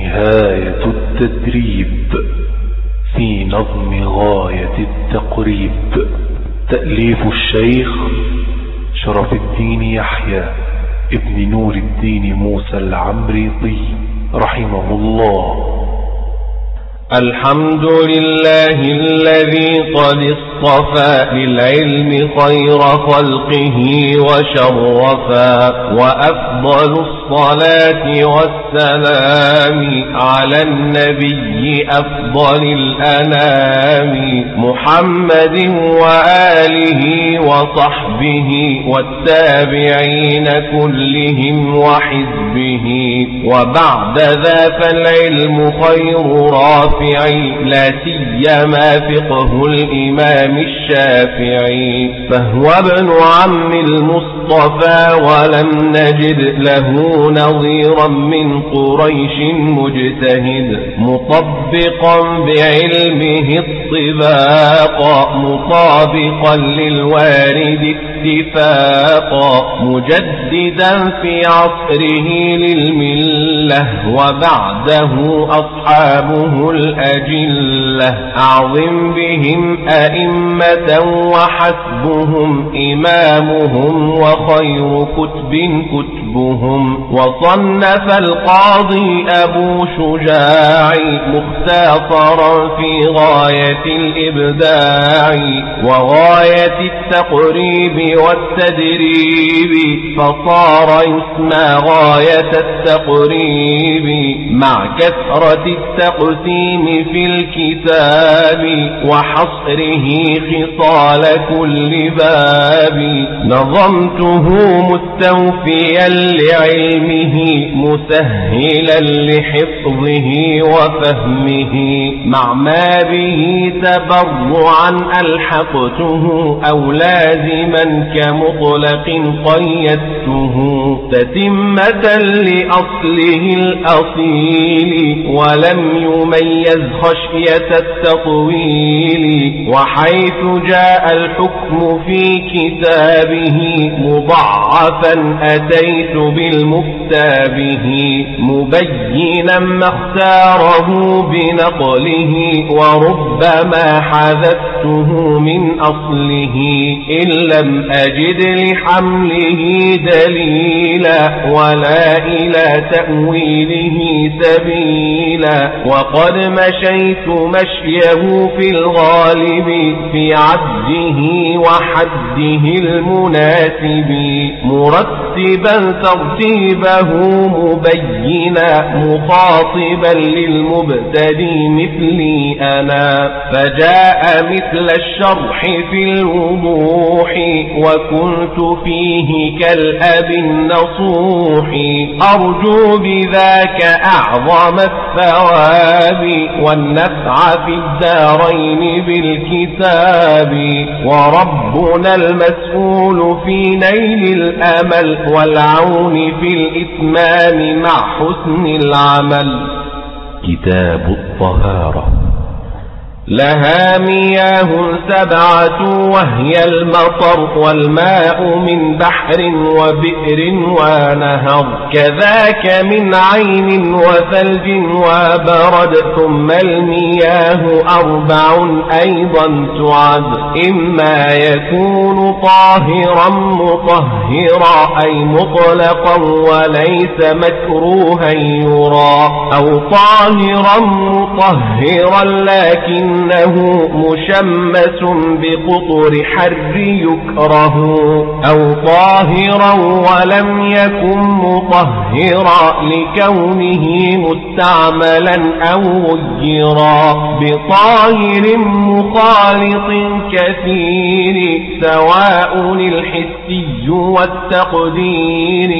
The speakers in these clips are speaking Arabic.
نهاية التدريب في نظم غاية التقريب. تأليف الشيخ شرف الدين يحيى ابن نور الدين موسى العمريطي رحمه الله. الحمد لله الذي قد اصطفى للعلم خير خلقه وشرفا، وأفضل الصلاة والسلام على النبي أفضل الأنام محمد وآله وصحبه والتابعين كلهم وحزبه. وبعد ذا فالعلم خير رافع لا سيما فقه الإمام الشافعي، فهو ابن عم المصطفى ولم نجد له نظيرا من قريش مجتهد، مطبقا بعلمه الطباقا مطابقا للوارد اتفاقا، مجددا في عصره للملة وبعده أصحابه الأجلة. أعظم بهم أئمة وحسبهم إمامهم وخير كتبهم. وصنف القاضي أبو شجاع مختصرا في غاية الإبداع وغاية التقريب والتدريب، فصار يسمى غاية التقريب مع كثرة التقسيم في الكتاب وحصره خصال كل باب. نظمته مستوفيا لعلمه مسهلا لحفظه وفهمه، مع ما به تبرعا ألحقته أو لازما كمطلق قيدته، تتمة لأصله الأصيل ولم يميز خشية التطويل. وحيث جاء الحكم في كتابه مضعفا أتيت بالمفتى به، مبينا ما اختاره بنقله وربما حذفته من أصله، إن لم أجد لحمله دليلا ولا إلى تأويله سبيلا. وقد مشيت مشيه في الغالب في عده وحده المناسب، مرتبا ترتيبه مبينا مخاطبا للمبتدي مثلي أنا. فجاء مثل الشرح في الوضوح وكنت فيه كالأب النصوح، أرجو بذاك أعظم الثواب والنفع في الدارين بالكتاب. وربنا المسؤول في نيل الأمل والعون في الإتمام مع حسن العمل. كتاب الطهارة. لها مياه 7 وهي المطر والماء من بحر وبئر ونهر، كذاك من عين وثلج وبرد. ثم المياه 4 أيضا تعد، إما يكون طاهرا مطهرا أي مطلقا وليس مكروها يرى، أو طاهرا مطهرا لكن إنه مشمس بقطر حر يكره، أو طاهرا ولم يكن مطهرا لكونه مستعملا أو غيرا، بطاهر مخالط كثير سواء الحسي والتقدير.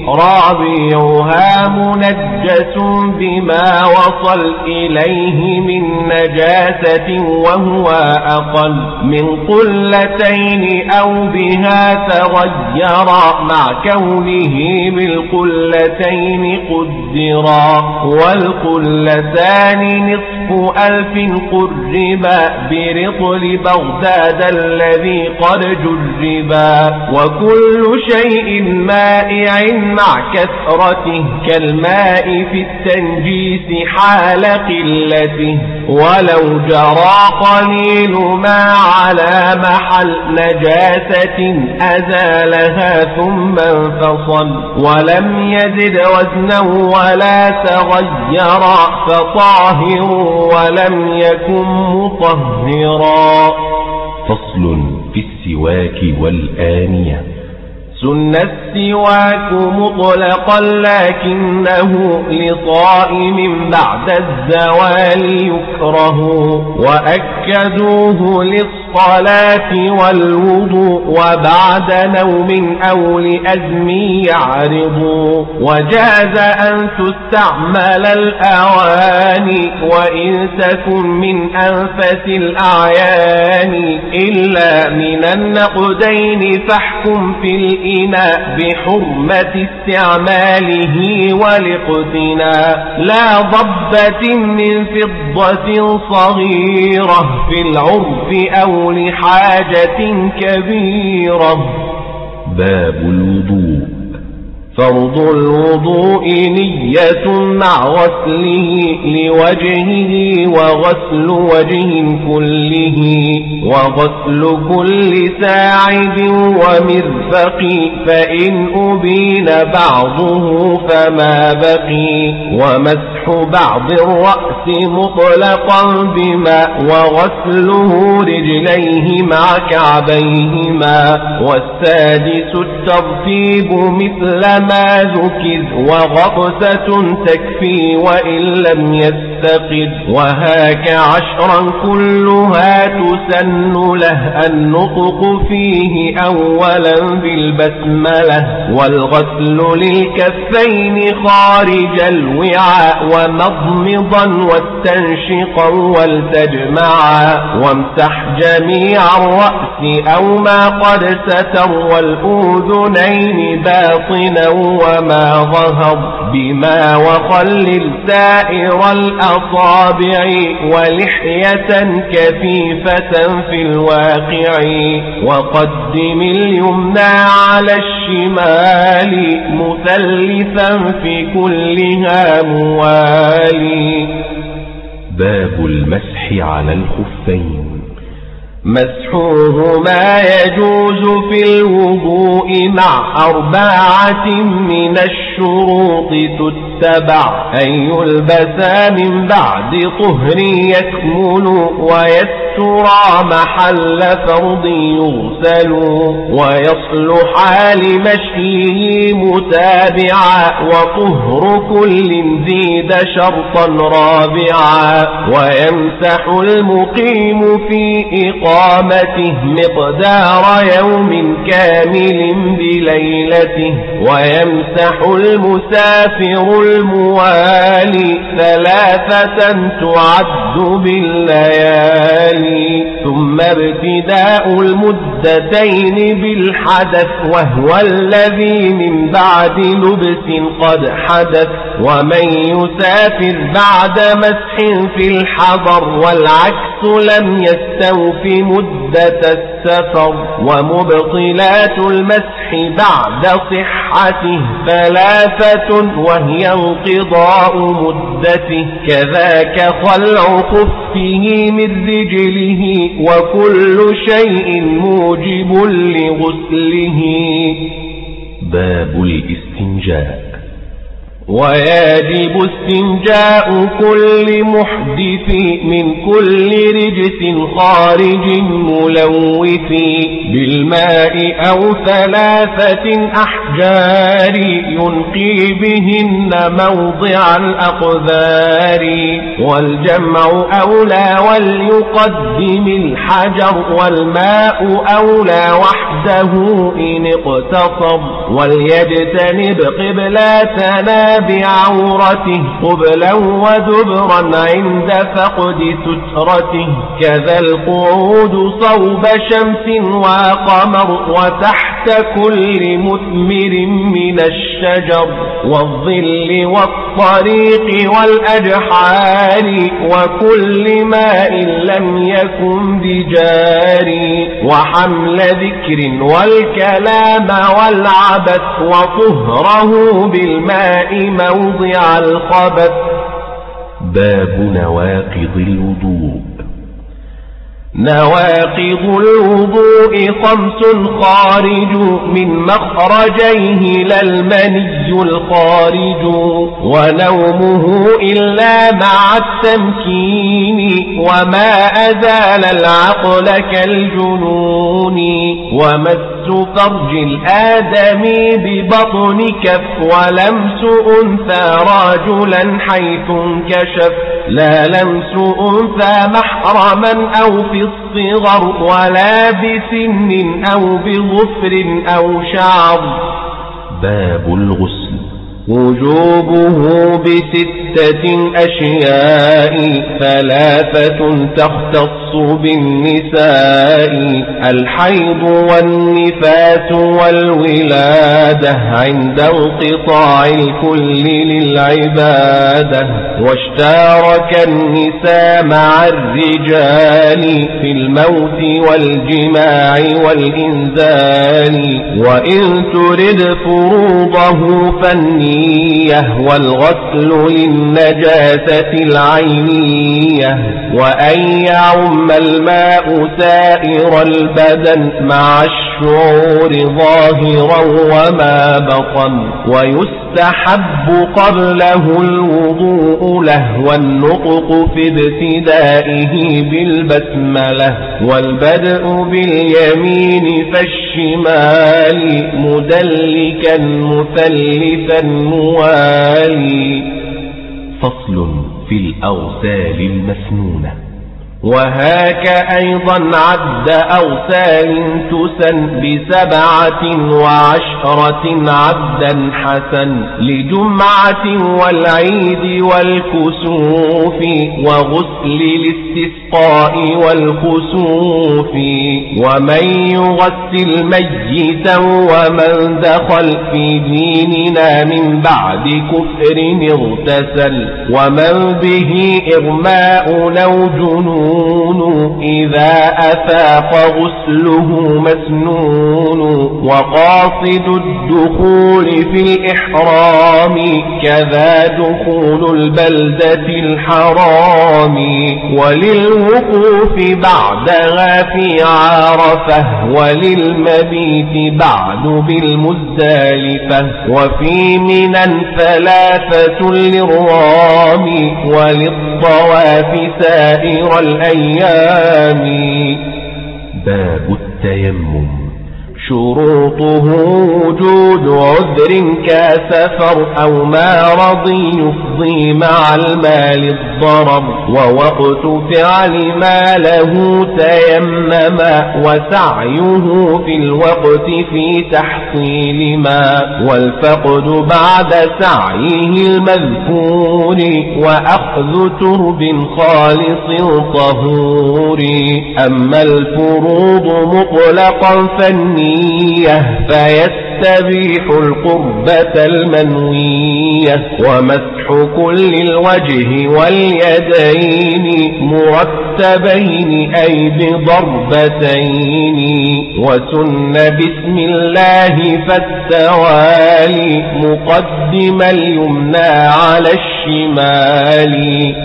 رابعها منجس بما وصل إليه من نجاسة نجاسة وهو أقل من قلتين أو بها تغيرا مع كونه بالقلتين قدرا والقلتان نصف 1000 قربا برطل بغداد الذي قد جربا وكل شيء مائع مع كثرته كالماء في التنجيس حال قلته ولو جرى قليل ما على محل نجاسة أزالها ثم انفصل ولم يزد وزنا ولا تغيرا فطاهر ولم يكن مطهرا. فصل في السواك والآنية. سن السواك مطلقا لكنه لصائم بعد الزوال يكره وأكدوه للصلاة والوضوء وبعد نوم أو لأزم يعرض وجاز أن تستعمل الأواني وإن تكن من أنفس الأعيان إلا من النقدين فاحكم في الإناء بحرمة استعماله والاقتناء لا ضبة من فضة صغيرة في العرف أو لحاجة كبيرة. باب الوضوء. فرض الوضوء نية مع غسله لوجهه وغسل وجه كله وغسل كل ساعد ومرفق فإن أبين بعضه فما بقي ومسح بعض الرأس مطلقا بما وغسله رجليه مع كعبيهما والسادس الترتيب مثل ما ذكر وغطسة تكفي وإن لم يستقد وهاك 10 كلها تسن له النطق فيه أولا بالبسملة والغسل للكفين خارج الوعاء ومضمضا واستنشقا والتجمعا وامسح جميع الرأس أو ما قد ستر والأذنين باطنا وما ظهر بما وخلل سائر الأصابع ولحية كثيفة في الواقع وقدم اليمنى على الشمال مثلثا في كلها موالي. باب المسح على الخفين. مسحوهما يجوز في الوضوء مع 4 من الشروط تتبع أن يلبسا من بعد طهر يكمل ويسترى محل فرض يغسل ويصلح لمشيه متابعا وطهر كل زيد شرطا رابعا ويمسح المقيم في إقامته مقدار يوم كامل بليلته ويمسح المسافر الموالي 3 تعد بالليالي ثم ابتداء المدتين بالحدث وهو الذي من بعد لبس قد حدث ومن يسافر بعد مسح في الحضر والعكس لم يستوف مدة السفر ومبطلات المسح بعد صحته 3 وهي انقضاء مدته كذاك خلع خفه من رجله وكل شيء موجب لغسله. باب الاستنجاء. ويجب استنجاء كل محدث من كل رجس خارج ملوث بالماء أو 3 أحجار ينقي بهن موضع الأقذار والجمع أولى وليقدم الحجر والماء أولى وحده إن اقتصر وليجتنب قبلاتنا بعورته قبلا ودبرا عند فقد سترته، كذا القعود صوب شمس وقمر وتحت كل مثمر من الشجر، والظل والطريق والأجحار وكل ماء لم يكن بجاري، وحمل ذكر والكلام والعبث وطهره بالماء موضع الخبث. باب نواقض الوضوء. نواقض الوضوء 5 خارج من مخرجيه لا المني الخارج، ونومه إلا مع التمكين وما أزال العقل كالجنون، ومس فرج الآدمي ببطن كف ولمس أنثى رجلا حيث انكشف، لا لمس أنثى محرما أو في الصغر ولا بسن أو بظفر أو شعر. باب الغسل. وجوبه ب6 أشياء 3 تختص بالنساء، الحيض والنفاس والولادة عند انقطاع الكل للعبادة، واشترك النساء مع الرجال في الموت والجماع والإنزال، وإن ترد فروضه فالنية والغسل للنجاسة العينية، وأن يعم الماء سائر البدن مع الشعور ظاهرا وما بطن، ويستحب قبله الوضوء له والنطق في ابتدائه بالبسملة، والبدء باليمين فالشمال مدلكا مثلثا موالي. فصل في الأغسال المسنونة. وهاك أيضا عد أغسال تسن ب7 و10 عدا حسن، لجمعة والعيد والكسوف وغسل الاستسقاء والخسوف، ومن يغسل ميتا ومن دخل في ديننا من بعد كفر اغتسل، ومن به إغماء أو جنون إذا أفاق غسله مسنون، وقاصد الدخول في الإحرام كذا دخول البلدة الحرام، وللوقوف بعدها في عرفة وللمبيت بعد بالمزدلفة، وفي منى 3 للرام وللطواف سائر الأيام. باب التيمم. شروطه وجود عذر كسفر أو مرض يفضي مع المال الضرر، ووقت فعل ما له تيمما، وسعيه في الوقت في تحصيل ما، والفقد بعد سعيه المذكور، وأخذ ترب خالص طهور. أما الفروض مطلقا فالنية فيستبيح القربة المنوية، ومسح كل الوجه واليدين مرتبين أي بضربتين، وسن بسم الله فالتوالي مقدم اليمنى على الشمال،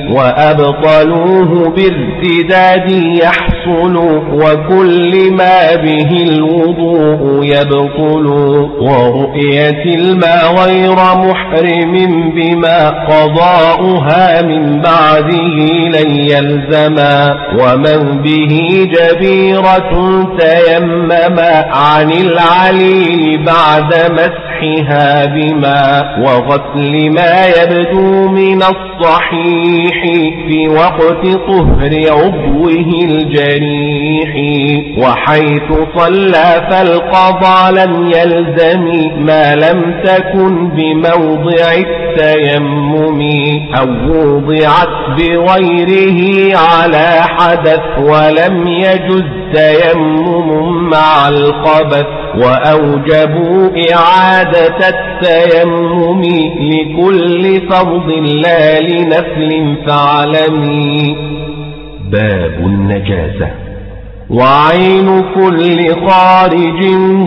وأبطلوه بارتداد يحصل، وكل ما به الوضوء يبطل، ورؤية الماء غير محرم بما قضاؤها من بعده لن يلزما، ومن به جبيرة تيمما عن العليل بعد مسح مسحها بما وغسل ما يبدو من الصحيح في وقت طهر عضوه الجريح. وحيث صلى فالقضاء لم يلزم ما لم تكن بموضع التيمم أو وضعت بغيره على حدث ولم يجز تيمم مع الخبث. وأوجبوا إعادة التيمم لكل فرض لا لنفل فاعلمي. باب النجاسة. وعين كل خارج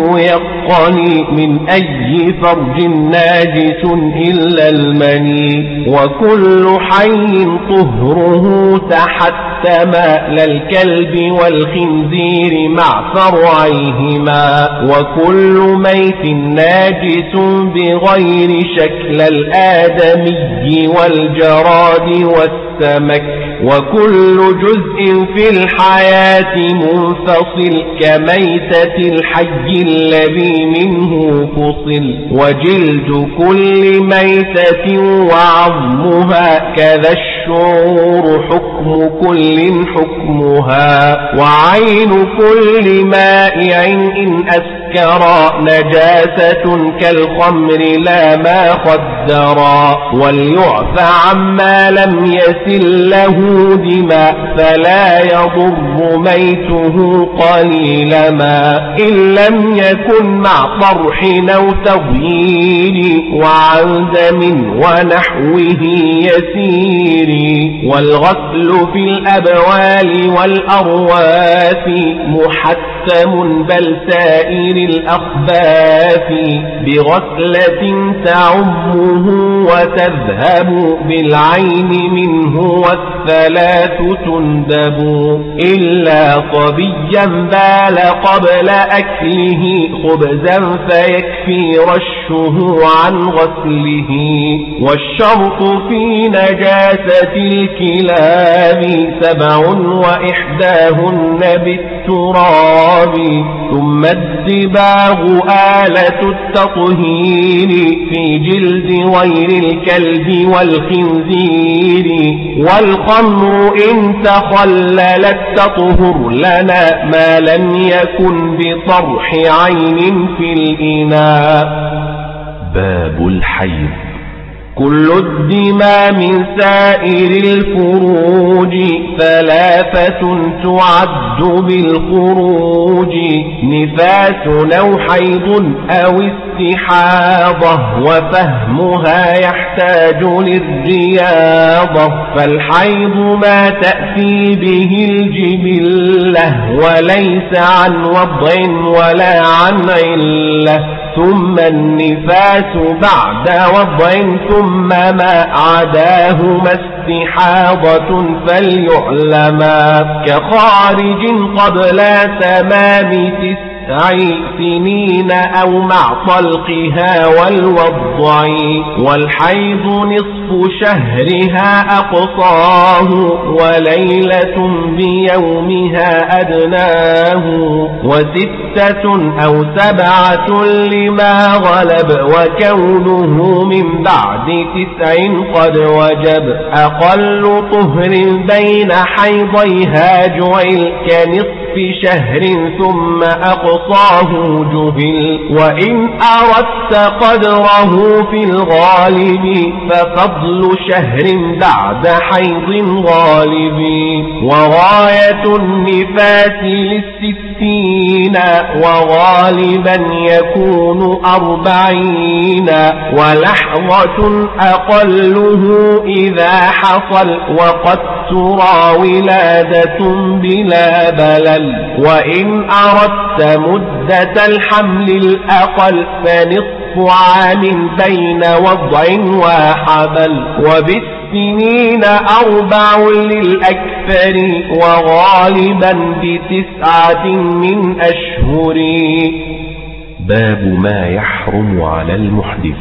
ميقن من أي فرج ناجس إلا المني. وكل حي طهره تحتم للكلب والخنزير مع فرعيهما. وكل ميت ناجس بغير شكل الآدمي والجراد والسمك. وكل جزء في الحياة منفصل كميتة الحي الذي منه فصل. وجلد كل ميتة وعظمها كذا الشعور حكم كل حكمها. وعين كل مائع إن أسكرا نجاسة كالخمر لا ما خدرا. وليعفى عما لم يسل له دماء فلا يضر ميته قليل ما إن لم يكن مع طرح أو تضيير وعن دم ونحوه يسير. والغسل في الأبوال والأرواث محتم بل سائر الأخباث بغسلة تعمه وتذهب بالعين منه والثلاث تندب. إلا صبيا بال قبل أكله خبزا فيكفي رشه عن غسله. والشرط في نجاسة الكلاب 7 وإحداهن بالتراب. ثم الدباغ آلة التطهير في جلد غير الكلب والخنزير. والخمر إن تخللت تطهر لنا ما لم يكن بطرح عين في الإناء. باب الحيض. كل الدماء من سائر الفروج 3 تعد بالخروج. نفاس أو حيض أو استحاضة وفهمها يحتاج للرياضة. فالحيض ما تأتي به الجبلة وليس عن وضع ولا عن علة. ثم النفاس بعد وضع ثم ما عداهما استحاضة فليعلما. كخارج قبل تمام 9 سنين أو مع طلقها والوضع. والحيض نصف شهرها أقصاه وليلة بيومها أدناه. 6 أو 7 لما غلب وكونه من بعد 9 قد وجب. أقل طهر بين حيضيها جعل كنصف شهر ثم أقصاه جهل. وإن أردت قدره في الغالب ففضل شهر بعد حيض غالب. وغاية النفاس 60 وغالبا يكون 40. ولحظة أقله إذا حصل وقد ترى ولادة بلا بلل. وإن أردت مدة الحمل الأقل فنصف عام بين وضع وحبل. وبالسنين 4 للأكثر وغالبا ب9 من أشهر. باب ما يحرم على المحدث.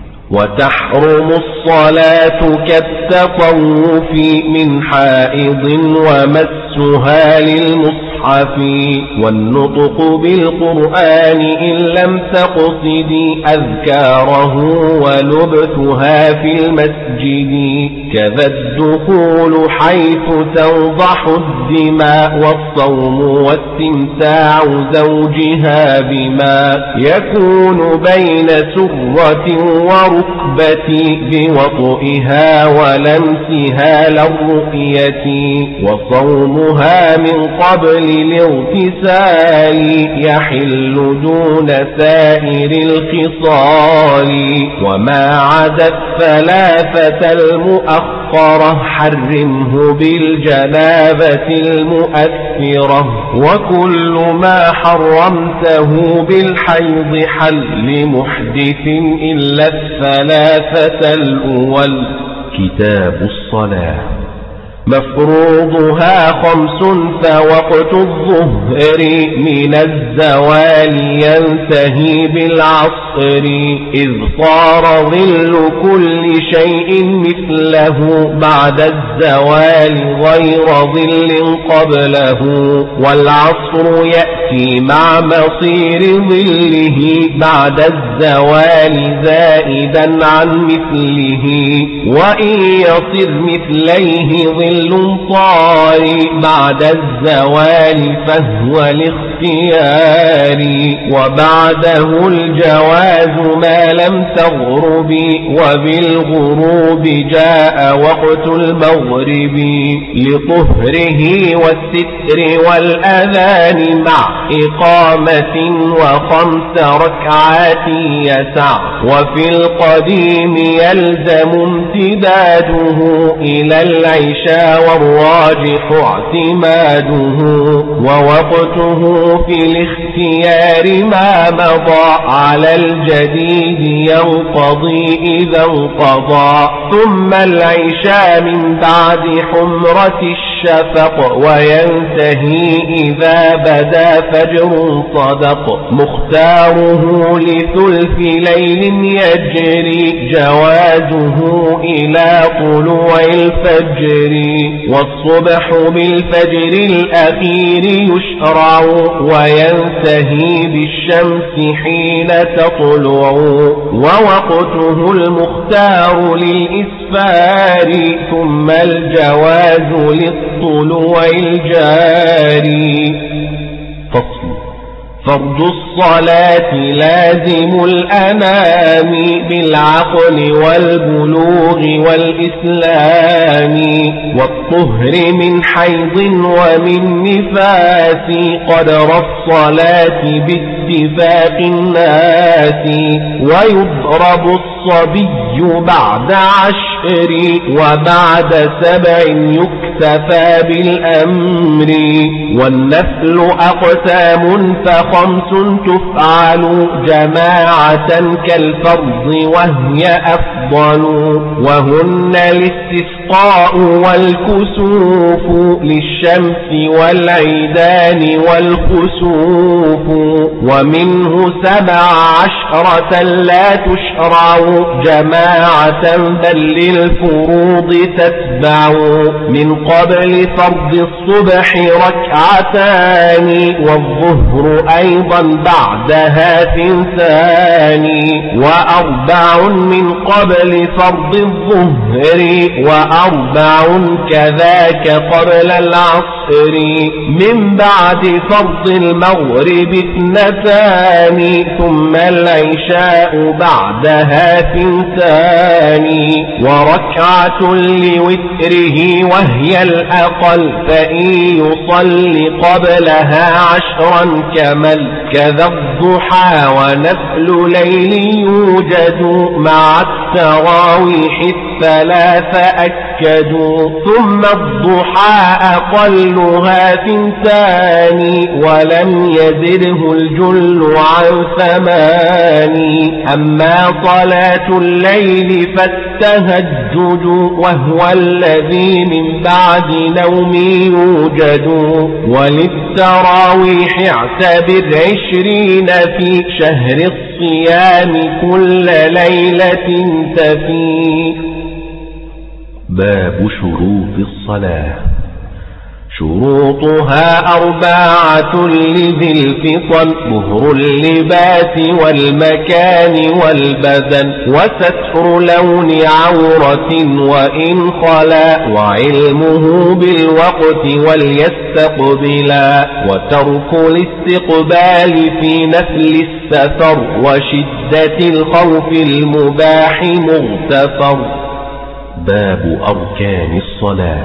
وتحرم الصلاة كالتطوف من حائض ومسها للمصحف المصحف والنطق بالقرآن إن لم تقصدي أذكاره ولبثها في المسجد كذا الدخول حيث توضح الدماء والصوم واستمتاع زوجها بما يكون بين سرة وركبة بوطئها ولمسها للرؤية وصومها من قبل الاغتسال يحل دون سائر الخصال وما عدا الثلاثة المؤخرة حرمه بالجنابة المؤثرة وكل ما حرمته بالحيض حل محدث إلا الثلاثة الأول. كتاب الصلاة. مفروضها 5 فوقت الظهر من الزوال ينتهي بالعصر إذ صار ظل كل شيء مثله بعد الزوال غير ظل قبله والعصر يأتي مع مصير ظله بعد الزوال زائدا عن مثله وإن يصر مثليه ظل طاري بعد الزوال فهو الاختيار وبعده الجواز ما لم تغرب وبالغروب جاء وقت المغرب لطهره والستر والأذان مع إقامة و5 ركعات يسع وفي القديم يلزم امتداده إلى العشاء والراجح اعتماده ووقته في الاختيار ما مضى على الجديد ينقضي إذا انقضى ثم العشاء من بعد حمرة الشفق وينتهي إذا بدا فجر صدق مختاره لثلث ليل يجري جوازه إلى طلوع الفجر والصبح بالفجر الأخير يشرع وينتهي بالشمس حين تطلع ووقته المختار للإسفار ثم الجواز للطلوع الجاري. فصل. فرض الصلاة لازم الأنام بالعقل والبلوغ والإسلام والطهر من حيض ومن نفاس قدر الصلاة باتفاق الناس ويضرب الصبي بعد 10 وبعد 7 يكتفى بالأمر والنفل أقسام ف5 تفعل جماعة كالفرض وهي أفضل وهن الاستسقاء والكسوف للشمس والعيدان والخسوف ومنه 17 لا تشرع جماعة بل للفروض تتبع من قبل فرض الصبح 2 ركعتان والظهر أيضا بعدها 2 و4 من قبل فرض الظهر و4 كذاك قبل العصر من بعد فرض المغرب 2 ثم العشاء بعدها 2 وركعة لوتره وهي الأقل فإن يصلي قبلها 10 كمل كذا الضحى ونفل ليل يوجد مع التراويح 3 أكدوا ثم الضحى أقلها 2 ولم يزده الجل عن 8 أما صلاة الليل فالتهجد وهو الذي من بعد نوم يوجد وللتراويح اعتبر 20 في شهر الصيام كل ليلة تفي. باب شروط الصلاة. شروطها 4 لذي الفطن: ظهر اللباس والمكان والبدن، وستر لون عورة وإن خلا، وعلمه بالوقت وليستقبلا، وترك الاستقبال في نفل السفر، وشدة الخوف المباح مغتفر. باب أركان الصلاة.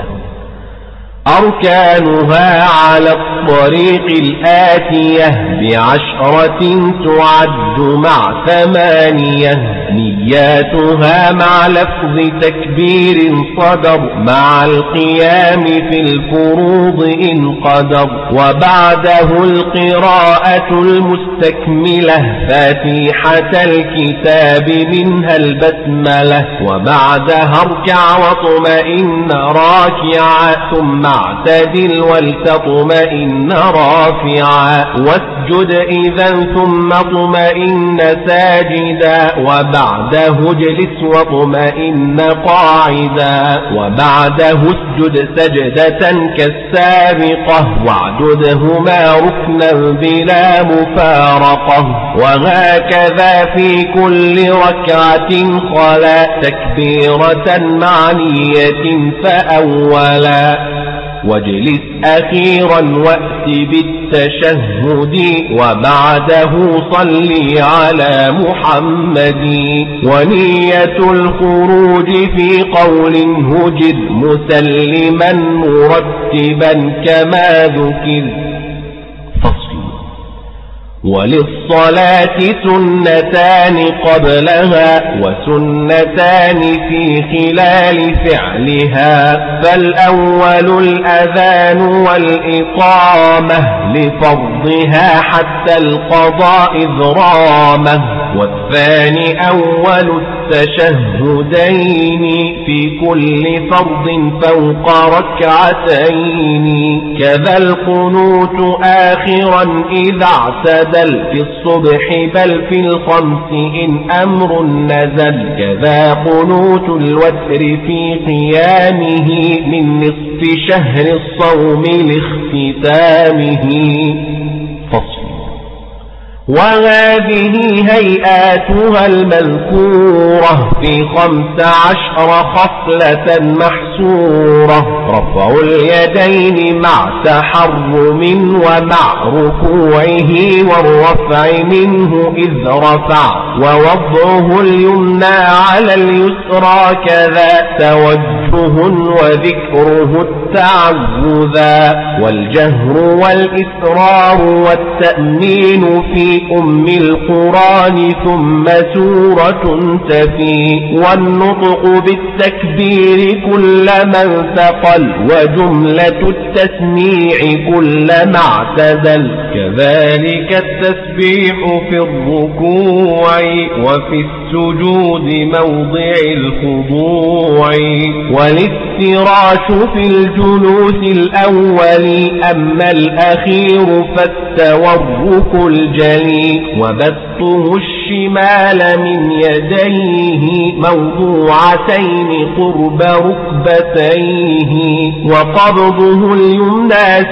أركانها على الطريق الآتية: ب10 تعد مع 8. نياتها مع لفظ تكبير صدر، مع القيام في الفروض إن قدر، وبعده القراءة المستكملة، فاتحة الكتاب منها البسملة، وبعدها اركع واطمئن راكعا، ثم اعتدل ولتطمئن رافعا، واسجد إذا ثم اطمئن ساجدا، وبعده اجلس واطمئن قاعدا، وبعده اسجد سجدة كالسابقة، واعددهما ركنا بلا مفارقة، وهكذا في كل ركعة خلا تكبيرة مع نية فأولا. واجلس أخيرا وأت بالتشهد، وبعده صلي على محمد. ونية الخروج في قول هجر، مسلما مرتبا كما ذكر. وللصلاة 2 قبلها، وسنتان في خلال فعلها، فالأول الأذان والإقامة، لفرضها حتى القضاء إذرامه، والثاني أول التشهدين، في كل فرض فوق 2. كذا القنوت آخرا إذا اعتدل، في الصبح بل في الخمس إن أمر نزل، كذا قنوت الوتر في قيامه، من نصف شهر الصوم لاختتامه. فصل. وهذه هيئاتها المذكورة في 15 خصلة محصورة: رفع اليدين مع تحرم، ومع ركوعه والرفع منه إذ رفع، ووضعه اليمنى على اليسرى، كذا توجه وذكره التعوذا، والجهر والإسرار والتأمين في أم القرآن، ثم سورة تفي، والنطق بالتكبير كل من ثقل، وجملة التسميع كل ما اعتدل، كذلك التسبيح في الركوع، وفي السجود موضع الخضوع، والافتراش في الجلوس الأول، أما الأخير فالتورك الجلي، وبسطه الشمال من يديه موضوعتين قرب ركبتيه، وقبضه اليمنى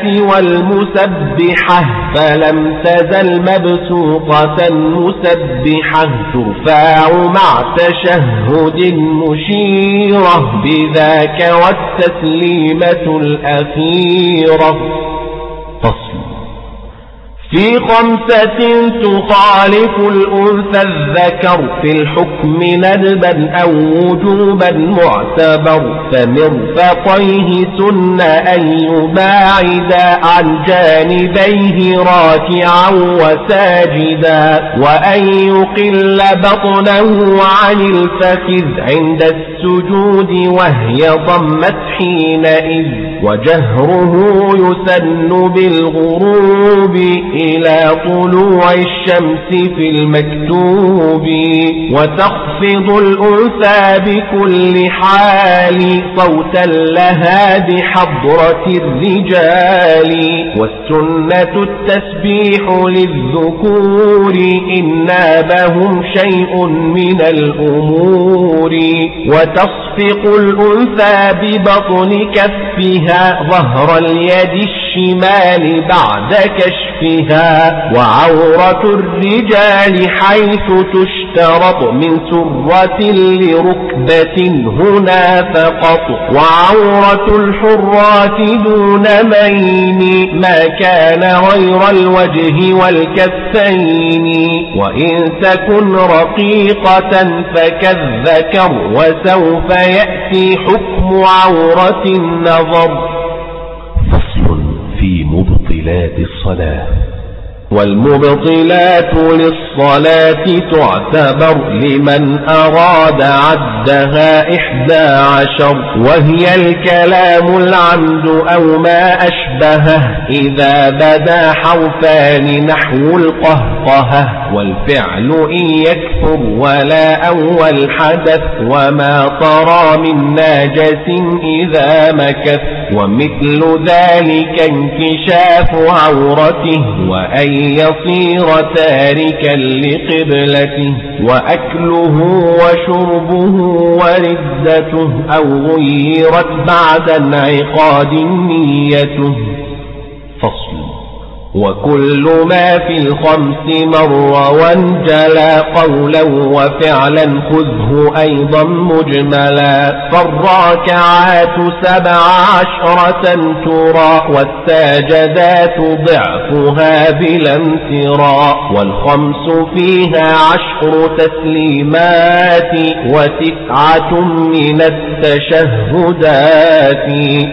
والمسبحة، فلم تزل مبسوطة مسبحة، ترفع مع تشهد مشيرة، بذاك والتسليمة الأخيرة. فصل. في 5 تخالف الأنثى الذكر، في الحكم ندبا أو وجوبا معتبر، فمرفقيه سن أن يباعدا عن جانبيه راكعا وساجدا، وأن يقل بطنه عن الفخذ عند السجود، وهي ضمت حينئذ، وجهره يسن بالغروب إلى طلوع الشمس في المكتوب، وتخفض الأنثى بكل حال صوتا لها بحضرة الرجال، والسنة التسبيح للذكور إن نابهم شيء من الأمور، وتصفيق تخفق الأنثى ببطن كفها ظهر اليد الشمال بعد كشفها. وعورة الرجال حيث تشترط من سرة لركبة هنا فقط. وعورة الحرات دون مين ما كان غير الوجه والكفين. وإن تكن رقيقة فكالذكر وسوف يأتي حكم عورة النظر. فصل في مبطلات الصلاة. والمبطلات للصلاة تعتبر لمن أراد عدها 11 وهي الكلام العمد أو ما أشبهه إذا بدا حرفان نحو القهقهة. والفعل إن يكثر ولا أول حدث وما طرى من ناجس إذا مكث. ومثل ذلك انكشاف عورته وأن يصير تاركا لقبلته وأكله وشربه وردته أو غيرت بعد انعقاد نيته. فصل. وكل ما في الخمس مر وانجلى قولا وفعلا خذه أيضا مجملا. فالراكعات 17 ترى والساجدات ضعفها بلا امتراء. والخمس فيها 10 تسليمات و9 من التشهدات.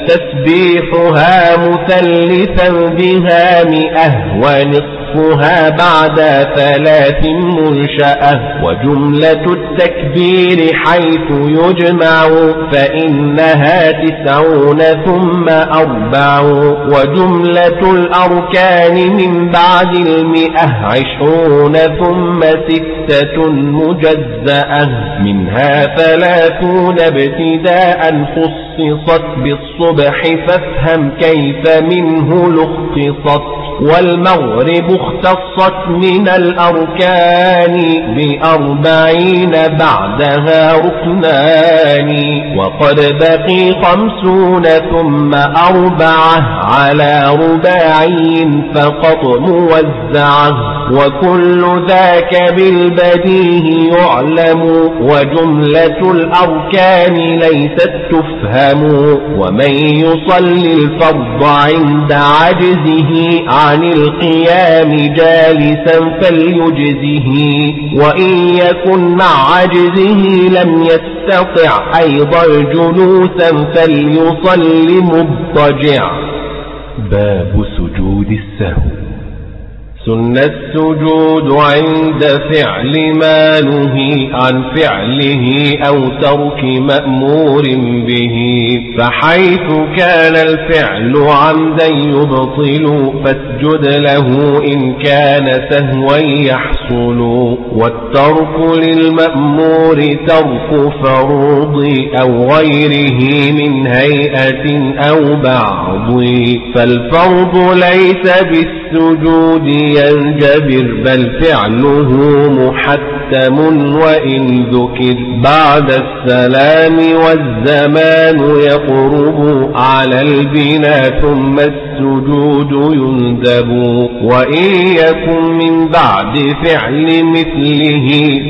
تسبيحها مثلثا بها 100 ونصفها بعد 3 منشأة. وجملة التكبير حيث يجمع فإنها 90 ثم 4. وجملة الأركان من بعد 100 20 ثم 6 مجزأة. منها 30 ابتداء خصصت بالصبح فافهم كيف منه لخصصت. والمغرب اختصت من الأركان ب40 بعدها ركنان. وقد بقي 50 ثم 4 على رباعي فقط موزعة. وكل ذاك بالبديه يعلم وجملة الأركان ليست تفهم. ومن يصلي الفرض عند عجزه عن القيام جالسا فليجزه. وإن يكن مع عجزه لم يستطع أيضا جلوسا فليصلي مضطجع. باب سجود السهو. سن السجود عند فعل ما نهي عن فعله أو ترك مأمور به. فحيث كان الفعل عمدا يبطل فاسجد له إن كان سهوا يحصل. والترك للمأمور ترك فرض أو غيره من هيئة أو بعض. فالفرض ليس بالسجود ينجبر بل فعله محتم وإن ذكر بعد السلام والزمان يقرب على البناء ثم السجود يندب. وإن يكن من بعد فعل مثله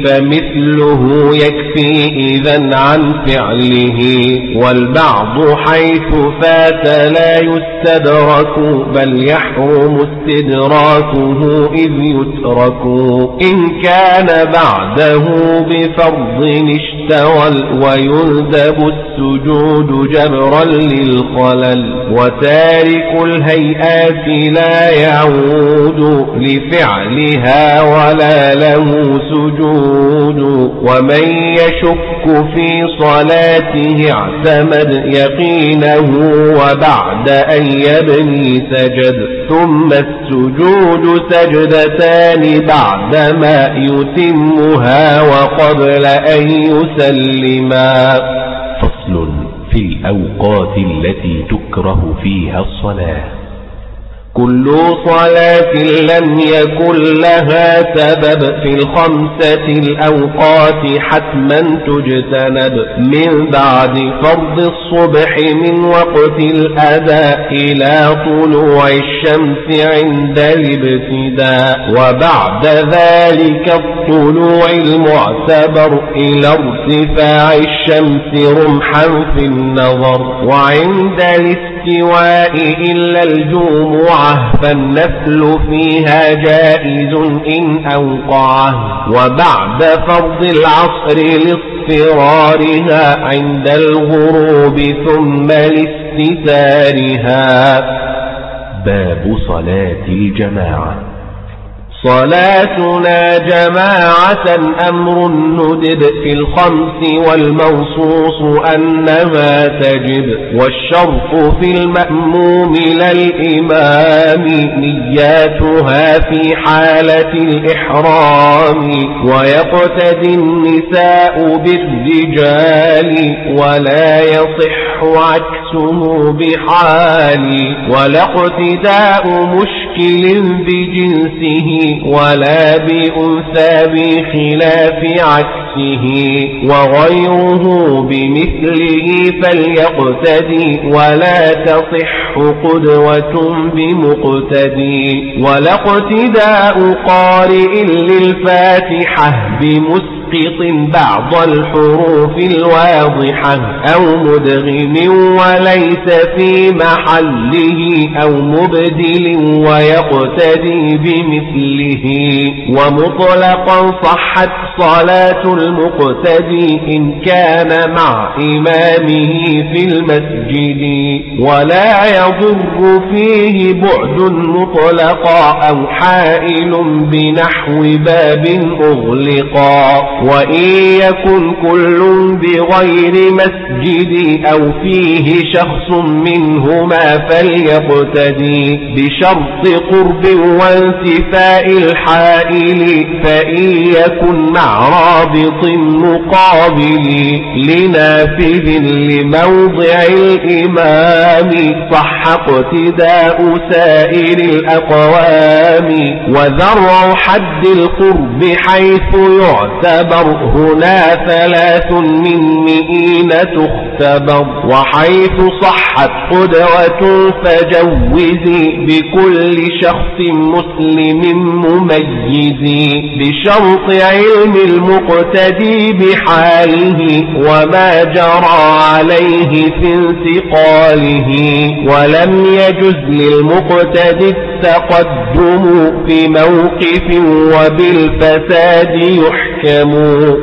فمثله يكفي إذن عن فعله. والبعض حيث فات لا يستدرك بل يحرم استدراكه إذ يترك. إن كان بعده بفرض اشتغل ويندب السجود جبرا للخلل. وتارك الهيئات لا يعود لفعلها ولا له سجود. ومن يشك في صلاته اعتمد يقينه وبعد أن يبني سجد. ثم السجود سجدتان بعدما يتمها وقبل أن يسلما. فصل في الأوقات التي تكره فيها الصلاة. كل صلاة لم يكن لها سبب في الخمسة الأوقات حتما تجتنب من بعد فرض الصبح من وقت الأداء إلى طلوع الشمس عند الابتداء، وبعد ذلك الطلوع المعتبر إلى ارتفاع الشمس رمحا في النظر، وعند الاستواء إلا الجمعة فالنفل فيها جائز إن أوقعه، وبعد فرض العصر لاصفرارها عند الغروب ثم لاستتارها. باب صلاة الجماعة. صلاتنا جماعة أمر ندب في الخمس والموصوص أنها تجب، والشرط في المأموم للإمام نياتها في حالة الإحرام، ويقتدي النساء بالرجال ولا يصح عكسه بحال، ولا اقتداء مشكل بجنسه ولا بأنثى بخلاف عكسه، وغيره بمثله فليقتدي ولا تصح قدوة بمقتدي، ولا اقتداء قارئ للفاتحة بمسقط بعض الحروف الواضحة أو مدغم وليس في محله أو مبدل ويقتدي بمثله، ومطلقا صحت صلاة المقتدي إن كان مع إمامه في المسجد، ولا يضر فيه بعد مطلقا أو حائل بنحو باب أغلقا، وإن يكن كل بغير مسجد أو فيه شخص منهما فليقتدي بشرط قرب وانتفاء الحائل، فإن يكن مع رابط مقابل لنافذ لموضع الإمام صح اقتداء سائر الأقوام، وذرع حد القرب حيث يعتبر هنا 3 من 100 تختبر، وحيث صحت قدوة فجوزي بكل شخص مسلم مميز، بشرط علم المقتدي بحاله وما جرى عليه في انتقاله، ولم يجز للمقتدي التقدم في موقف وبالفساد يحكم،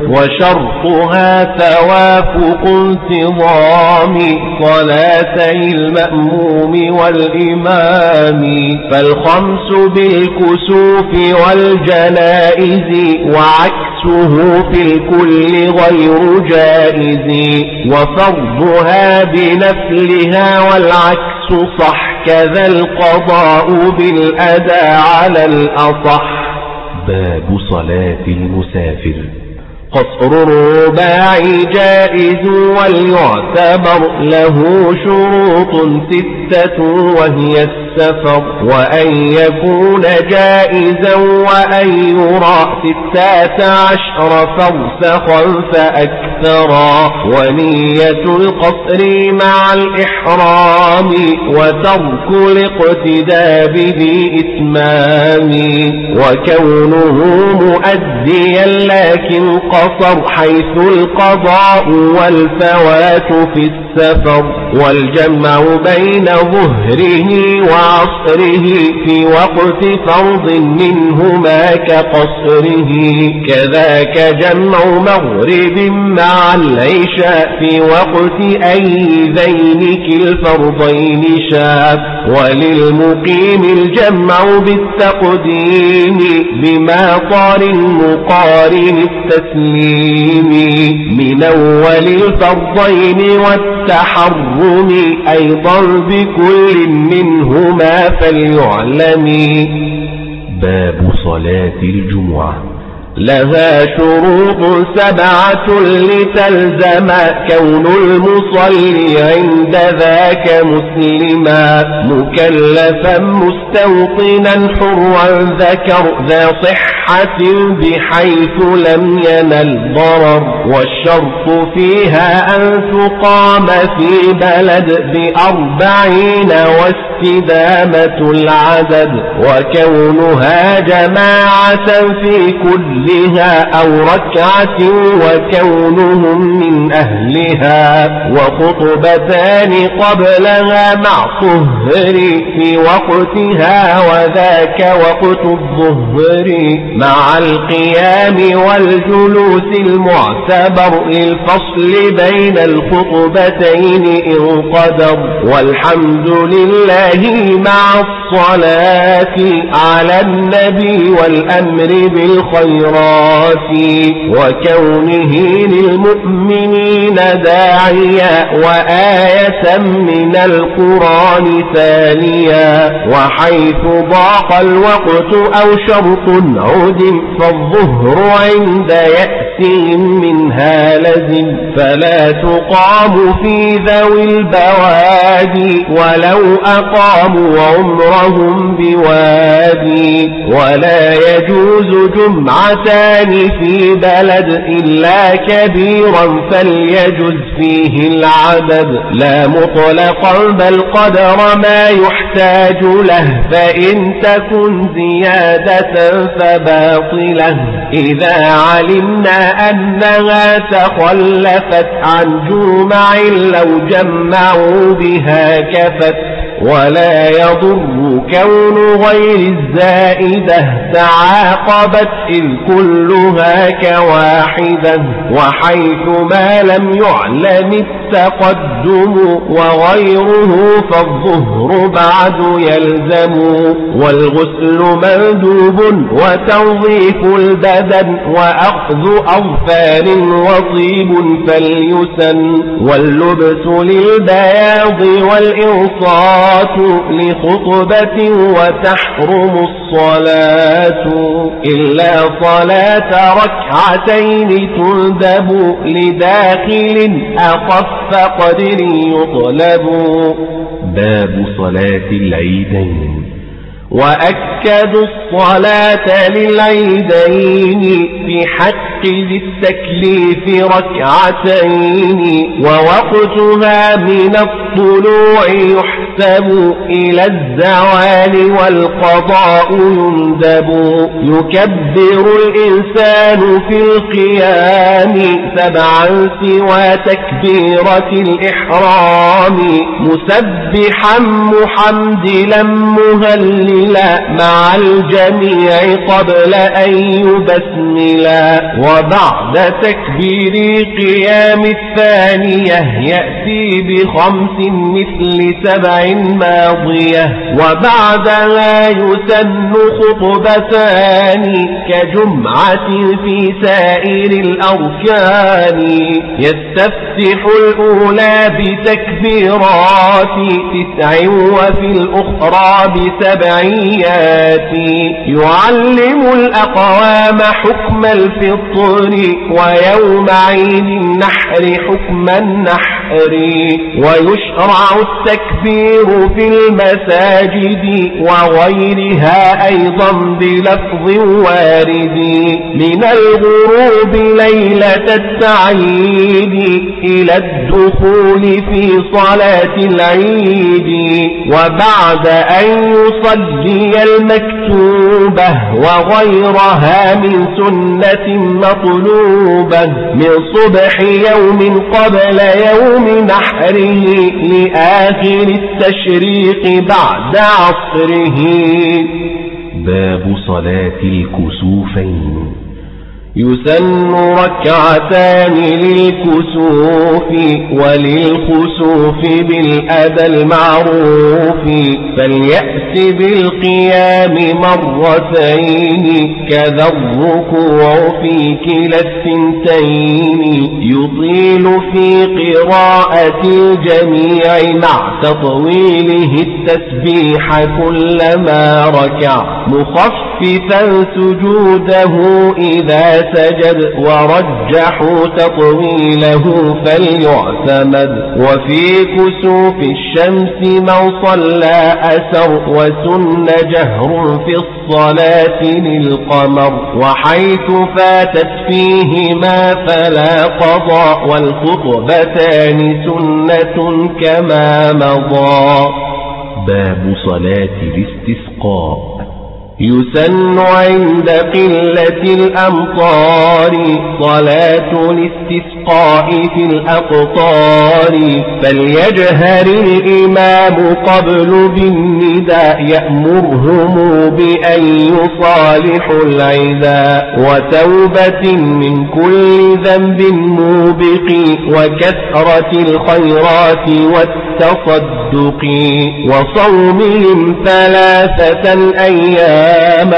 وشرطها توافق انتظام صلاتي المأموم والإمام، فالخمس بالكسوف والجنائز وعكسه في الكل غير جائز، وفرضها بنفلها والعكس صح كذا القضاء بالأداء على الأصح. باب صلاة المسافر. قصر الرباع جائز وليعتبر له شروط 6 وهي السفر، وأن يكون جائزا وأن يرى 16 فرسخا فأكثرا، ونية القصر مع الإحرام وترك الاقتداء بذي إتمام، وكونه مؤديا لكن قصر حيث القضاء والفوات في السفر، والجمع بين ظهره وعصره في وقت فرض منهما كقصره، كذاك جمع مغرب مع العشاء في وقت أي ذينك الفرضين شاء، وللمقيم الجمع بالتقديم بما طار مقارن التسليم من أول الفرضين والتحرم أيضا بكل منهما فليعلم. باب صلاة الجمعة. لها شروط 7 لتلزم كون المصلي عند ذاك مسلما مكلفا مستوطنا حرا ذكر ذا صحة بحيث لم ينل ضرر والشرط فيها أن تقام في بلد ب40 واستدامة العدد وكونها جماعة في كلها أو ركعة وكونهم من أهلها وخطبتان قبلها مع طهر في وقتها وذاك وقت الظهر مع القيام والجلوس المعتبر للفصل بين الخطبتين إن قدر والحمد لله مع الصلاة على النبي والأمر بالخيرات وكونه للمؤمنين داعيا وآية من القرآن ثانيا وحيث ضاق الوقت أو شرط عدم فالظهر عند يأسهم منها لزم فلا تقام في ذوي البوادي ولو أقاموا عمرهم بوادي ولا يجوز جمعتان في بلد إلا كبيرا فليجز فيه العدد لا مطلقا بل قدر ما يحتاج له فإن تكن زيادة فباطلة إذا علمنا أنها تخلفت عن جمع لو جمعوا بها كفت ولا يضر كون غير الزائدة تعاقبت إذ كلها كواحدة وحيث ما لم يعلم التقدم وغيره فالظهر بعد يلزم والغسل مندوب وتنظيف البدن وأخذ أظفار وطيب فليسن واللبس للبياض والإنصات لخطبة وتحرم الصلاة إلا صلاة ركعتين تندب لداخل أخف قدر يطلب. باب صلاة العيدين. وأكدوا الصلاة للعيدين في حق ذي التكليف ركعتين ووقتها من الطلوع يحسب إلى الزوال والقضاء يندب يكبر الإنسان في القيام 7 سوى تكبيرة الإحرام مسبحا محمدلا مهللا مع الجميع قبل أن يبسملا وبعد تكبير قيام الثانية يأتي ب5 مثل 7 ماضية وبعدها يسن خطبتان كجمعة في سائر الأركان يستفتح الأولى بتكبيرات 9 وفي الأخرى ب7 يعلم الأقوام حكم الفطر ويوم عيد النحر حكم النحر ويشرع التكبير في المساجد وغيرها أيضا بلفظ وارد من الغروب ليلة التعييد إلى الدخول في صلاة العيد وبعد أن يصلي المكتوبة وغيرها من سنة مطلوبة من صبح يوم قبل يوم نحره لآخر التشريق بعد عصره. باب صلاة الكسوفين. يسن ركعتان للكسوف وللخسوف بالأدى المعروف فليأت بالقيام مرتين كذا الركوع في كلا الثنتين يطيل في قراءة الجميع مع تطويله التسبيح كلما ركع مخففا سجوده إذا سجد ورجحوا تطويله فليعتمد وفي كسوف الشمس من صلى أسر وسن جهر في الصلاة للقمر وحيث فاتت فيهما فلا قضاء والخطبتان سنة كما مضى. باب صلاة الاستسقاء. يسن عند قلة الأمطار صلاة الاستسقاء في الأقطار فليجهر الإمام قبل بالنداء يأمرهم بأن يصالحوا العداء وتوبة من كل ذنب موبق وكثرة الخيرات والتصدق وصومهم 3 أيام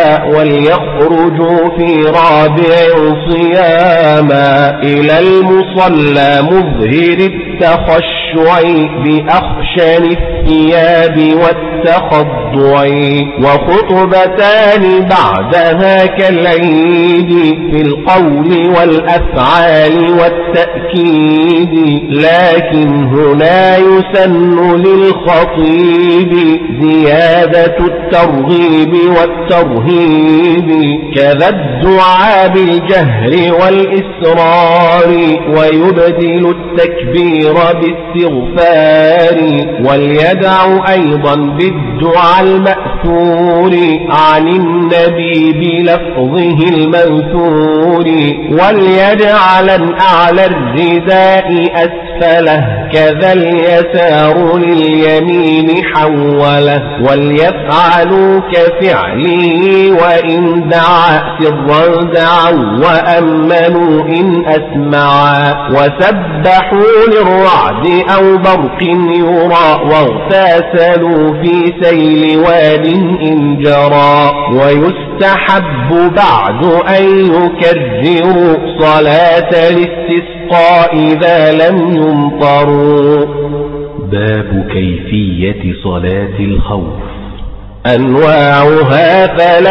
وليخرجوا في رابع صياما إلى المصلى مظهر التخشع بأخشن الثياب والتخضع وخطبتان بعدها كالعيد في القول والأفعال والتأكيد لكن هنا يسن للخطيب زيادة الترغيب والترهيب كذا الدعاء بالجهر والإسرار ويبدل التكبير باستغفار وليدع أيضا بالدعاء المأثور عن النبي بلفظه المنثور وليجعل أعلى الرداء أسفله كذا اليسار لليمين حوله وليفعلوا كفعله وإن دعا سرا دعوا وأمنوا إن أسمعا وسبحوا للرعد أو برق يرى واغتسلوا في سيل واد إن جرى ويستحب بعد أن يكرروا صلاة الاستسقاء إذا لم يمطروا. باب كيفية صلاة الخوف. أنواعها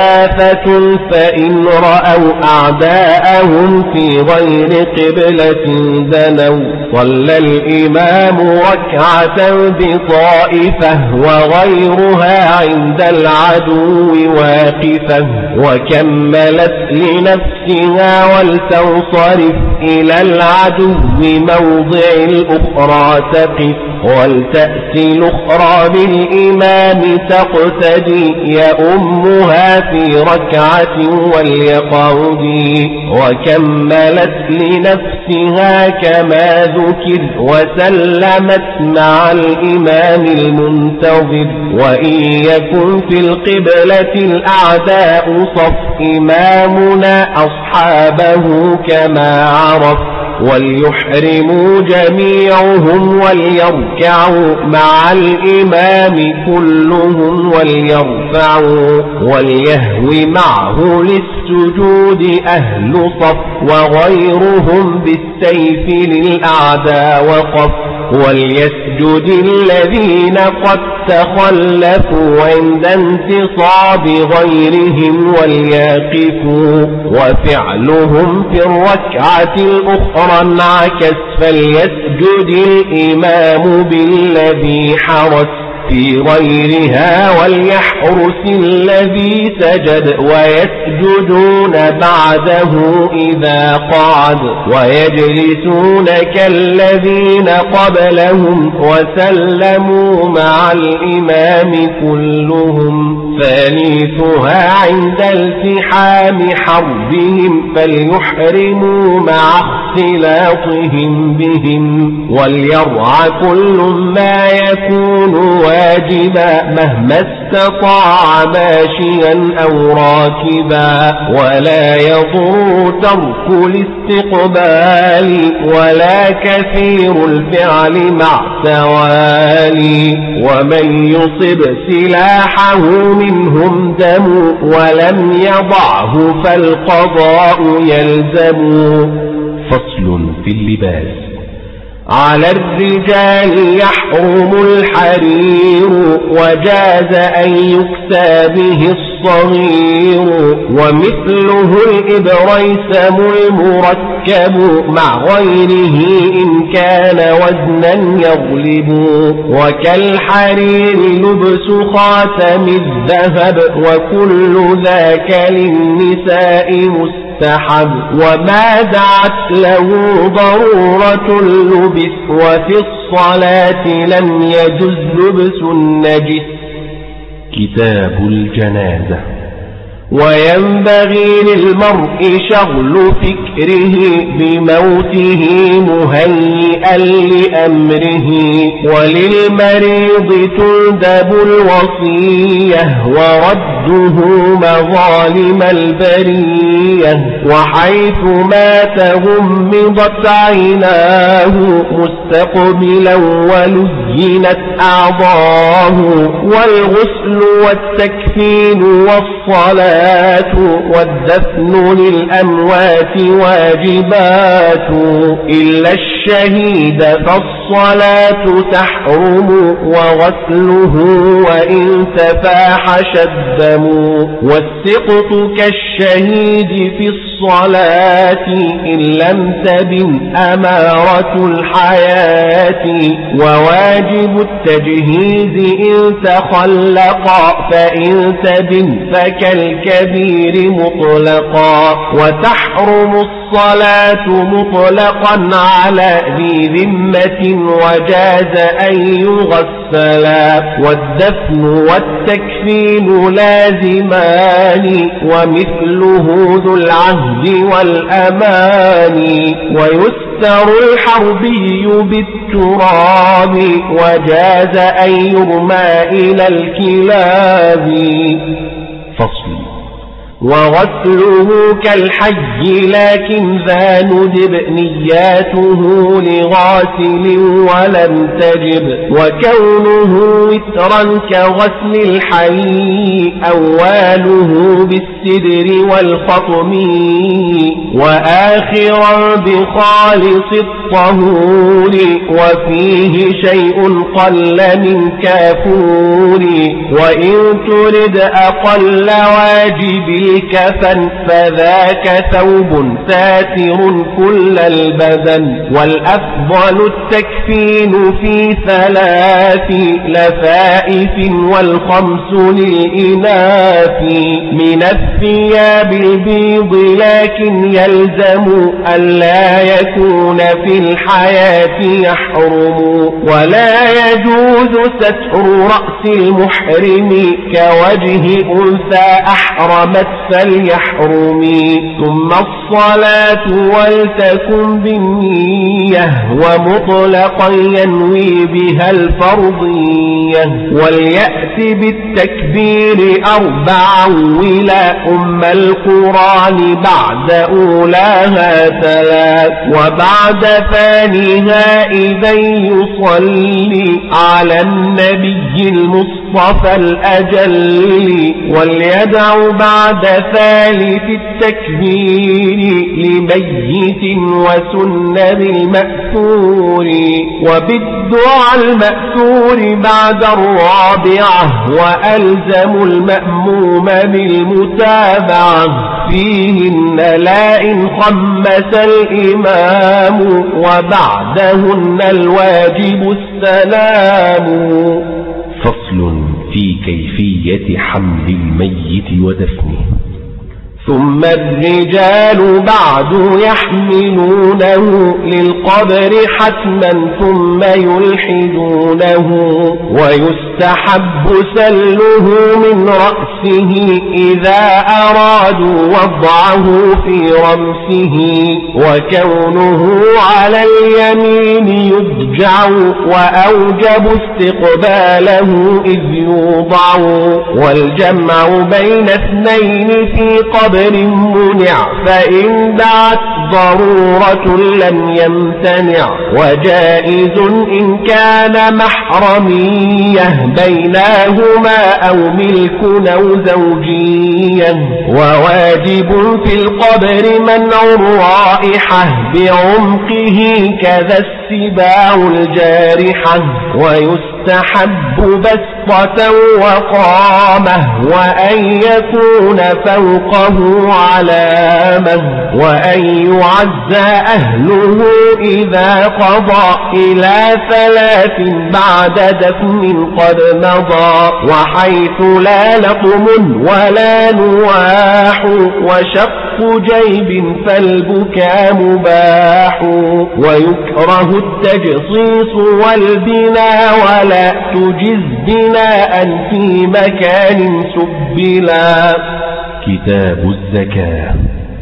3 فإن رأوا أعداءهم في غير قبلة دنوا صلى الإمام ركعة بطائفة وغيرها عند العدو واقفة وكملت لنفسها ولتنصرف إلى العدو موضع الأخرى تقف ولتأتي الأخرى بالإمام تقتدي يأمها في ركعة وليقعد وكملت لنفسها كما ذكر وسلمت مع الإمام المنتظر وإن يكن في القبلة الأعداء صف إمامنا أصحابه كما عرف وليحرموا جميعهم وليركعوا مع الإمام كلهم وليرفعوا وليهوي معه للسجود أهل صف وغيرهم بالسيف للأعداء وقف وليسجد الذين قد تخلفوا عند انتصاب غيرهم وليقفوا وفعلهم في الركعة الأخرى انعكس فليسجد الإمام بالذي حرس في غيرها وليحرس الذي سجد ويسجدون بعده إذا قعد ويجلسون كالذين قبلهم وسلموا مع الإمام كلهم ثالثها عند التحام حربهم فليحرموا مع اختلاطهم بهم وليرعى كل ما يكون واجبا مهما استطاع ماشيا أو راكبا، ولا يضر ترك الاستقبال ولا كثير الفعل مع توالي. ومن يصب سلاحه منهم دم ولم يضعه فالقضاء يلزم. فصل في اللباس. على الرجال يحرم الحرير وجاز أن يكسى به الصغير، ومثله الإبريسم المركب مع غيره إن كان وزنا يغلب. وكالحرير لبس خاتم الذهب وكل ذاك للنساء مستحب، وما دعت له ضرورة لبس، وفي الصلاة لم يجز لبس النجس. كتاب الجنازة. وينبغي للمرء شغل فكره بموته مهيئا لأمره، وللمريض تندب الوصية ورده مظالم البرية. وحيث مات غمضت عيناه مستقبلا ولينت أعضاه، والغسل والتكفين والصلاة والدفن للأموات واجبات، إلا الشهيد فالصلاة تحرم وغسله وإن تفاحش الدم. والسقط كالشهيد في الصلاة إن لم تبن أمارة الحياة، وواجب التجهيز إن تخلقا فإن تبن فكالكبير مطلقا. وتحرم الصلاة مطلقا على ذي ذمة وجاز أن يغسلا. والدفن والتكفين لازمان ومثله ذو العهد والأمان. ويستر الحربي بالتراب وجاز أن يرمى إلى الكلاب. فصل. وغسله كالحي لكن ذا ندب نياته لغاسل ولم تجب. وكونه وترا كغسل الحي أواله بالسدر والخطم، وآخرا بخالص الطهور وفيه شيء قل من كافور. وإن ترد أقل واجب الكفن فذاك ثوب ساتر كل البدن. والأفضل التكفين في 3 لفائف والخمس للإناث من الثياب البيض، لكن يلزم ألا يكون في الحياة يحرم. ولا يجوز ستر رأس المحرم كوجه أنثى أحرمت فليحرمي. ثم الصلاة ولتكن بالنية ومطلقا ينوي بها الفرضية. وليأت بالتكبير 4 ولا أم القرآن بعد أولاها 3. وبعد ثانيها إذا يصلي على النبي المصطفى الأجل. وليدع بعد ثالث التكبير لميت وسن بالمأثور. وبالدعاء المأثور بعد 4 وألزم المأموم بالمتابعة فيهن لا إن خمس الإمام، وبعدهن الواجب السلام. فصل في كيفية حمل الميت ودفنه. ثم الرجال بعد يحملونه للقبر حتما ثم يلحدونه ويستحب سله من رأسه إذا أرادوا وضعه في رمسه وكونه على اليمين يضجع وأوجب استقباله إذ يوضع والجمع بين اثنين في قبر منع فإن دعت ضرورة لم يمتنع وجائز إن كان محرمية بينهما أو ملك أو زوجية وواجب في القبر منع الرائحة بعمقه كذا السباع الجارحة ويستحب بسطة وقامة وأن يكون فوقه علامة وأن يعزى أهله إذا قضى إلى 3 بعد دفن قد مضى وحيث لا لطم ولا نواح وشق جيب فالبكاء مباح ويكره التجصيص والبناء ولا تجز بناء في مكان سبلا. كتاب الزكاة.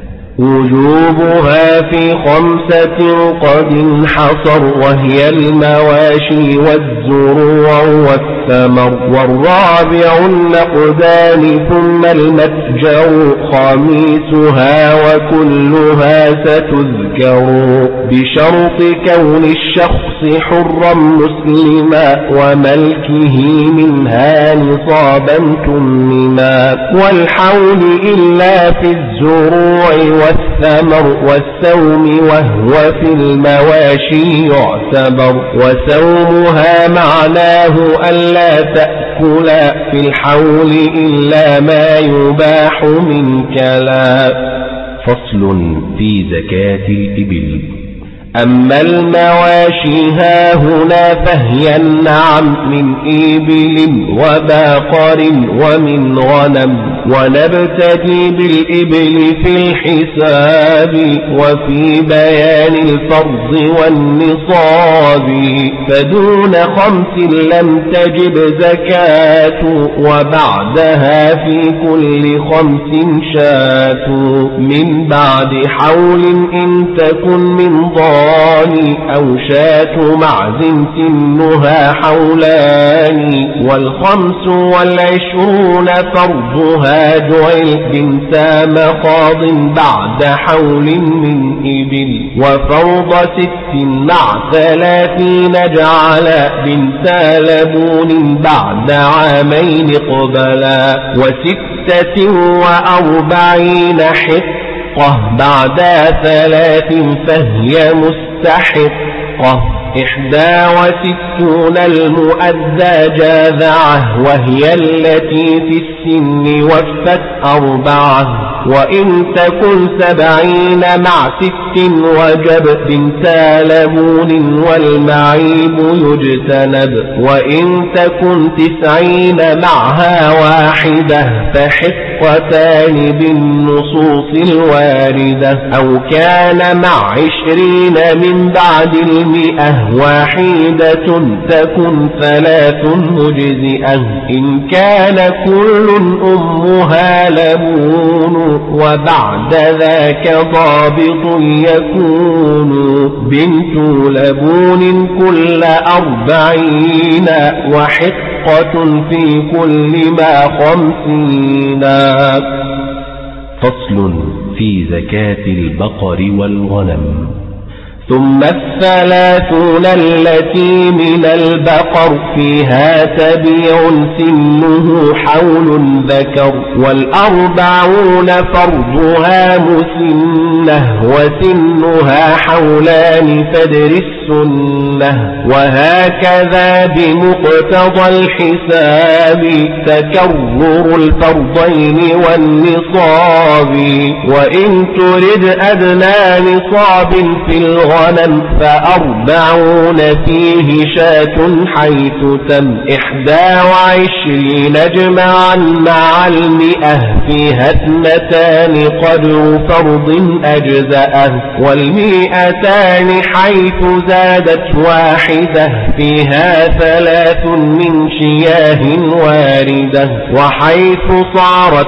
وجوبها في 5 قد انحصر وهي المواشي والزروع والثمر والرابع النقدان ثم المتجع خامسها وكلها ستذكر بشرط كون الشخص حرا مسلما وملكه منها نصابا تمما والحول إلا في الزروع والثمر والسوم وهو في المواشي يعتبر وسومها معناه ألا تأكل في الحول إلا ما يباح من كلا. فصل في زكاة الإبل. أما المواشي هاهنا فهي النعم من إبل وباقر ومن غنم ونبتدي بالإبل في الحساب وفي بيان الفرض والنصاب فدون 5 لم تجب زكاة وبعدها في كل 5 شاة من بعد حول إن تكن من ضال أو شاة معز سنها حولان 25 فرضها جعل بنت مخاض بعد حول من إبل وفرض 6 مع 30 جعل بنت لبون بعد عامين قبلا 46 حق بعد 3 فهي مستحقة 61 المؤدى جاذعه وهي التي في السن وفت 4 وإن تكن 70 مع 6 وجب بنت لبون والمعيب يجتنب وإن تكن 90 معها واحدة فحقتان بالنصوص الواردة أو كان مع 20 من بعد 100 واحدة تكن 3 مجزئة إن كان كل أمها لبون وبعد ذاك ضابط يكون بنت لبون كل 40 وحقة في كل ما 50. فصل في زكاة البقر والغنم. ثم 30 التي من البقر فيها تبيع سنه حول ذكر 40 فرضها مسنه وسنها حولان فادرس السنة. وهكذا بمقتضى الحساب تكرر الفرضين والنصاب. وإن ترد أدنى نصاب في الغنم ف40 فيه شاة حيث تم 21 جمعا مع 100 فيها 2 قدر فرض أجزأه. 200 حيث زادت 1 فيها 3 من شياه واردة. وحيث صارت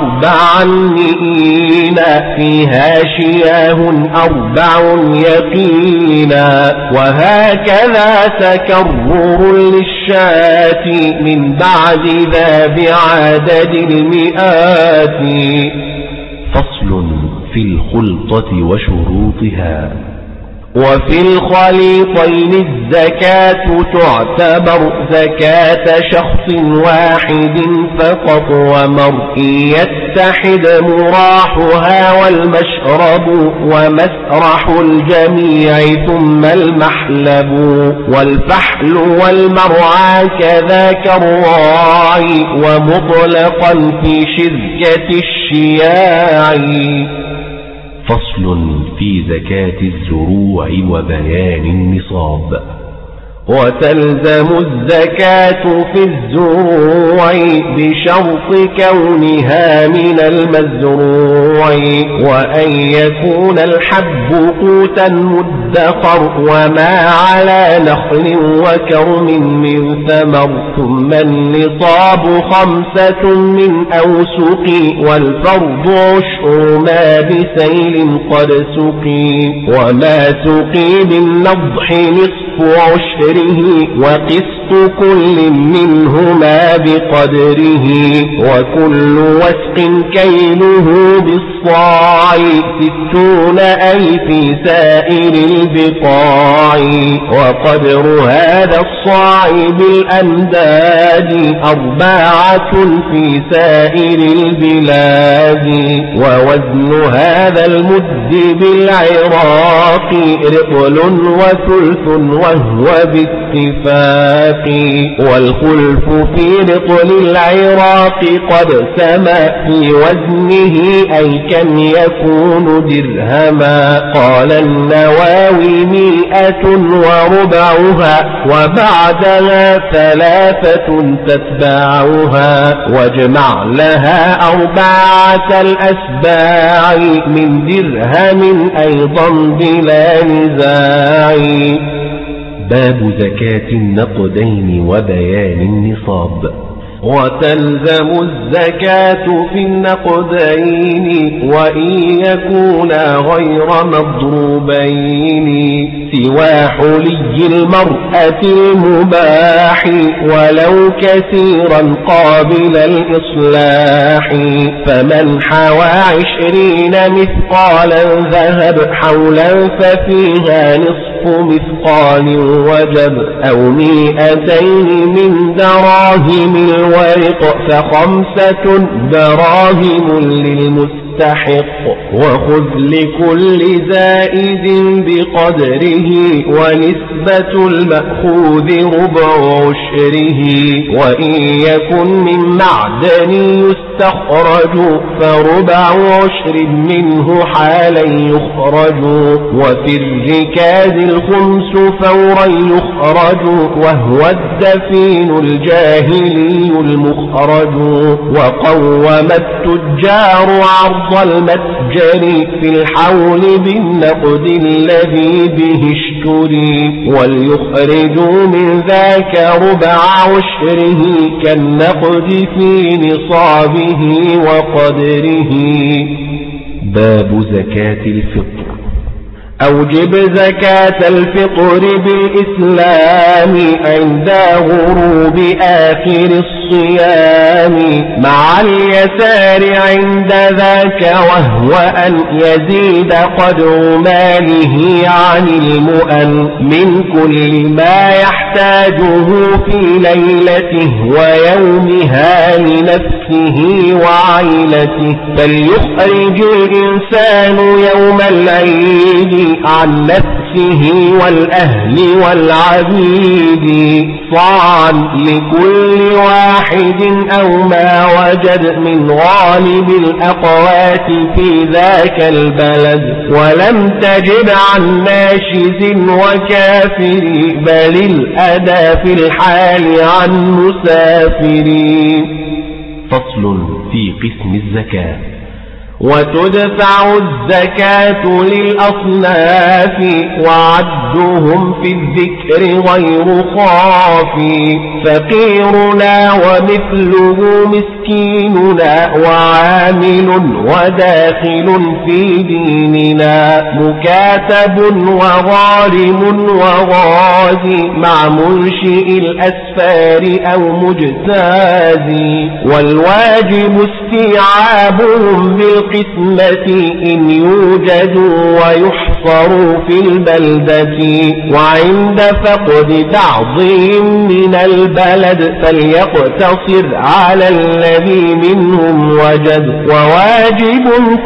400 فيها شياه 4 يقينا. وهكذا تكرر للشاة من بعد ذا بعدد المئات. فصل في الخلطة وشروطها. وفي الخليطين الزكاة تعتبر زكاة شخص واحد فقط ومرء يتحد مراحها والمشرب ومسرح الجميع ثم المحلب. والفحل والمرعى كذاك الراعي ومطلقا في شركة الشياع. فصل في زكاة الزروع وبيان النصاب. وتلزم الزكاة في الزروع بشرط كونها من المزروع. وأن يكون الحب قوتا مدخر وما على نخل وكرم من ثمر. ثم النصاب 5 من أوسق والفرض 10 ما بسيل قد سقي. وما سقي بالنضح نصف 10 وقسط كل منهما بقدره. وكل وسق كيله بالصاع 60 أي في سائر البقاع. وقدر هذا الصاع بالأمداد 4 في سائر البلاد. ووزن هذا المد بالعراق رطل وثلث وهو باتفاق. والخلف في رطل العراق قد سما في وزنه أي كم يكون درهما. قال النواوي 100 وربعها وبعدها 3 تتبعها. واجمع لها 4 الأسباع من درهم أيضا بلا نزاع. باب زكاة النقدين وبيان النصاب. وتلزم الزكاة في النقدين وإن يكونا غير مضروبين سوى حلي المرأة المباح ولو كثيرا قابل الإصلاح. فمن حوى 20 مثقالا ذهب حولا ففيها نصف مثقال وجب. أو 200 من دراهم الورق ف5 دراهم للمستحق. وخذ لكل زائد بقدره ونسبة المأخوذ 10. وإن يكن من معدن يستخرج ف10 منه حالا يخرج. وفي الركاز 5 فورا يخرج وهو الدفين الجاهلي المخرج. وقوم التجار عرض المتجر في الحول بالنقد الذي به اشتري. وليخرجوا من ذاك 10 كالنقد في نصابه وقدره. باب زكاة الفطر. أوجب زكاة الفطر بالإسلام عند غروب آخر الصيام مع اليسار عند ذاك وهو أن يزيد قدر ماله عن المؤن من كل ما يحتاجه في ليلته ويومها لنفسه وعائلته. فليخرج الإنسان يوم العيد عن نفسه والأهل والعبيد صاعا لكل واحد أو ما وجد من غالب الأقوات في ذاك البلد ولم تجد عن ناشز وكافر بل الأدى في الحال عن مسافرين. فصل في قسم الزكاة. وتدفع الزكاة للأصناف وعدهم في الذكر غير خافي فقيرنا ومثله مسكيننا وعامل وداخل في ديننا مكاتب وغارم وغازي مع منشئ الأسفار أو مجتازي والواجب استيعابهم بالقسمة إن يوجدوا ويحصروا في البلدة وعند فقد بعضهم من البلد فليقتصر على الذي منهم وجد وواجب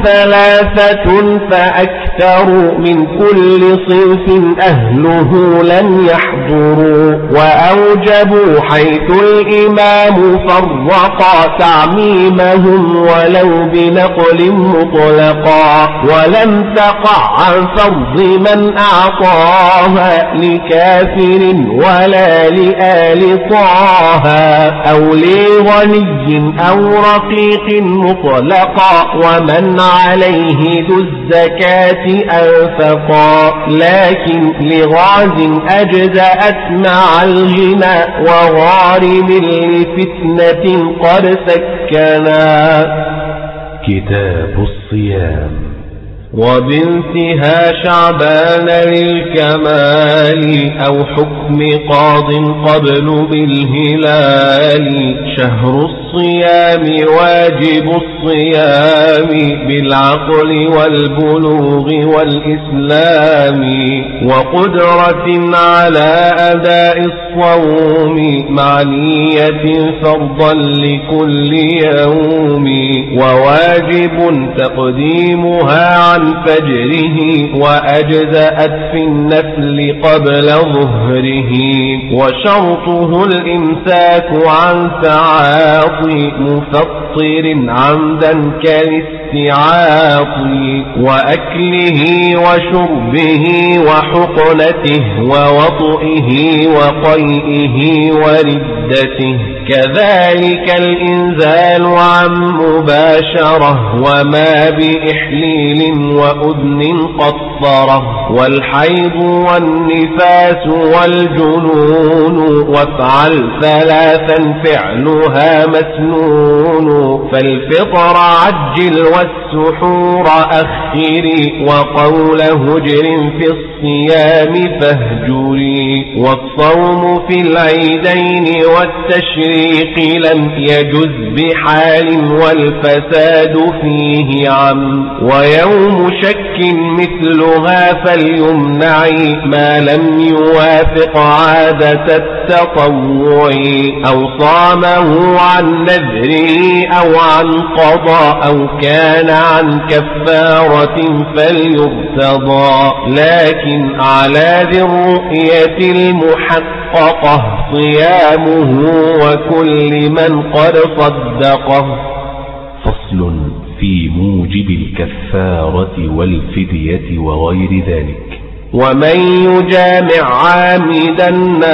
3 فأكثر من كل صنف أهله لم يحضروا وأوجبوا حيث الإمام فرقا تعميمهم ولو بنقل مطلقا ولم تقع عن فرض من أعطاها لكافر ولا لآل طه أو لغني أو رقيق مطلقا ومن عليه ذو الزكاة أنفقا لكن لغاز أجزأت مع الغنى وغارم لفتنة قد سكنا. كتاب الصيام. وبانتهى شعبان للكمال أو حكم قاض قبل بالهلال شهر الصيام واجب الصيام بالعقل والبلوغ والإسلام وقدرة على أداء الصوم مع نية فرضا لكل يوم وواجب تقديمها عن فجره وأجزأت في النفل قبل ظهره وشرطه الإمساك عن تعاطي مفطر عمدا كالاستعاطي وأكله وشربه وحقنته ووطئه وقيئه وردته كذلك الإنزال عن مباشرة وما بإحليل وأذن قصرة والحيض والنفاس والجنون وافعل 3 فعلها مسنون فالفطر عجل والسحور أخري وقول هجر في الصيام فاهجري والصوم في العيدين والتشريق لم يجز بحال والفساد فيه عم ويوم شك مثلها فليمنع ما لم يوافق عادة التطوع أو صامه عن نذره أو عن قضاء أو كان عن كفارة فليرتضى لكن على ذي الرؤية المحققة صيامه وكل من قد صدقه. فصل في موجب الكفارة والفدية وغير ذلك. ومن يجامع عامدا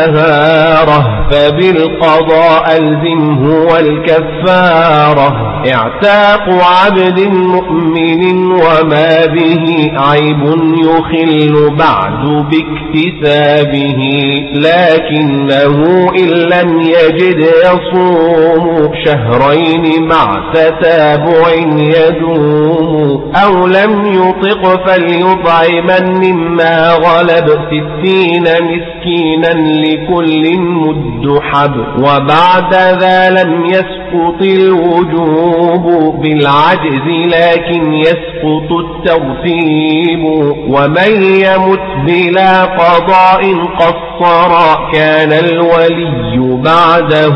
نهاره فبالقضاء ألزمه والكفارة اعتاق عبد مؤمن وما به عيب يخل بعد باكتسابه لكنه إن لم يجد يصوم 2 شهرين مع تتابع يدوم أو لم يطق فليطعمن مما إذا غلب 60 مسكينا لكل مد حب. وبعد ذا لم يسقط الوجوب بالعجز لكن يسقط الترتيب. ومن يمت بلا قضاء قصرا كان الولي بعده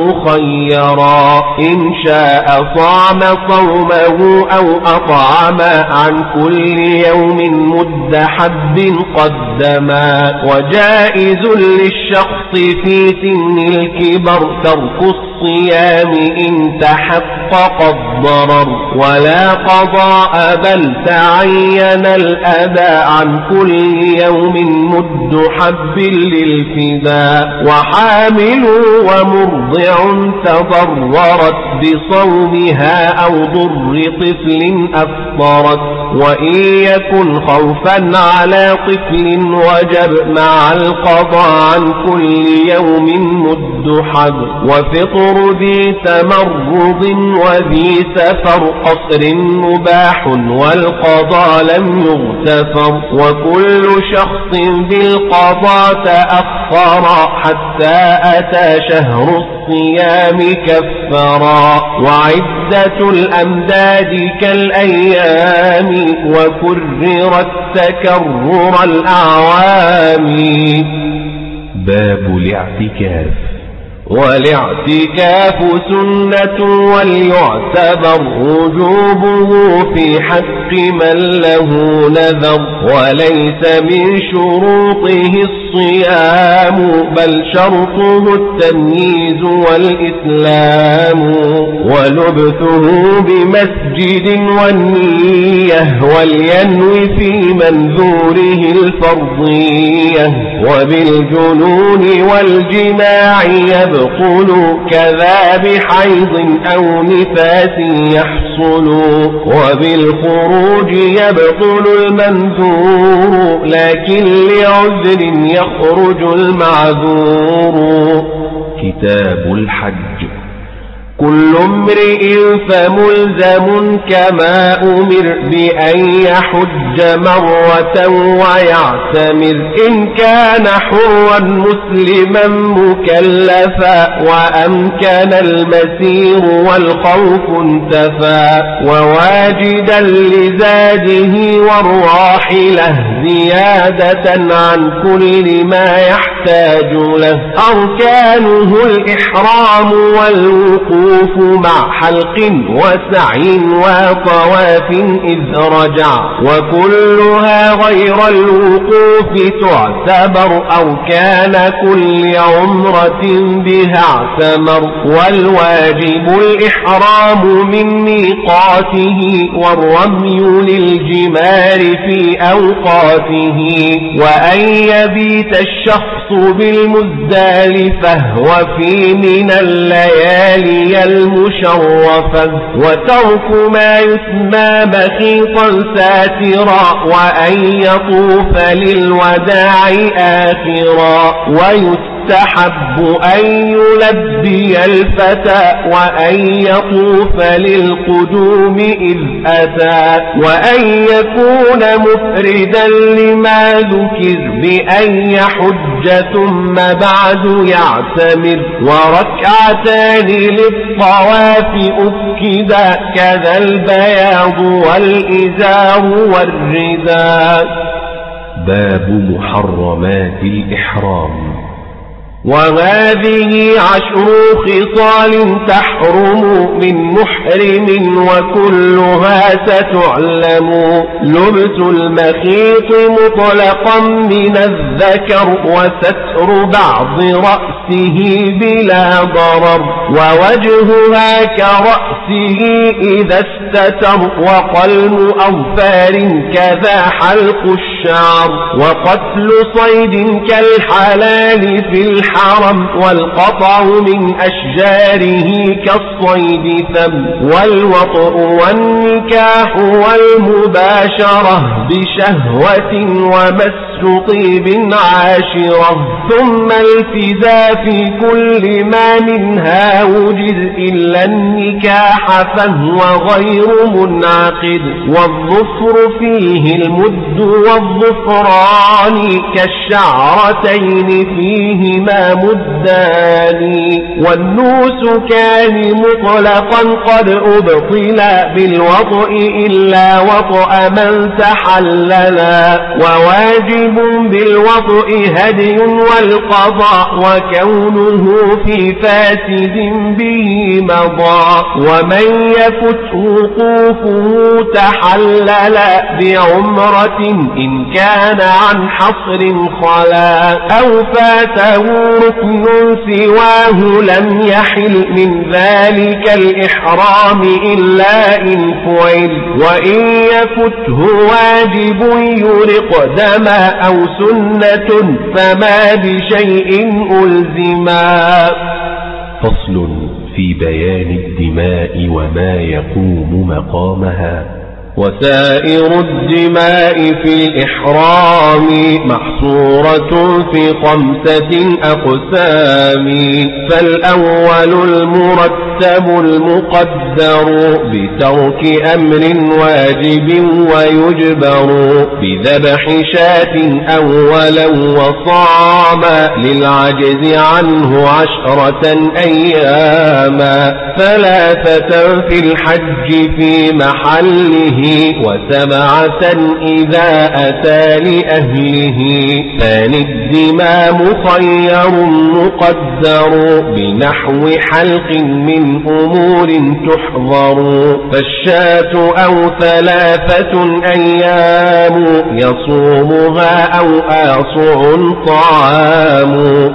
مخيرا. إن شاء صام صومه أو أطعم عن كل يوم مد حب قدما. وجائز للشخص في سن الكبر ترك الصيام إن تحقق الضرر. ولا قضاء بل تعين الأداء عن كل يوم مد حب للفداء. وحامل ومرضع تضررت بصومها أو ضر طفل أفطرت. وإن يكن خوفا على طفل وجب مع القضاء عن كل يوم مد حب. وفطر ذي تمرض وذي سفر قصر مباح والقضاء لم يغتفر. وكل شخص بالقضاء تأخر حتى أتى شهر الصيام كفرا. وعدة الأمداد كالأيام وكررت تكرر الأعوام. باب الاعتكاف. والاعتكاف سنة وليعتبر وجوبه في حق من له نذر. وليس من شروطه الصيام بل شرطه التمييز والإسلام. ولبثه بمسجد والنية ولينوي في منذوره الفرضية. وبالجنون والجماع يبطل كذا بحيض أو نفاس يحصل. وبالخروج يبطل المنذور لكن لعذر يخرج المعذور. كتاب الحج. كل امرئ فملزم كما أمر بأن يحج مرة ويعتمر. إن كان حرا مسلما مكلفا وأمكن المسير والخوف انتفى. وواجدا لزاده والراحلة زيادة عن كل ما يحتاج له. أركانه الإحرام والوقوف مع حلق وسعي وطواف إذ رجع. وكلها غير الوقوف تعتبر أركان كل عمرة بها اعتمر. والواجب الإحرام من ميقاته والرمي للجمار في أوقاته. وأن يبيت الشخص بالمزدلفة وفي من الليالي المشرفة. وترك ما يسمى مخيطا ساترا وأن يطوف للوداع آخرا. ويستحب أن يلبي الفتى وأن يطوف للقدوم إذ أتى. وأن يكون مفردا لما ذكر بأن يحج ثم بعد يعتمر. وركعتان للطواف أكدا كذا البياض والإزار والرداء. باب محرمات الإحرام. وهذه 10 خصال تحرم من محرم وكلها ستعلم. لبس المخيط مطلقا من الذكر وستر بعض رأسه بلا ضرر. ووجهها كرأسه إذا استتر. وقلم أظفار كذا حلق الشعر. وقتل صيد كالحلال في الحرم. والقطع من أشجاره كالصيد ثم. والوطء والنكاح والمباشرة بشهوة ومس طيب عاشرة، ثم التزا في كل ما منها وجد إلا النكاح فهو غير منعقد. والظفر فيه المد والظفران كالشعرتين فيهما مدان. والنوس كان مطلقا قد أبطلا بالوطء إلا وطأ من تحللا. وواجب بالوطء هدي والقضاء وكونه في فاسد به مضى. ومن يفت وقوفه تحلل بعمرة إن كان عن حصر خلا. أو فاته ركن سواه لم يحل من ذلك الإحرام إلا إن فعل. وإن يفته واجب يرق دما أو سنة فما بشيء ألزما. فصل في بيان الدماء وما يقوم مقامها. وسائر الدماء في الإحرام محصورة في 5 أقسام. فالأول المرتب المقدر بترك أمر واجب ويجبر بذبح شاة أولا وصام للعجز عنه 10 أياما. 3 في الحج في محله و7 إذا أتى لأهله. ثاني الدماء مخير مقدر بنحو حلق من أمور تحضر. فالشاة أو 3 أيام يصومها أو آصع طعام.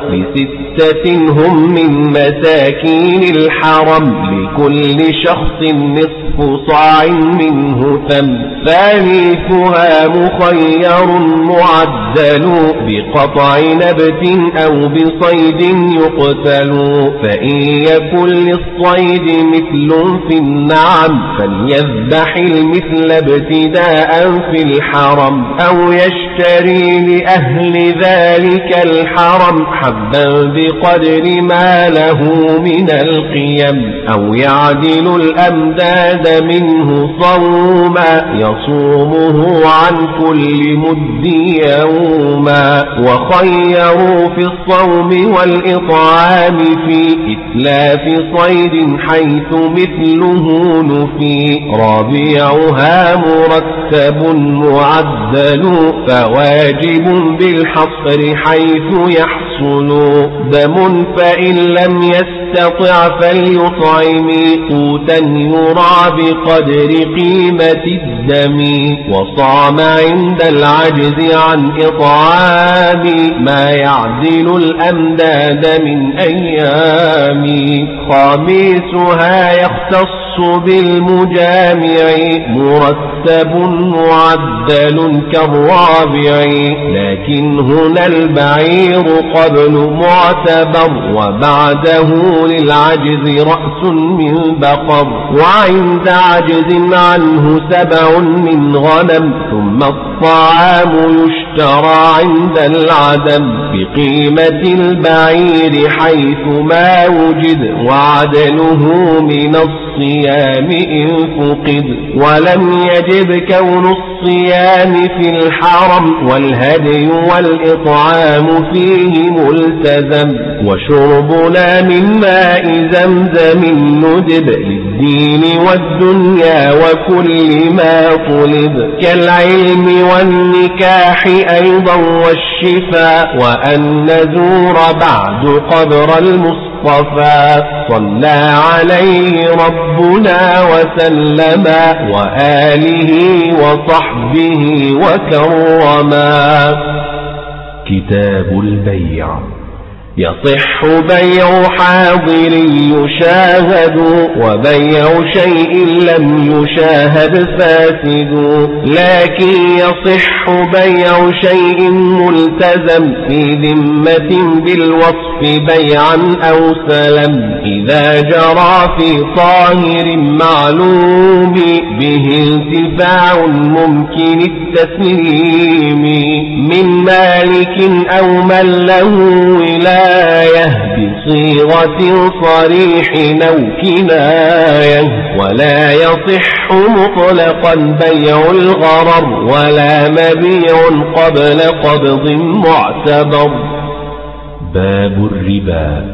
ل6 هم من مساكين الحرم لكل شخص نصف صاع منه ثم. ثالثها مخير معدل بقطع نبت أو بصيد يقتل. فإن يكن للصيد مثل في النعم فليذبح المثل ابتداء في الحرم. أو يشتري لأهل ذلك الحرم حبا بقدر ما له من القيم. أو يعدل الأمداد منه صوما يصومه عن كل مد يوما. وخيروا في الصوم والإطعام في إتلاف صيد حيث مثله نفي. رابعها مرتب معدل فواجب بالحصر حيث يحصل. دم فإن لم يستطع فليطعم قوتا يرى بقدر قيمة الدم. وصام عند العجز عن إطعام ما يعدل الأمداد من أيام. خامسها يختص بالمجامع مرتب معدل كالرابع. لكن هنا البعير قبل معتبر وبعده للعجز رأس من بقر. وعند عجز عنه 7 من غنم. ثم الطعام يشترى عند العدم بقيمة البعير حيث ما وجد وعدله من الصيام إن فقد. ولم يجب كون الصيام في الحرم والهدي والإطعام فيه ملتزم. وشربنا من ماء زمزم ندب للدين والدنيا وكل ما طلب كالعلم والنكاح أيضا والشفاء. وأن نزور بعد قبر المصطفى صلى عليه ربنا وسلم وآله وصحبه وكرما. كتاب البيع. يصح بيع حاضر يشاهد وبيع شيء لم يشاهد فاسد، لكن يصح بيع شيء ملتزم في ذمة بالوصف بيعا أو سلم، إذا جرى في طاهر معلوم به انتفاع ممكن التسليم، من مالك أو من له ولاية بصيغة صريح أو كناية، ولا يصح مطلقا بيع الغرر ولا مبيع قبل قبض معتبر. باب الربا.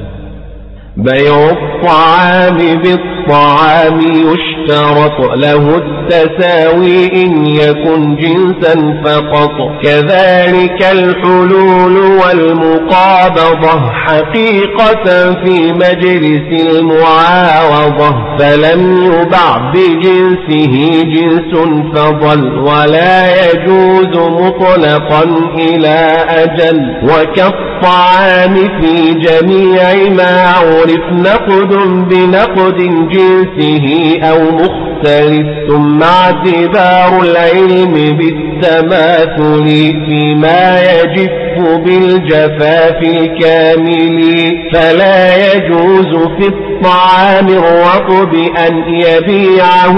بيع الطعام بالطعام يشترط له التساوي إن يكن جنسا فقط، كذلك الحلول والمقابضة حقيقة في مجلس المعاوضة، فلم يبع بجنسه جنس فضل ولا يجوز مطلقا إلى أجل، وكالطعام في جميع ما عرف نقد بنقد جنسه أو مختلف، ثم اعتبار العلم بالتماثل فيما يجف بالجفاف الكامل، فلا يجوز في الطعام الرطب أن يبيعه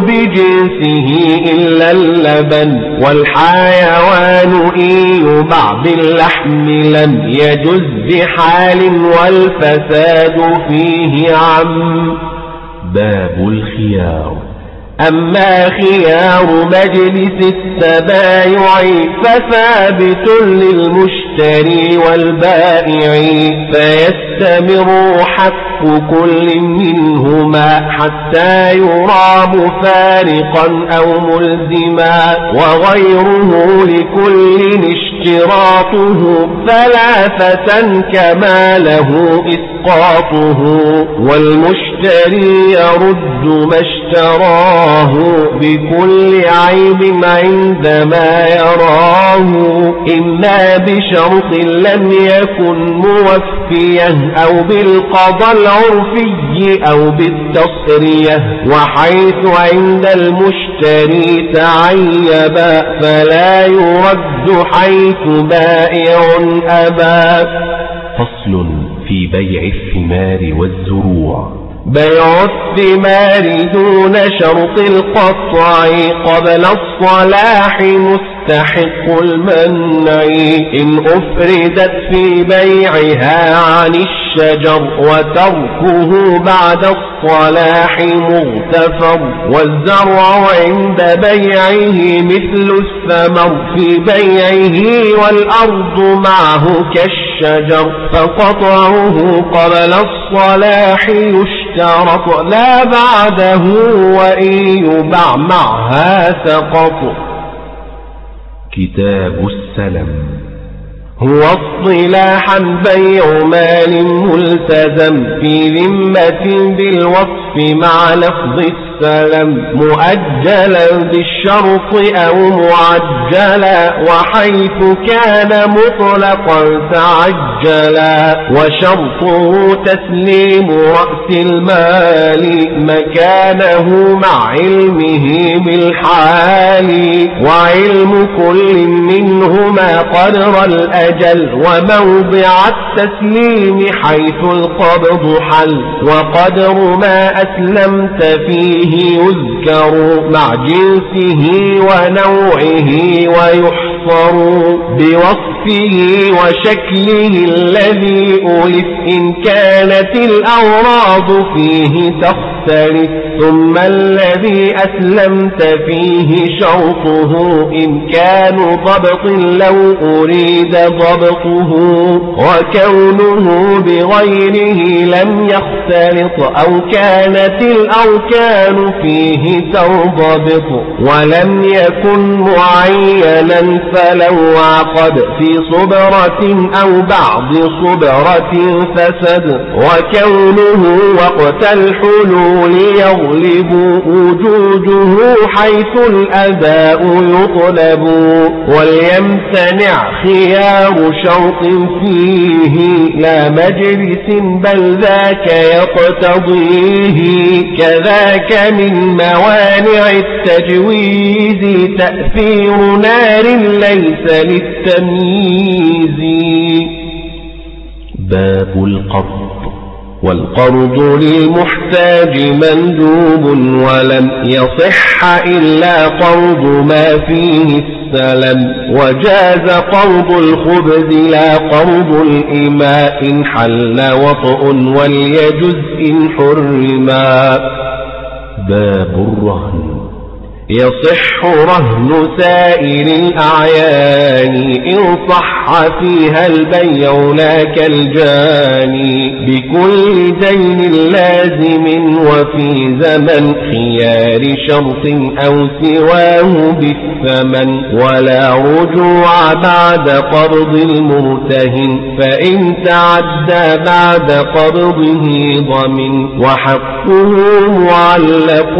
بجنسه إلا اللبن، والحيوان إن يباع باللحم لم يجز بحال والفساد فيه عم. باب الخيار. أما خيار مجلس التبايع فثابت للمشتري والبائع، فيستمر حق كل منهما حتى يرى مفارقا أو ملزما، وغيره لكل اشتراطه ثلاثة كما له إسقاطه، والمشتري يرد ما اشتراه بكل عيب عندما يراه، إما بشرط لم يكن موفيا أو بالقضاء العرفي أو بالتصرية، وحيث عند المشتري تعيبا فلا يرد حيث بائع أبا. فصل في بيع الثمار والزروع. بيع الثمار دون شرط القطع قبل الصلاح مستحق المنع، إن أفردت في بيعها عن الشجر وتركه بعد الصلاح مغتفر، والزرع عند بيعه مثل الثمر في بيعه والأرض معه كالشجر، فقطعه قبل الصلاح يشترط لا بعده، وإن يباع معها سقط. كتاب السلم. هو اصطلاحا بيع مال ملتزم في ذمة بالوصف مع لفظ السلم، مؤجلا بالشرط أو معجلا، وحيث كان مطلقا تعجلا، وشرطه تسليم رأس المال مكانه مع علمه بالحال، وعلم كل منهما قدر الأجل وموضع التسليم حيث القبض حل، وقدر ما أسلمت فيه يذكر مع جنسه ونوعه ويحصر بوصفه وشكله الذي ألف، إن كانت الأوراض فيه تختلف، ثم الذي أسلمت فيه شرطه إن كان ضبط لو أريد ضبطه، وكونه بغيره لم يختلط، أو كانت الأركان فيه تنضبط ولم يكن معينا، فلو عقد في صبرة أو بعض صبرة فسد، وكونه وقت الحلول يغلب وجوده حيث الأداء يطلب وليمتنع خيار شرط فيه لا مجلس بل ذاك يقتضيه كذاك من موانع التجويز تأثير نار ليس للتمييز. باب القرض. والقرض للمحتاج مندوب ولم يصح إلا قرض ما فيه السلم وجاز قرض الخبز لا قرض الإماء إن حل وطء وليجز إن حرما. باب الرهن. يصح رهن سائر الأعيان إن صح فيها البيع لا كالجاني بكل دين لازم وفي زمن خيار شرط أو سواه بالثمن ولا رجوع بعد قرض المرتهن فإن تعدى بعد قرضه ضمن وحقه معلق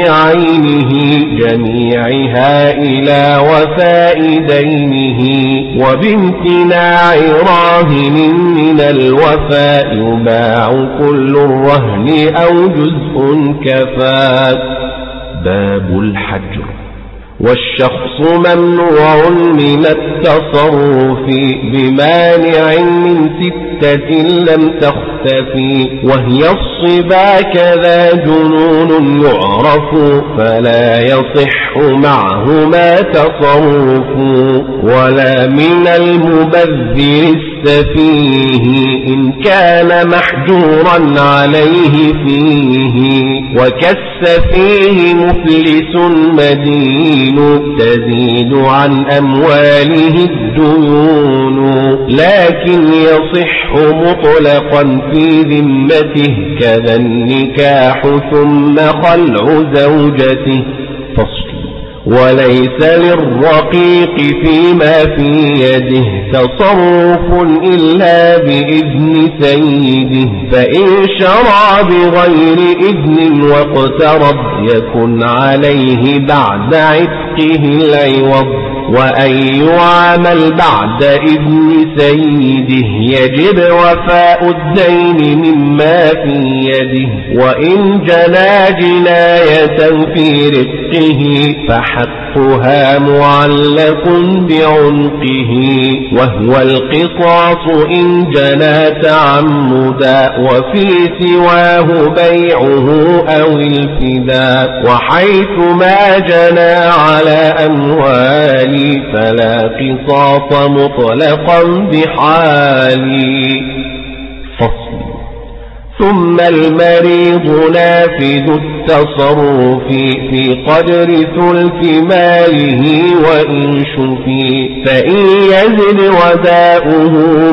بعينه جميعها إلى وفاء دينه وبامتناع راهن من الوفاء يباع كل الرهن أو جزء كفاك. باب الحجر. والشخص ممنوع من التصرف بمانع من 6 لم تختفي وهي الصبا كذا جنون يعرف فلا يصح معهما تصرف ولا من المبذر السفيه إن كان محجورا عليه فيه وكالسفيه مفلس مدين تزيد عن أمواله الديون لكن يصح مطلقا في ذمته كذا النكاح ثم خلع زوجته. فصل. وليس للرقيق فيما في يده تصرف إلا بإذن سيده فإن شرع بغير إذن واقترب يكن عليه بعد عتقه العوض وأن يعامل بعد إذن سيده يجب وفاء الدين مما في يده وإن جنى جناية في رقه فحقها معلق بعنقه وهو القصاص إن جنى تعمدا وفي سواه بيعه أو الفداء وحيث ما جنى على أموال فلا قصاص مطلقا بحالي. فصل. ثم المريض نافذ التصرف في قدر ثلث ماله وإن شفي فإن يزد وداؤه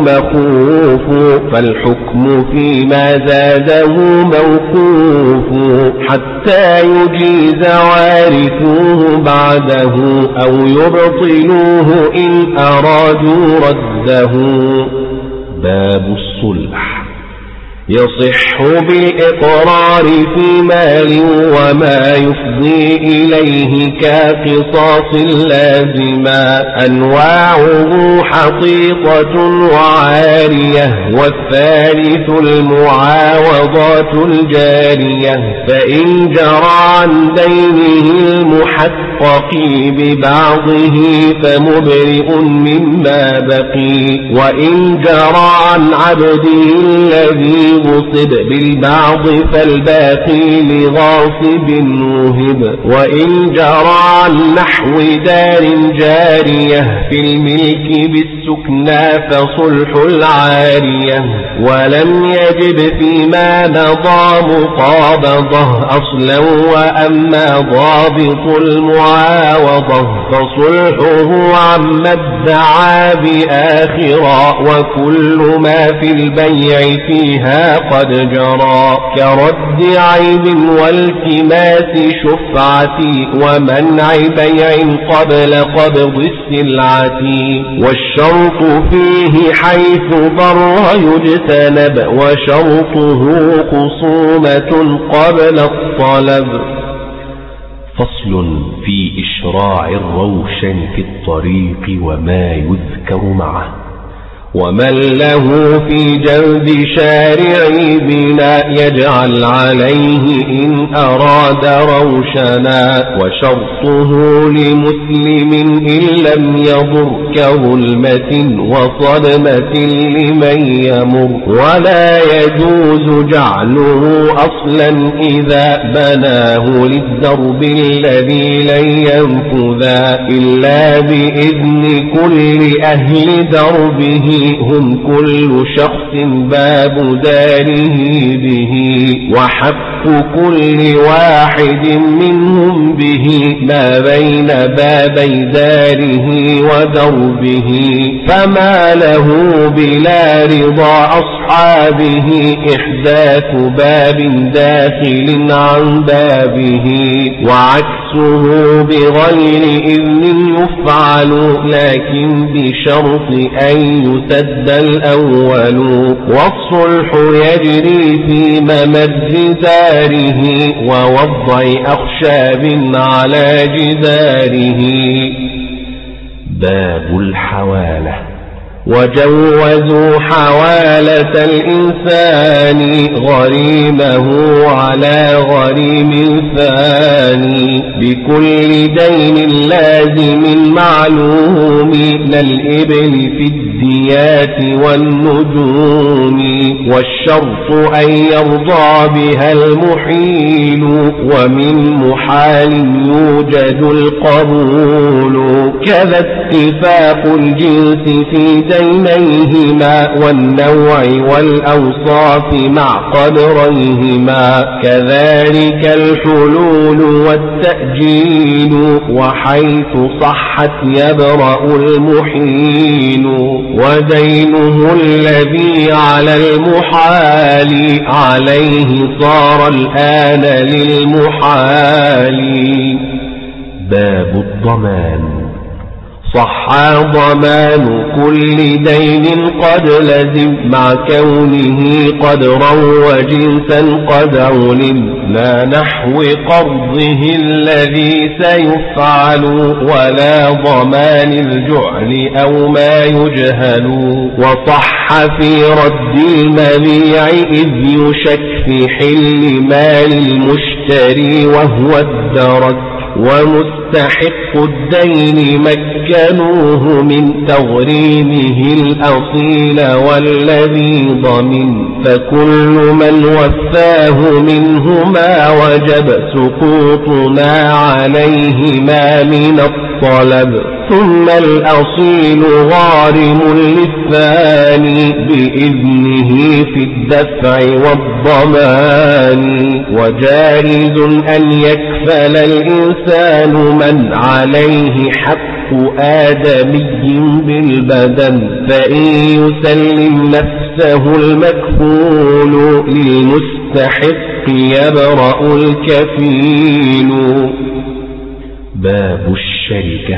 مخوف فالحكم فيما زاده موقوف حتى يجيز وارثوه بعده أو يبطلوه إن أرادوا رده. باب الصلح. يصح بالإقرار في مال وما يفضي إليه كقصاص لازما أنواعه حقيقة وعارية والثالث المعاوضات الجارية فإن جرى عن دينه المحقق ببعضه فمبرئ مما بقي وإن جرى عن عبده الذي غصب بالبعض فالباقي لغاصب وهب وإن جرى عن نحو دار جارية في الملك بالسكنى فصلح العارية ولم يجب فيما مضى مقابضة أصلا وأما ضابط المعاوضة فصلحه عما ادعى بآخرا وكل ما في البيع فيها فيها قد جرى كرد عيب والتماس شفعة ومنع بيع قبل قبض السلعة والشرط فيه حيث ضر يجتنب وشرطه خصومة قبل الطلب. فصل في إشراع الروشن في الطريق وما يذكر معه. ومن له في جنب شارع بنا يجعل عليه إن أراد روشنا وشرطه لمسلم إن لم يضر كظلمة وصدمة لمن يمر ولا يجوز جعله أصلا إذا بناه للدرب الذي لن ينفذا إلا بإذن كل أهل دربه هم كل شخص باب داره به وحق كل واحد منهم به ما بين بابي داره ودربه فما له بلا رضا أصحابه إحداث باب داخل عن بابه وعكسه بغير إذن يفعل لكن بشرط أن يسد الأول والصلح يجري في ممر داره ووضع أخشاب على جداره. باب الحوالة. وجوزوا حوالة الإنسان غريمه على غريم ثاني بكل دين لازم معلوم للإبل في الديات والنجوم والشرط أن يرضى بها المحيل ومن محال يوجد القبول كذا اتفاق الجنس في دينيهما والنوع والأوصاف مع قدريهما كذلك الحلول والتأجيل وحيث صحت يبرأ المحيل ودينه الذي على المحال عليه صار الآن للمحال. باب الضمان. صح ضمان كل دين قد لزم مع كونه قدرا وجنسا قد علم لا نحو قرضه الذي سيفعل ولا ضمان الجعل أو ما يجهل وصح في رد المبيع إذ يشك في حل مال المشتري وهو الدرك ومستحق الدين مكنوه من تغريمه الأصيل والذي ضمن فكل من وفاه منهما وجب سقوطنا عليهما من الطلب ثم الأصيل غارم للثاني بإذنه في الدفع والضمان وجائز أن يكفل الإنسان من عليه حق آدمي بالبدن فإن يسلم نفسه المكفول للمستحق يبرأ الكفيل. باب الشركة.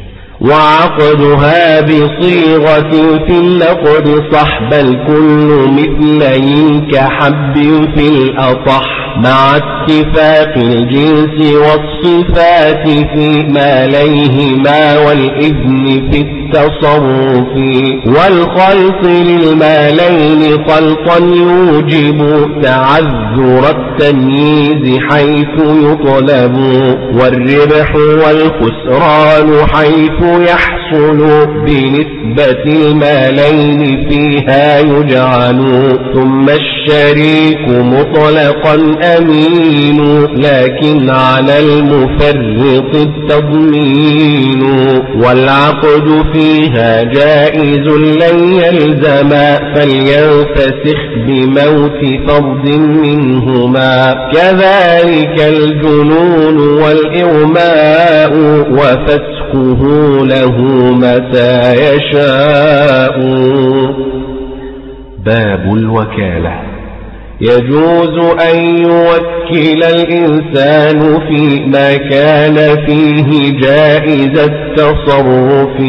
وعقدها بصيغة في اللقد صح بل كل مثلين كحب في الأصح مع اتفاق الجنس والصفات في ماليهما والإذن في التصرف والخلط للمالين خلطا يوجب تعذر التمييز حيث يطلب والربح والخسران حيث يحصل بنسبة المالين فيها يجعل ثم الشريك مطلقا أمين لكن على المفرط التضمين والعقد فيها جائز لن يلزما فلينفسخ بموت فرد منهما كذلك الجنون والإغماء وفسخه له متى يشاء. باب الوكالة. يجوز أن يوكل الإنسان فيما كان فيه جائز التصرف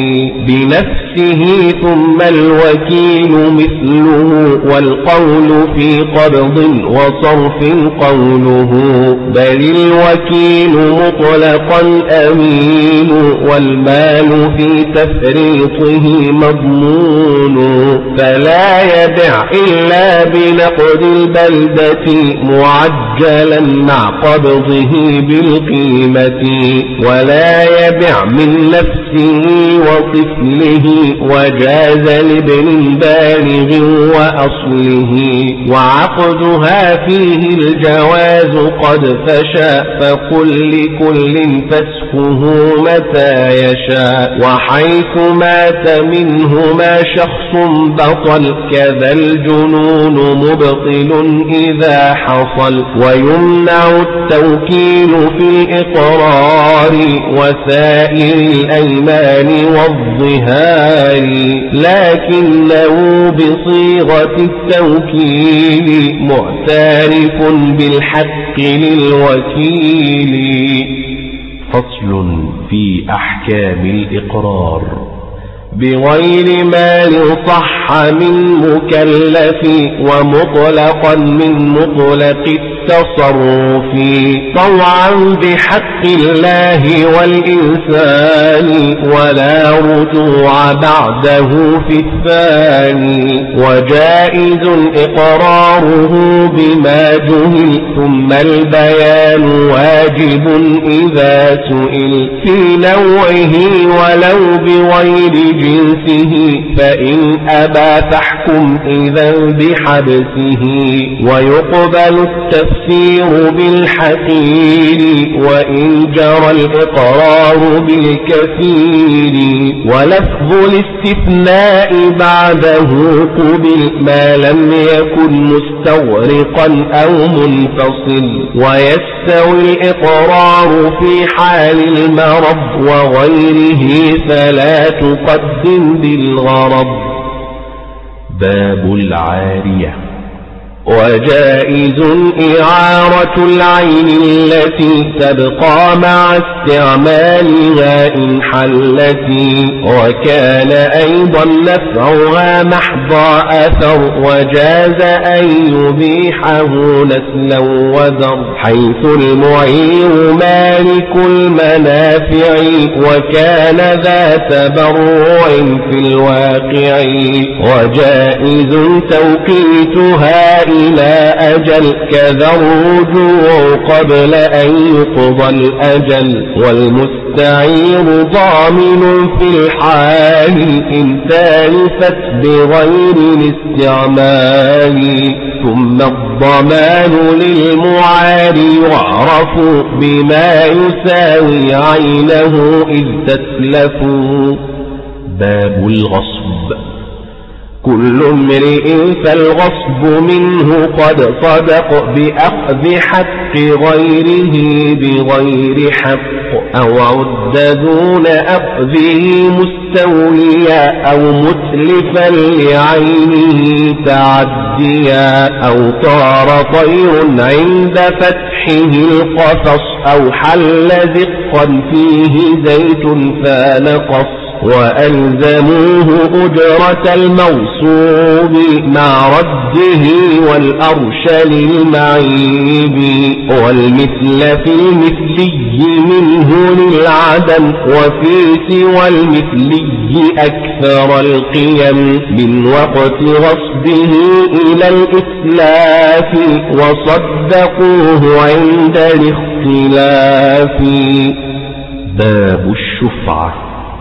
بنفسه، ثم الوكيل مثله، والقول في قبض وصرف قوله، بل الوكيل مطلقا أمين، والمال في تفريطه مضمون، فلا يبع إلا بنقد البلدة معجلا مع قبضه بالقيمة، ولا يبع من نفسه وطفله، وجاز لابن بالغ وأصله، وعقدها فيه الجواز قد فشى، فقل لكل فسخه متى يشاء، وحيث مات منهما شخص بطل، كذا الجنون مبطل إذا حصل، ويمنع التوكيل في الإقرار وسائر الأيمان والظهار، لكنه بصيغة التوكيل معترف بالحق للوكيل. فصل في أحكام الإقرار. بغير مال صح من مكلف، ومطلقا من مطلق التصرف، طوعا بحق الله والإنسان، ولا رجوع بعده في الثاني، وجائز إقراره بما جهل، ثم البيان واجب إذا سئل في نوعه ولو بغير جنسه، فإن أبى فاحكم إذا بحبسه، ويقبل التفسير بالحقير، وإن جرى الإقرار بالكثير، ولفظ الاستثناء بعده قبل ما لم يكن مستغرقا أو منفصل، ويستوي الإقرار في حال المرض وغيره، فلا تقدم بالغرض. باب العارية. وجائز إعارة العين التي تبقى مع استعمالها إن حلت، وكان أيضا نفعها محض أثر، وجاز أن يبيحه نسلا وذر، حيث المعير مالك المنافع، وكان ذا تبرع في الواقع، وجائز توقيتها إلى أجل، كذا الرجوع قبل أن يقضى الأجل، والمستعير ضامن في الحال إن تالفت بغير الاستعمال، ثم الضمان للمعار يعرف بما يساوي عينه إذ تتلف. باب الغصب. كل امرئ فالغصب منه قد صدق، بأخذ حق غيره بغير حق، أو عد دون أخذه مستوليا، أو متلفا لعينه تعديا، أو طار طير عند فتحه القفص، أو حل زقا فيه زيت فنقص، وألزموه أجرة الموصوب مع رده والأرشل المعيب، والمثل في المثلي منه للعدم، وفي سوى المثلي أكثر القيم من وقت غصبه إلى الإسلاف، وصدقوه عند الاختلاف. باب الشفعة.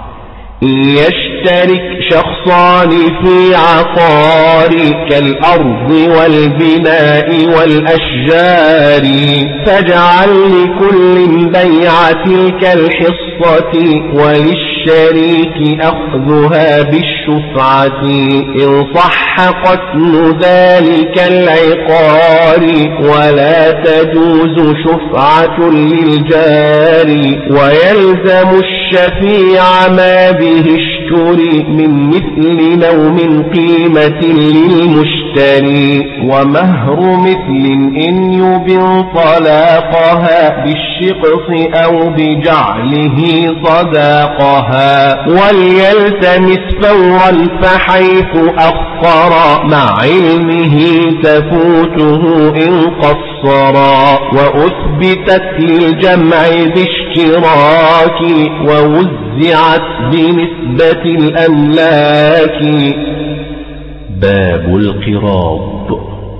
يشترك شخصان في عقار كالأرض والبناء والأشجار، فاجعل لكل بيع تلك الحصة، وللشريك أخذها بالشفعة، الشفعة إن صح قتل ذلك العقار ولا تجوز شفعة للجار ويلزم الشفيع ما به اشتري من مثل أو من قيمة للمشتري ومهر مثل إن يبن طلاقها بالشقص أو بجعله صداقها وليلتمس فورا فحيث أخر مع علمه تفوته إن قصرا وأثبتت للجمع باشتراك ووزعت بنسبة الأملاك. باب القراض.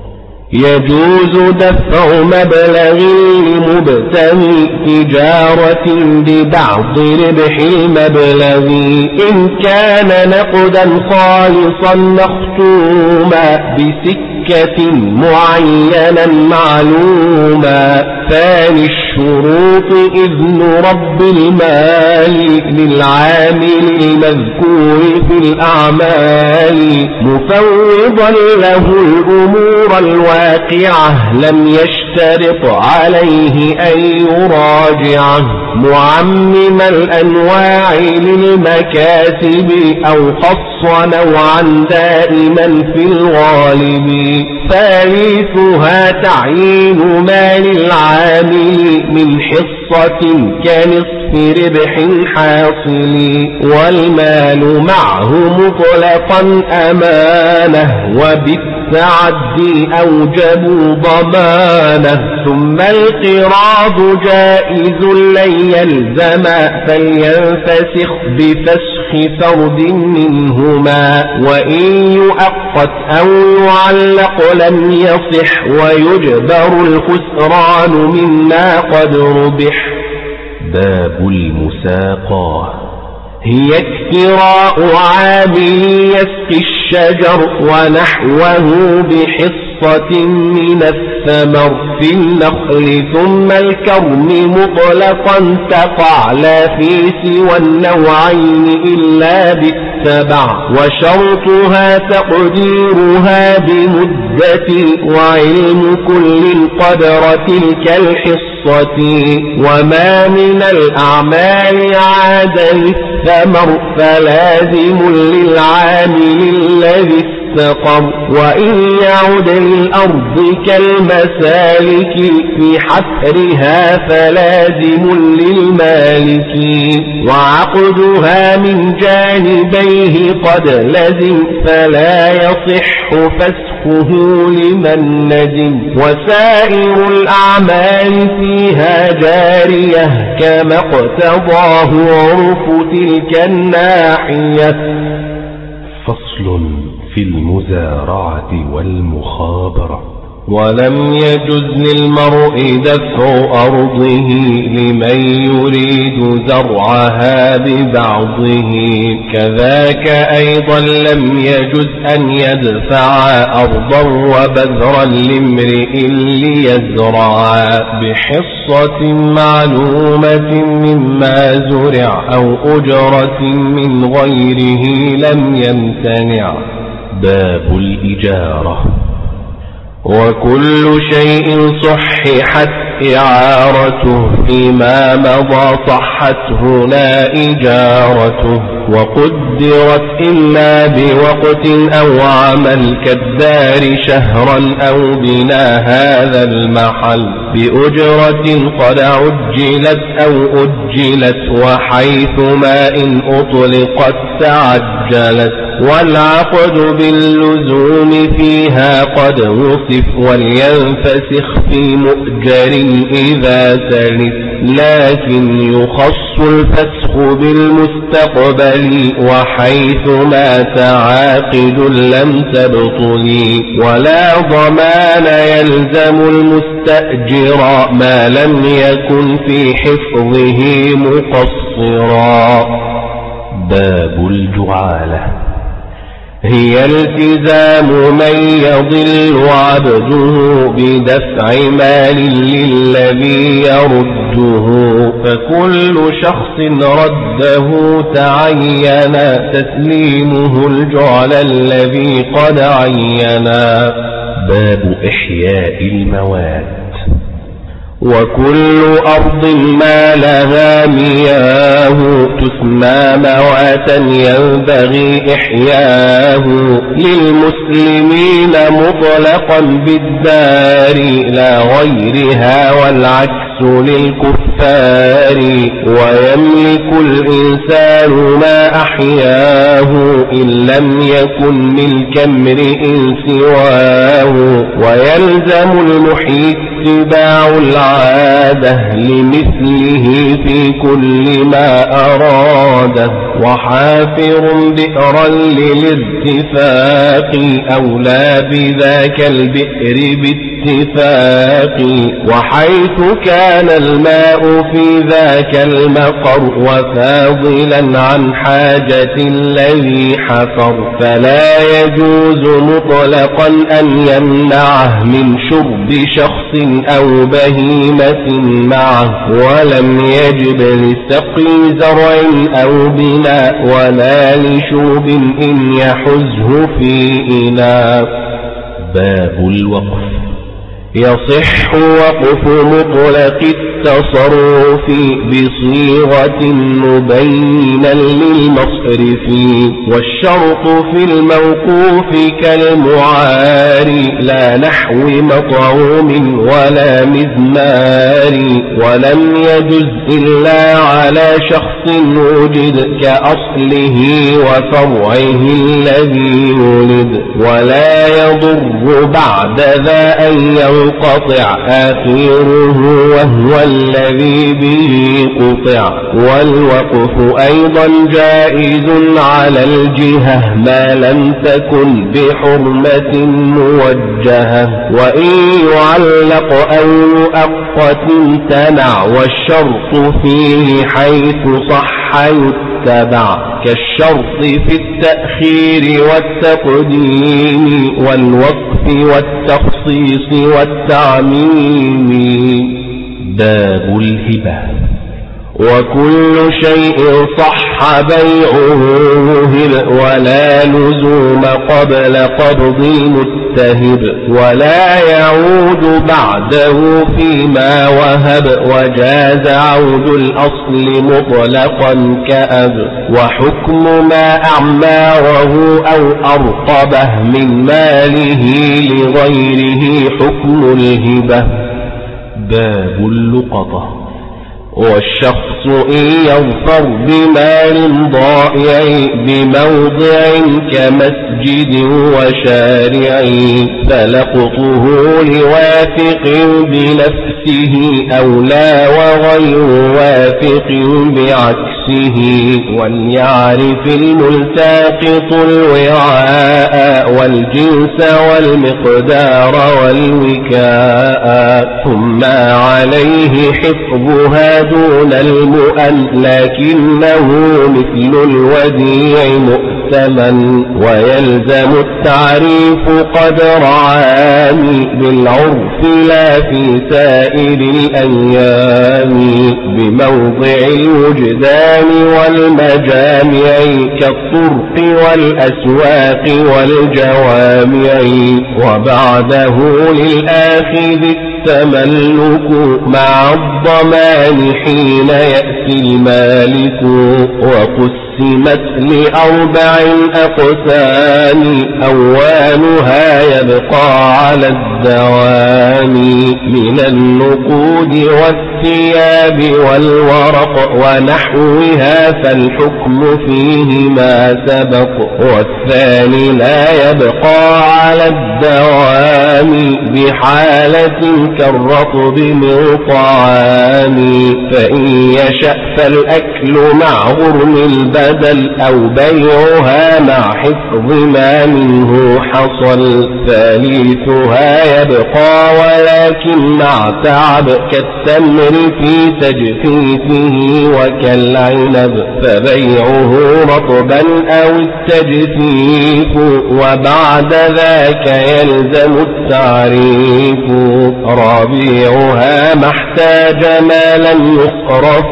يجوز دفع مبلغ لمبتغي تجارة ببعض ربح المبلغ إن كان نقدا خالصا مختوما بسكة معينا معلوما. ثاني الشروط إذن رب المال للعامل المذكور في الأعمال مفوضا له الأمور الواقعة لم يشترط عليه أن يراجعه معمم الأنواع للمكاسب أو خص نوعا دائما في الغالب. ثالثها تعيين مال العامل من حصة كنصف ربح حاصل والمال معه مطلقا أمانة وبالتعدي أوجبوا ضمانه. ثم القراض جائز لن يلزم فلينفسخ بفسخ فرد منهما وإن يؤقت أو يعلق لم يصح ويجبر الخسران مما قد ربح. باب المساقاه. هي اكتراء عامل يسقي الشجر ونحوه بحصة من الثمر في النخل ثم الكرم مطلقا تقع لا في سوى النوعين إلا بالتبع وشرطها تقديرها بمدة وعلم كل قدر تلك الحصة. وما من الأعمال عاد للثمر فلازم للعامل الذي استقر وإن يعد للأرض كالمسالك في حفرها فلازم للمالك وعقدها من جانبيه قد لزم فلا يصح فسخه لمن ندم. وسائر الأعمال فيها جارية كما اقتضاه عرف تلك الناحية. فصل في المزارعة والمخابرة. ولم يجز للمرء دفع أرضه لمن يريد زرعها ببعضه كذاك أيضا لم يجز أن يدفع أرضا وبذرا لامرئ ليزرع بحصة معلومة مما زرع أو أجرة من غيره لم يمتنع. باب الإجارة. وكل شيء صححت إعارته فيما مضى صحت هنا إجارته وقدرت إلا بوقت أو عمل كالدار شهرا أو بنا هذا المحل بأجرة قد عجلت أو أجلت وحيثما إن أطلقت تعجلت والعقد باللزوم فيها قد وصف ولينفسخ في مؤجر إذا تلف لكن يخص الفسخ بالمستقبل وحيثما تعاقد لم تبطل ولا ضمان يلزم المستأجر ما لم يكن في حفظه مقصرا. باب الجعالة. هي التزام من يضل عبده بدفع مال للذي يرده وجهه، فكل شخص رده تعين تسليمه الجعل الذي قد عينا. باب إحياء المواد. وكل أرض ما لها مياه تسمى مواتا ينبغي إحياه، للمسلمين مطلقا بالدار لا غيرها، والعكس للكفار. ويملك الإنسان ما أحياه إن لم يكن ملك امرئ سواه، ويلزم المحيي اتباع العادة لمثله في كل ما أراده. وحافر بئرا للارتفاق أولى بذاك البئر باتفاق، وحيث كان الماء في ذاك المقر وفاضلا عن حاجة الذي حفر، فلا يجوز مطلقا أن يمنعه من شرب شخص أو بهيمة معه، ولم يجب لسقي زرع أو بناء ولا لشوب إن يحزه في إناء. باب الوقف. يصح وقف مطلق التصرف بصيغة مبينا للمصرف، والشرط في الموقوف كالمعار لا نحو مطعوم ولا مزمار، ولم يجز إلا على شخص وجد كأصله وفرعه الذي ولد، ولا يضر بعد ذا أن ينقطع آخره وهو الذي به قطع. والوقف أيضا جائز على الجهة ما لم تكن بحرمة موجهة، وإن يعلق أو يؤقت امتنع، والشرط فيه حيث صح يتبع، كالشرط في التأخير والتقديم والوقف والتخصيص والتعميم. باب الهبة. وكل شيء صح بيعه وهب، ولا لزوم قبل قبض المتهب، ولا يعود بعده فيما وهب، وجاز عود الأصل مطلقا كأب. وحكم ما أعماره أو أرقبه من ماله لغيره حكم الهبة. باب اللقطة. والشخص إن يظفر بمال ضائع بموضع كمسجد وشارع، فلقطه لواثق بنفسه أولى وغير وافق بعكسه. وليعرف الملتقط الوعاء والجنس والمقدار والوكاء، ثم عليه حفظها دون المؤن، لكنه مثل الوديع مؤتمن. ويلزم التعريف قدر عام بالعرف لا في سائر الأيام، بموضع الوجدان والمجامع كالطرق والأسواق والجوامع. وبعده للآخذ التملك مع الضمان حين يأتي المالك. وقسمت لأربع أقسام أوانها يبقى على الدوام، من النقود والثياب والورق ونحوها، فالحكم فيه ما سبق. والثاني لا يبقى على الدوام بحالة كالرطب من طعام، فإن يشأ فالأكل مع غرم البدل أو بيعها مع حفظ ما منه حصل. ثالثها يبقى ولكن مع تعب كالتمر في تجفيف كخبيثه وكالعنب فبيعه رطبا أو التجفيف وبعد ذاك يلزم التعريف ربيعها ما احتاج ما لم يصرف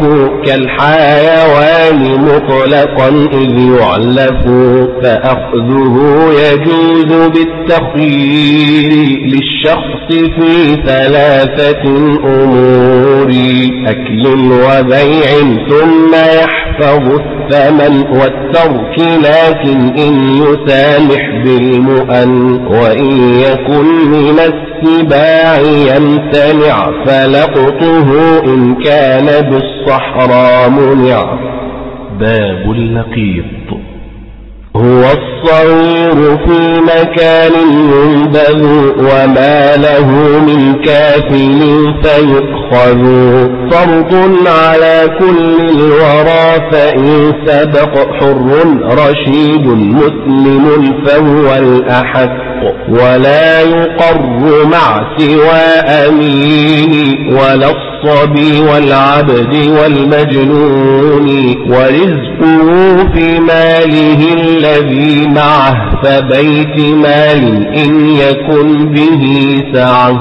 كالحيوان مطلقا إذ يعلف فأخذه يجوز بالتخيير للشخص في ثلاثة أمور أكل وبيع ثم يحفظ الثمن والترك لكن إن يسامح بالمؤن وإن يكن من السباع يمتنع فلقطه إن كان بالصحراء منع. باب اللقيط هو الصغير في مكان ينبذ وما له من كافل فيؤخذ فرض على كل الورى فإن سبق حر رشيد مسلم فهو الأحق ولا يقر مع سوى أمين ولا الصبي والعبد والمجنون ورزقه في ماله الذي معه فبيت مال إن يكن به سعه.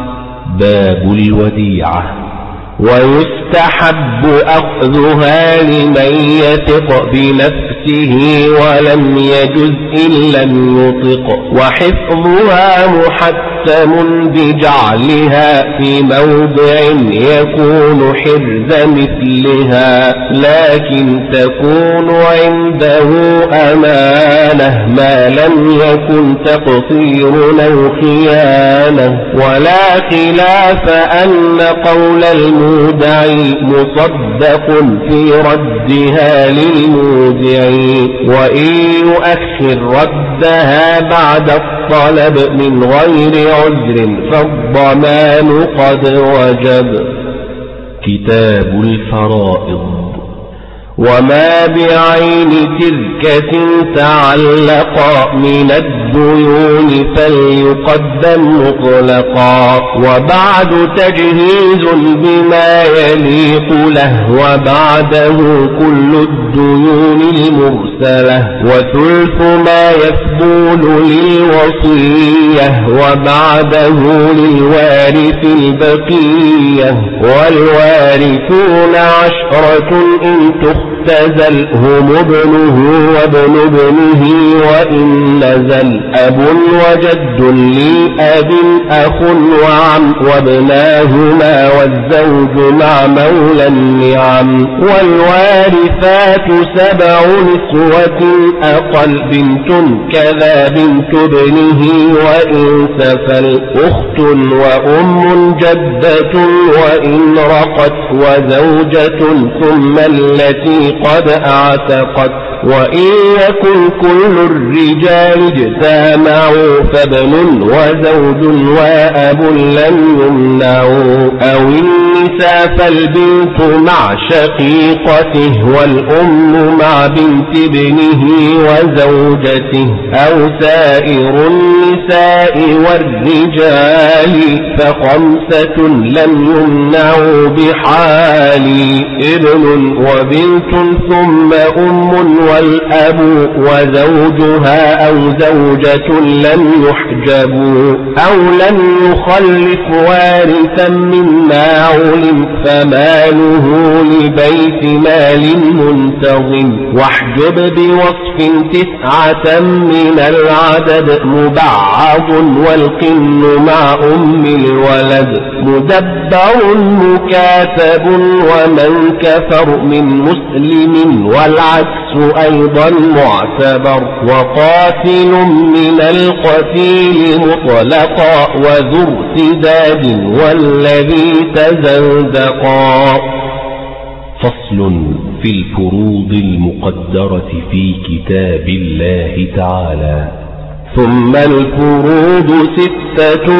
باب الوديعة ويستحب أخذها لمن يثق بنفسه ولم يجز إن لم يطق وحفظها محتم بجعلها في موضع يكون حرز مثلها لكن تكون عنده أمانة ما لم يكن تقصير أو خيانة ولا خلاف أن قول المودعي مصدق في ردها للمودعي وإن يؤخر ردها بعد الطلب من غير عذر فالضمان قد وجب. كتاب الفرائض وما بعين تركة تعلقا من الديون فليقدم مطلقا وبعد تجهيز بما يليق له وبعده كل الديون المرسلة وثلث ما يفضل للوصية وبعده للوارث البقية والوارثون 10 إن تختزل هم ابنه وابن ابنه وإن نزل أب وجد لأب أخ وعم وابناهما والزوج مع مولى النعم والوارثات 7 نسوة أقل بنت كذا بنت ابنه وإن سفل أخت وأم جدة وإن رقت وزوجة ثم التي قد اعتقت وإن يكن كل الرجال اجتمعوا فابن وزوج وأب لم يمنعوا أو النساء فالبنت مع شقيقته والأم مع بنت ابنه وزوجته أو سائر النساء والرجال ف5 لم يمنعوا بحال ابن وبنت ثم والأب وزوجها أو زوجة لم يحجبوا أو لم يخلف وارثا مما علم فماله لبيت مال منتظم واحجب بوصف 9 من العدد مبعض والقن مع أم الولد مدبر مكاتب ومن كفر من مسلم والعكس أيضا معتبر وقاتل من القتيل مطلقا وذو ارتداد والذي تزندقا. فصل في الفروض المقدرة في كتاب الله تعالى. ثم الفروض 6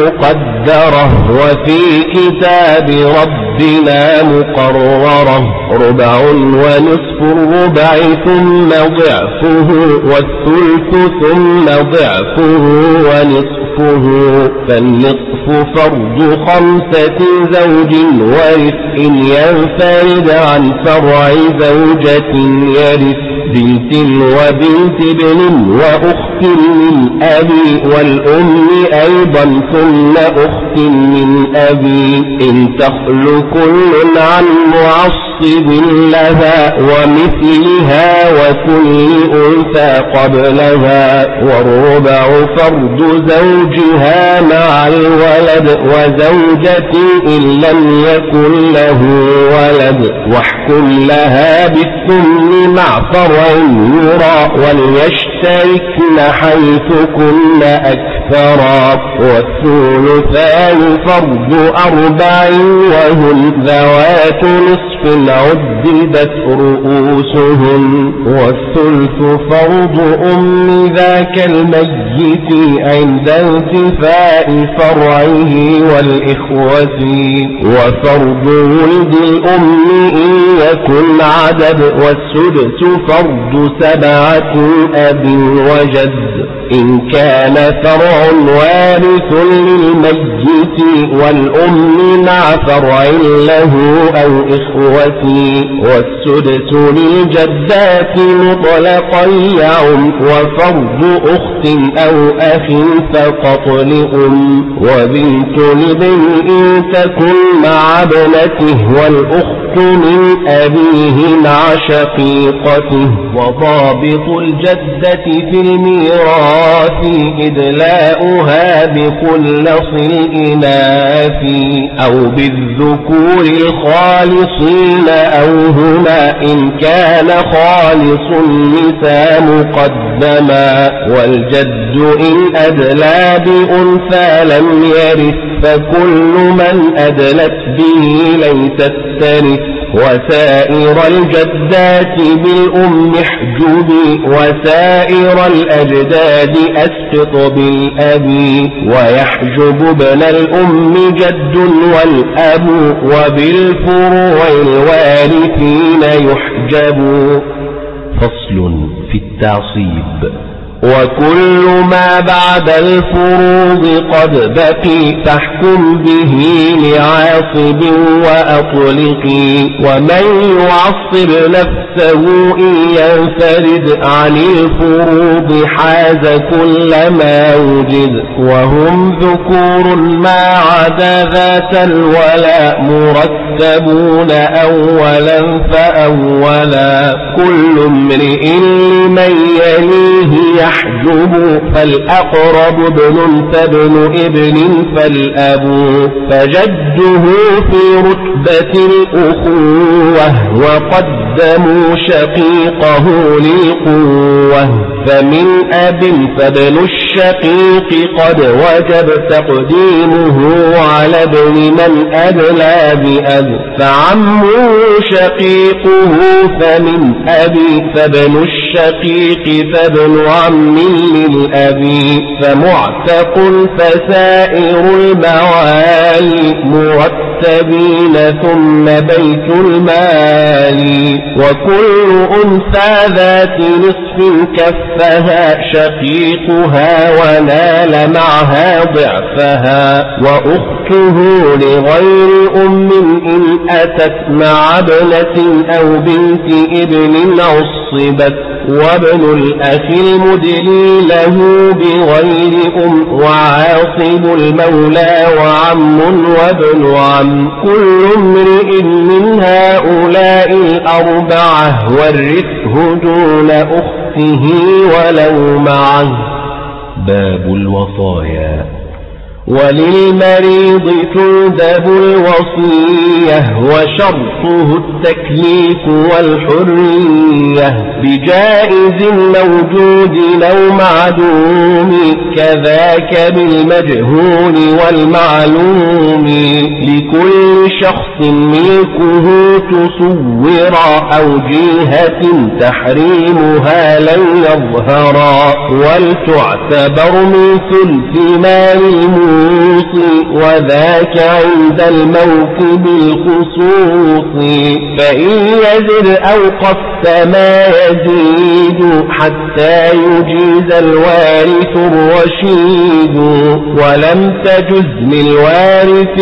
مقدرة وفي كتاب ربنا مقررة 4 ونصف الربع ثم ضعفه والثلث ثم ضعفه ونصف نصفه، فالنصف فرض 5 زوج ورث إن ينفرد عن فرع زوجة يرث بنت وبنت ابن وأخت من أبي والأم أيضا ثم أخت من أبي إن تخل كل عن معصب لها ومثلها وكل أنثى قبلها، والربع فرض زوجها مع الولد وزوجة إن لم يكن له ولد، واحكم لها بالثمن مع فرع يرى وليشتركن حيث كن أكثرا، والثلثان فرض 4 وهن ذوات نصف عددت رؤوسهن، والثلث فرض ذاك الميت عند انتفاء فرعه والإخوة، وفرض ولد الأم إن يكن عدد، والسدس فرض 7 أب وجد إن كان فرع وارث للميت والأم مع فرع له أو إخوتي، والسدس للجدات مطلقا يعم، وفرض أخت أو أخ فقط لأم، وبنت لابن إن تكن مع ابنته، والأخت من أبيه مع شقيقته، وضابط الجدة في الميراث إدلاؤها بخلص الإناث أو بالذكور الخالصين أو هما إن كان خالص النساء مقدما، والجد إن أدلى بأنثى لم يرث فكل من أدلت به ليست ترث، وسائر الجدات بالأم احجبي، وسائر الأجداد أسقط بالأبي، ويحجب ابن الأم جد والأب، وبالفروع الوارثين يحجب. فصل في التعصيب. وكل ما بعد الفروض قد بقي فاحكم به لعاصب وأطلقي، ومن يعصب نفسه إن ينفرد عن الفروض حاز كل ما وجد، وهم ذكور ما عدا ذات الولاء مرتبون أولا فأولا، كل امرئ لمن يليه يحجب، فالأقرب ابن فابن ابن فالأب، فجده في رتبة الأخوة وقدموا شقيقه للقوة، فمن أب فابن الشقيق قد وجب تقديمه على ابن من أدلى بأب، فعمه شقيقه فمن أبي فابن الشقيق فابن عم للأبي، فمعتق فسائر الموالي مرتبين ثم بيت المال، وكل أنثى ذات نصف كفها شقيقها ونال معها ضعفها، وأخته لغير أم إن أتت مع ابنة أو بنت ابن عصبت، وابن الأخ المدلي له بغير أم، وعاصب المولى وعم وابن عم، كل امرئ من هؤلاء الأربعة ورثه دون أخته ولو معه. باب الوصايا. وللمريض تندب الوصية وشرطه التكليف والحرية، بجائز موجود أو معدوم، كذاك بالمجهول والمعلوم، لكل شخص ملكه تصورا أو جهة تحريمها لن يظهرا، ولتعتبر من ثلث مال الموصي، وذاك عند الموت بالخصوص، فإن يزد أو قف ما يزيد حتى حتى يجيز الوارث الرشيد، ولم تجز للوارث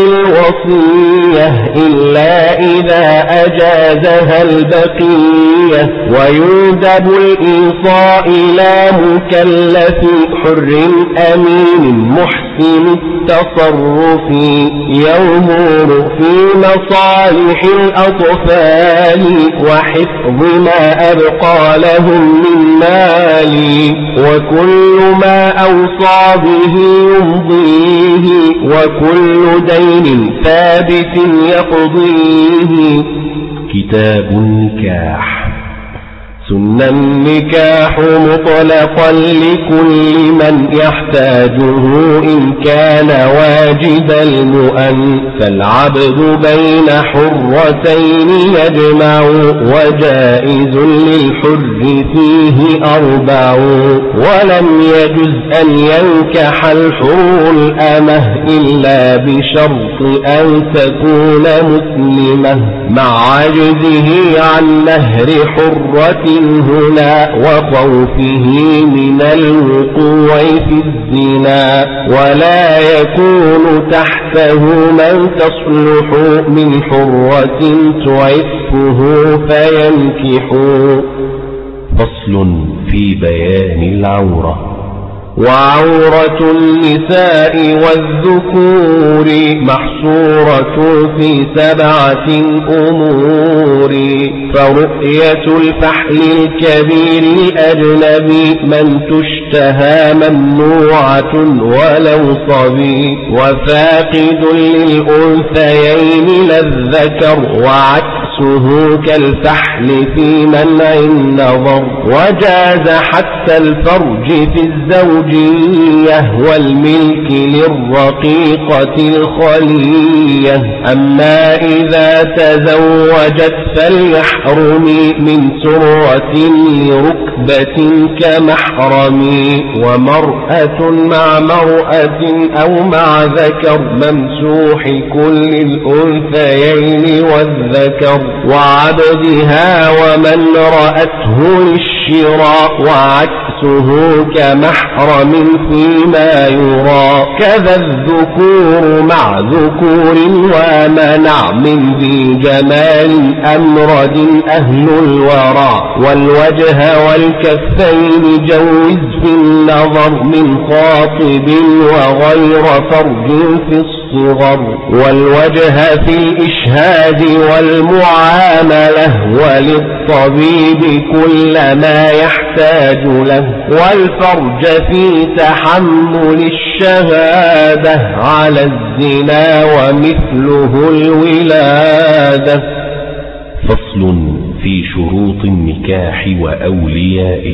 الوصية إلا إذا أجازها البقية، ويندب الإيصاء إلى مكلف حر أمين محسن التصرف، يأمر في مصالح الأطفال وحفظ ما أبقى لهم من مال، وكل ما أوصى به يمضيه، وكل دين ثابت يقضيه. كتاب النكاح. سن النكاح مطلقا لكل من يحتاجه إن كان واجب المؤن، فالعبد بين حرتين يجمع، وجائز للحر فيه 4، ولم يجز أن ينكح الحر الأمة إلا بشرط أن تكون مسلمة، مع عجزه عن مهر حرة هنا وخوفه من الوقوع في الزنا، ولا يكون تحته من تصلح من حرة تعفه فينكح. فصل في بيان العورة. وعورة النساء والذكور محصورة في 7 أمور، فرؤية الفحل الكبير الأجنبي من تشتهى ممنوعة ولو صبي، وفاقد للأنثيين لا الذكر وعكسه كالفحل في منع النظر، وجاز حتى الفرج في الزوجية والملك للرقيقة الخلية. أما إذا تزوجت فليحرم من سرة لركبة كمحرم، ومرأة مع مرأة أو مع ذكر ممسوح كل الأنثيين والذكر، وعبدها ومن رأته للشراء، وعكسه كمحرم فيما يرى، كذا الذكور مع ذكور ومنع من ذي جمال أمرد أهل الورع، والوجه والكفين جوز في النظر من خاطب وغير فرج في الصغر، والوجه في الإشهاد والمعاملة، وللطبيب كل ما يحتاج له، والفرج في تحمل الشهادة على الزنا ومثله الولادة. فصل في شروط النكاح وأوليائه.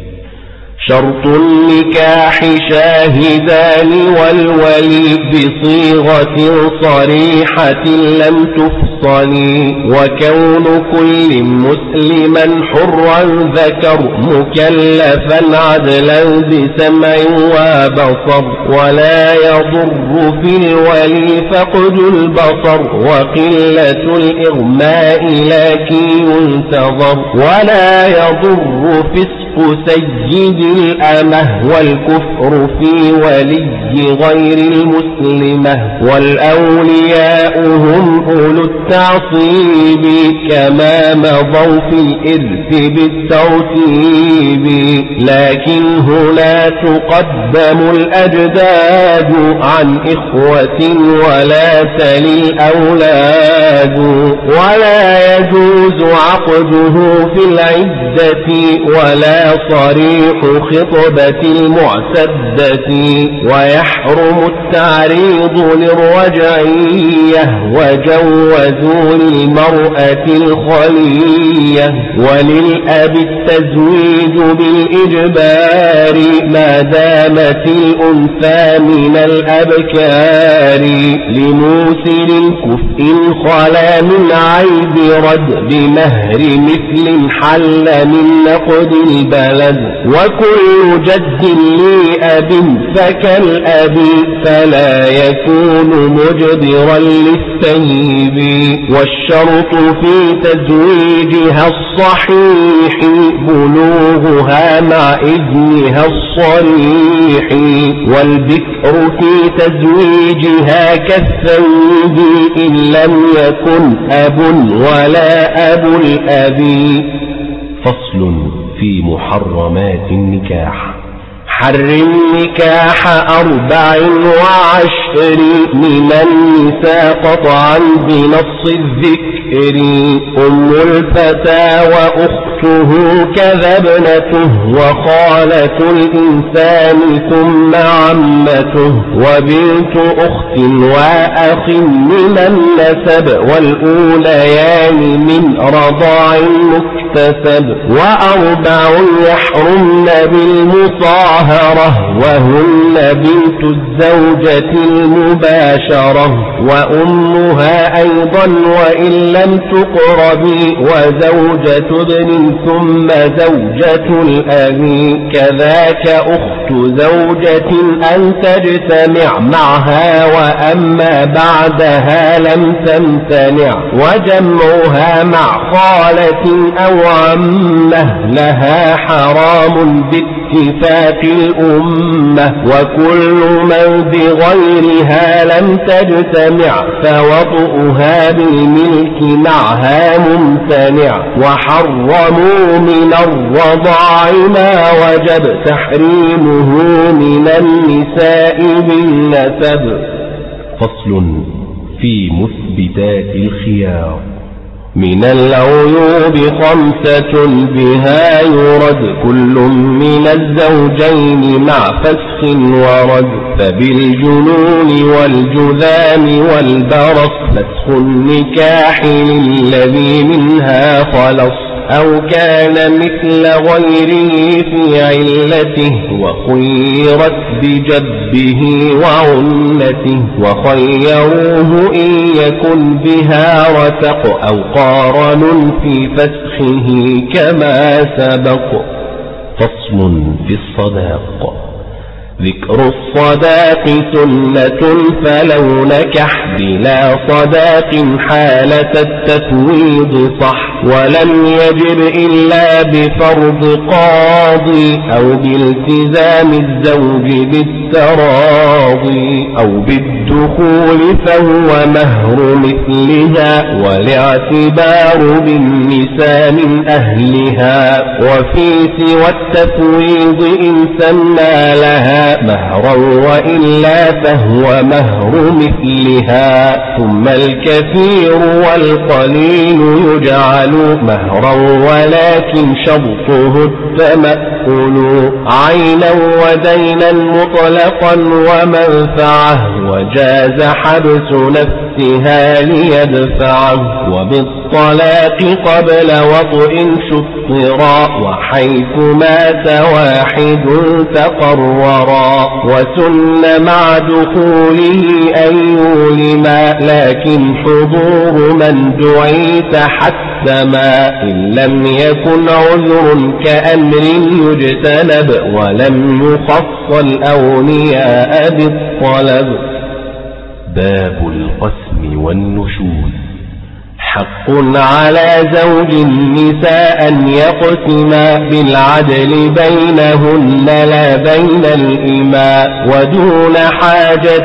شرط النكاح شاهدان والولي بصيغة صريحة لم تفصل، وكون كل مسلما حرا ذكر مكلفا عدلا بسمع وبصر، ولا يضر في الولي فقد البصر وقلة الإغماء لكن ينتظر، ولا يضر فسق سيد الأمة والكفر في ولي غير المسلمة، والأولياء هم أولو التعصيب كما مضوا في الإرث بالترتيب، لكن هنا تقدم الأجداد عن إخوة ولا تلي الأولاد، ولا يجوز عقده في العدة ولا صريح خطبة المعتدة، ويحرم التعريض للرجعية، وجوزوا للمرأة الخلية، وللأب التزويج بالإجبار ما دامت الأنثى من الأبكار، لموسر كفء خلا من عيب رد بمهر مثل حل من نقد البلد، وكل جد لأب فكالأب فلا يكون مجبرا للثيب، والشرط في تزويجها الصحيح بلوغها مع إذنها الصريح، والبكر في تزويجها كالثيب إن لم يكن أب ولا أب الأب. فصل في محرمات النكاح. حرم نكاح 24 من النساء قطعا بنص الذكر، أم الفتى وأخته كذا ابنته وخالة الإنسان ثم عمته وبنت أخت وأخ من النسب والأوليان من رضاع مكتسب، وأربع يحرمن بالمصاهرة وهن بنت الزوجة المباشرة وأمها أيضا وإن لم تقربي، وزوجة ابن ثم زوجة الأب، كذاك أخت زوجة أن تجتمع معها وأما بعدها لم تمتنع، وجمعها مع خالة أو عمه لها حرام باتفاق الأمة، وكل من بغيرها لم تجتمع فوطئها بالملك معها ممتنع، وحرموا من الرضاع ما وجب تحريمه من النساء بالنسب. فصل في مثبتات الخيار. من العيوب 5 بها يرد كل من الزوجين مع فسخ ورد، فبالجنون والجذام والبرص فسخ النكاح للذي منها خلص، أو كان مثل غيره في علته وخيرت بجبه وعنته، وخيروه إن يكن بها رتق أو قارن في فسخه كما سبق. فصل في الصداق. ذكر الصداق سنة فلو نكح بلا صداق حالة التفويض صح، ولم يجب إلا بفرض قاضي أو بالتزام الزوج بالتراضي أو بالدخول فهو مهر مثلها، والاعتبار بالنساء من أهلها، وفي سوى التفويض إن سمى لها مهرا وإلا فهو مهر مثلها، ثم الكثير والقليل يجعل مهرا ولكن شرطه التمأل، عينا ودينا مطلقا ومنفعه، وجاز حبس نفسها ليدفعه، وبالطلاق قبل وطئ شطرا، وحيث مات واحد تقررا، وسن مع دخوله أن يولما، لكن حضور من دعيت حتما، إن لم يكن عذر كأمر يجتنب، ولم يخص الأولياء بالطلب. باب القسم والنشوز. حق على زوج النساء أن يقسما بالعدل بينهن لا بين الإماء، ودون حاجة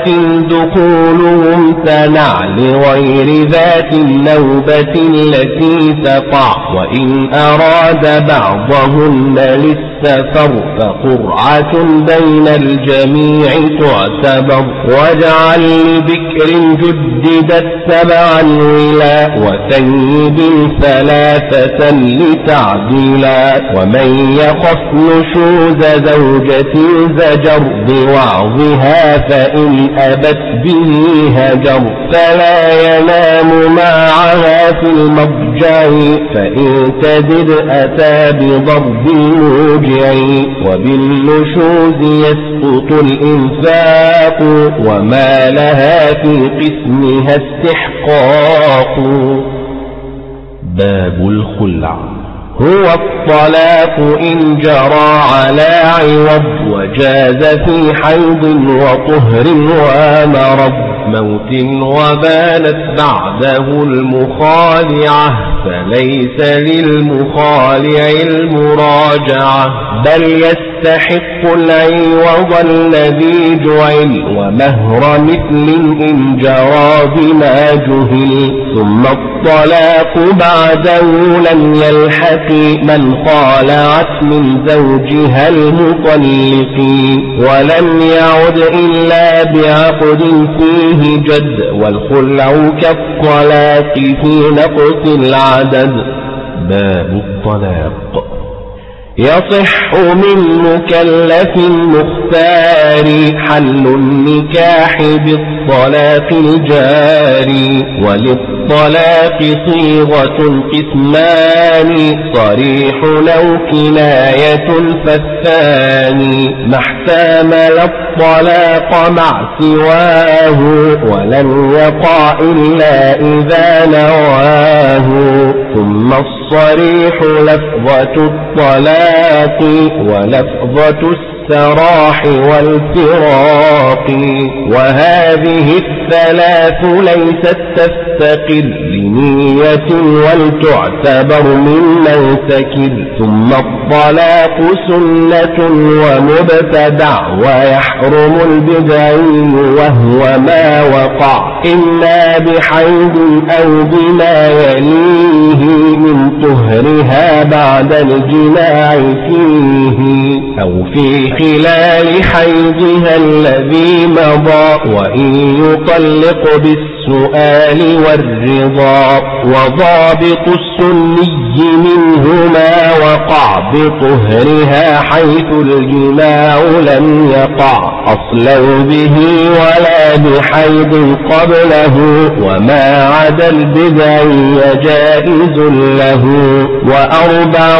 دخولهم تنع لغير ذات النوبة التي تقع، وإن أراد بعضهن للسفر فقرعة بين الجميع تعتبر، واجعل لبكر جددت 7 ولا وثيب 3 لتعديلا، ومن يخف نشوز زوجة زجر بوعظها فإن أبت به هجر، فلا ينام معها في المضجع، فإن تزد أتى بضرب موجع، وبالنشوز يسقط الإنفاق، وما لها في قسمها استحقاق. باب الخلع. هو الطلاق إن جرى على عوض وجاز في حيض وطهر ومرض موت وبانت بعده المخالعة فليس للمخالع المراجعة بل يستحق العوض الذي جعل ومهر مثل إن جرى بما جهل ثم الطلاق بعده لم يلحق من خالعت من زوجها المطلق ولم يعد إلا بعقد فيه جد والخلع كالطلاق في نقص العدد. باب الطلاق. يصح من مكلف مختار حل النكاح بالطلاق الجاري وللطلاق صيغة قسمان صريح لو كناية فالثاني ما احتمل الطلاق مع سواه ولم يقع إلا إذا نواه ثم الصريح لفظة الطلاق ولفظة السراح والفراق وهذه الثلاث ليست تستقل لنية ولتعتبر ممن سكل ثم الطلاق سنة ومبتدع ويحرم البدعي وهو ما وقع إما بحيض أو بما يليه من طهرها بعد الجماع فيه أو في خلال حيضها الذي مضى وإن يطلق بالسؤال والرضا وضابط السني منهما وقع بطهرها حيث الجماع لم يقع أصلا به ولا بحيض قبله وما عدا البدعي جائز له وأربع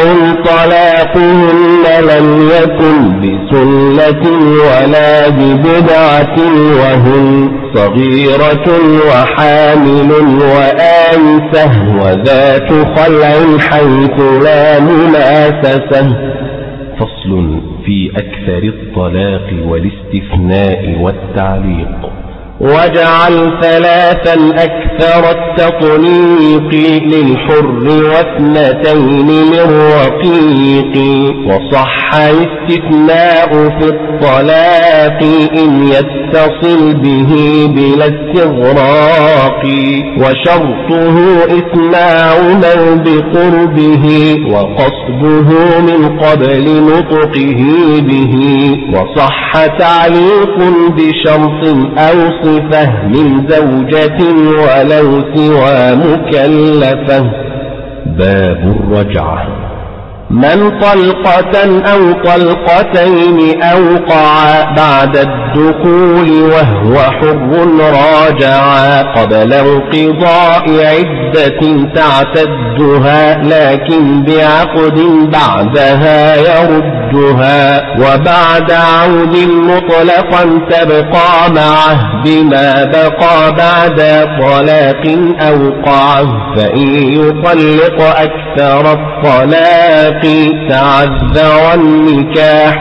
طلاقهن لم يكن بسنة ولا ببدعة وهن صغيرة وحامل وآنسة وذات خلع حيث لا مماسسة. فصل في أكثر الطلاق والاستثناء والتعليق. وجعل ثلاثا أكثر التطليق للحر واثنتين للرقيق وصح الاستثناء في الطلاق إن يتصل به بلا استغراق وشرطه إسماع من بقربه وقصده من قبل نطقه به وصح تعليق بشرط أو صفة من زوجة ولو سوى مكلفة. باب الرجعة. من طلقة أو طلقتين أوقع بعد الدخول وهو حر راجعا قبل انقضاء عدة تعتدها لكن بعقد بعدها يردها وبعد عود مطلقا تبقى معه بما بقى بعد طلاق أوقعه فإن يطلق أكثر الطلاق تعذر النكاح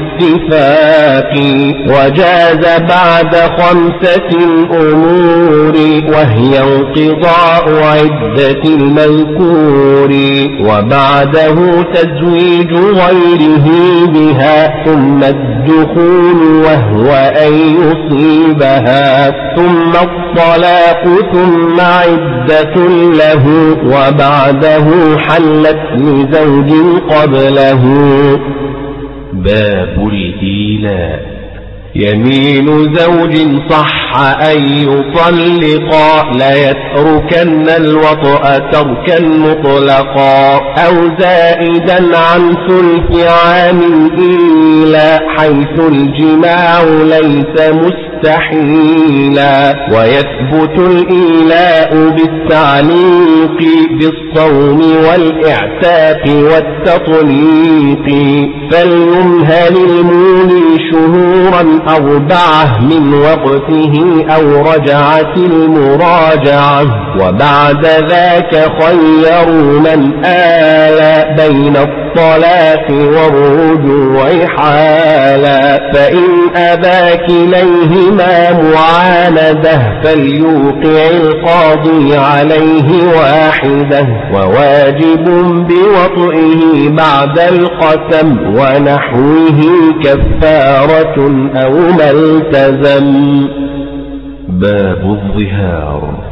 باتفاق وجاز بعد 5 أمور وهي انقضاء عدة المذكور وبعده تزويج غيره بها ثم الدخول وهو أن يصيبها ثم الطلاق ثم عدة له وبعده حلت لزوج قبله. باب الإيلاء. يمين زوج صح أن يطلقا لا يتركن الوطأ تركا مطلقا أو زائدا عن 3 عام إلا حيث الجماع ليس مستحيلا ويثبت الإيلاء بالتعليق بالصوم والإعتاق والتطليق فليمهل المولي شهورا 4 من وقته أو رجعت المراجعة. وبعد ذاك خيروا من آل بين الطلاق والرجوع حالا. فإن أبى كليهما معانده فليوقع القاضي عليه واحدة، وواجب بوطئه بعد القسم ونحوه كفارة أو ما التزم. باب الظهار.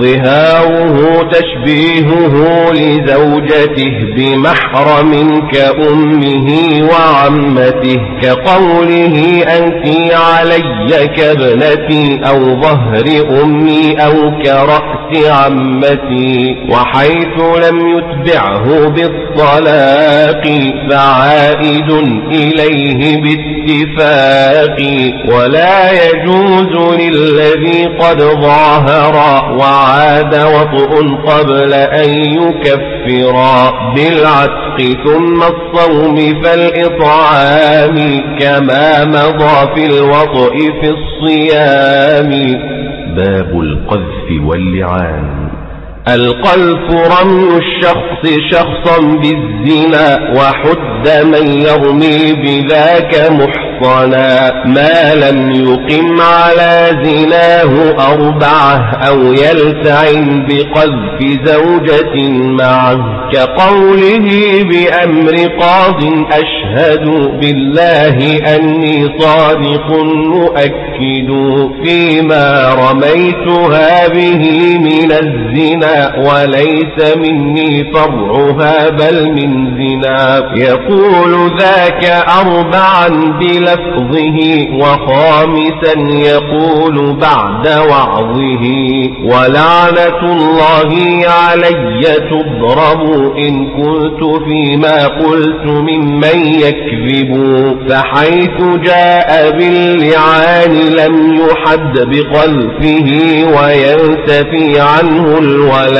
ظهاره تشبيهه لزوجته بمحرم كأمه وعمته، كقوله أنت علي كابنتي أو ظهر أمي أو كرأس عمتي. وحيث لم يتبعه بالطلاق فعائد إليه باتفاق، ولا يجوز للذي قد ظاهر وعاد وطء قبل أن يكفرا بالعتق ثم الصوم فالإطعام، كما مضى في الوطء في الصيام. باب القذف واللعان. القذف رمي الشخص شخصا بالزنا، وحد من يرمي بذاك محصنا، ما لم يقم على زناه 4 أو يلتعن بقذف زوجة معه، كقوله بأمر قاض أشهد بالله أني صادق مؤكد فيما رميتها به من الزنا، وليس مني فرعها بل من زنا. يقول ذاك 4 بلفظه، وخامسا يقول بعد وعظه. ولعنة الله علي تضرب إن كنت فيما قلت ممن يكذب، فحيث جاء باللعان لم يحد بقذفه وينتفي عنه الولد،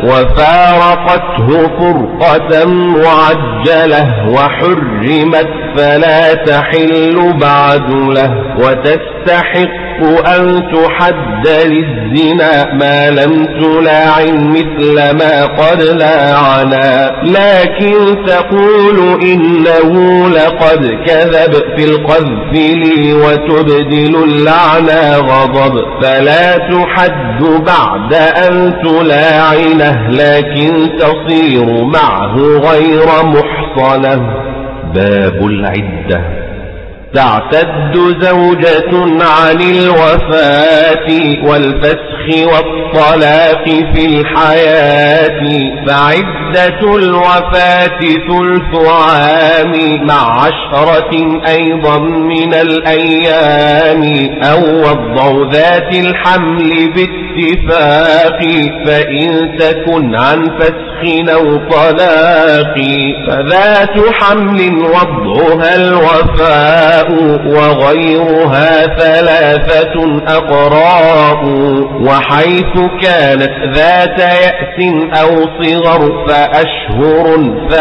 وفارقته فرقة معجلة وحرمت فلا تحل بعد له، وتستحق أن تحد للزنا ما لم تلاعن مثل ما قد لاعنا، لكن تقول إنه لقد كذب في القذف لي وتبدل اللعنى غضب، فلا تحد بعد أن تلاعنه لكن تصير معه غير محصنة. باب العدة. تعتد زوجة عن الوفاة والفسخ والطلاق في الحياة، فعدة الوفاة 3 عام مع 10 أيضا من الأيام، أو وضع ذات الحمل باتفاق، فإن تكن عن فسخ أو طلاق فذات حمل وضعها الوفاء، وغيرها 3 أقراء. وحيث كانت ذات يأس أو صغر فأشهر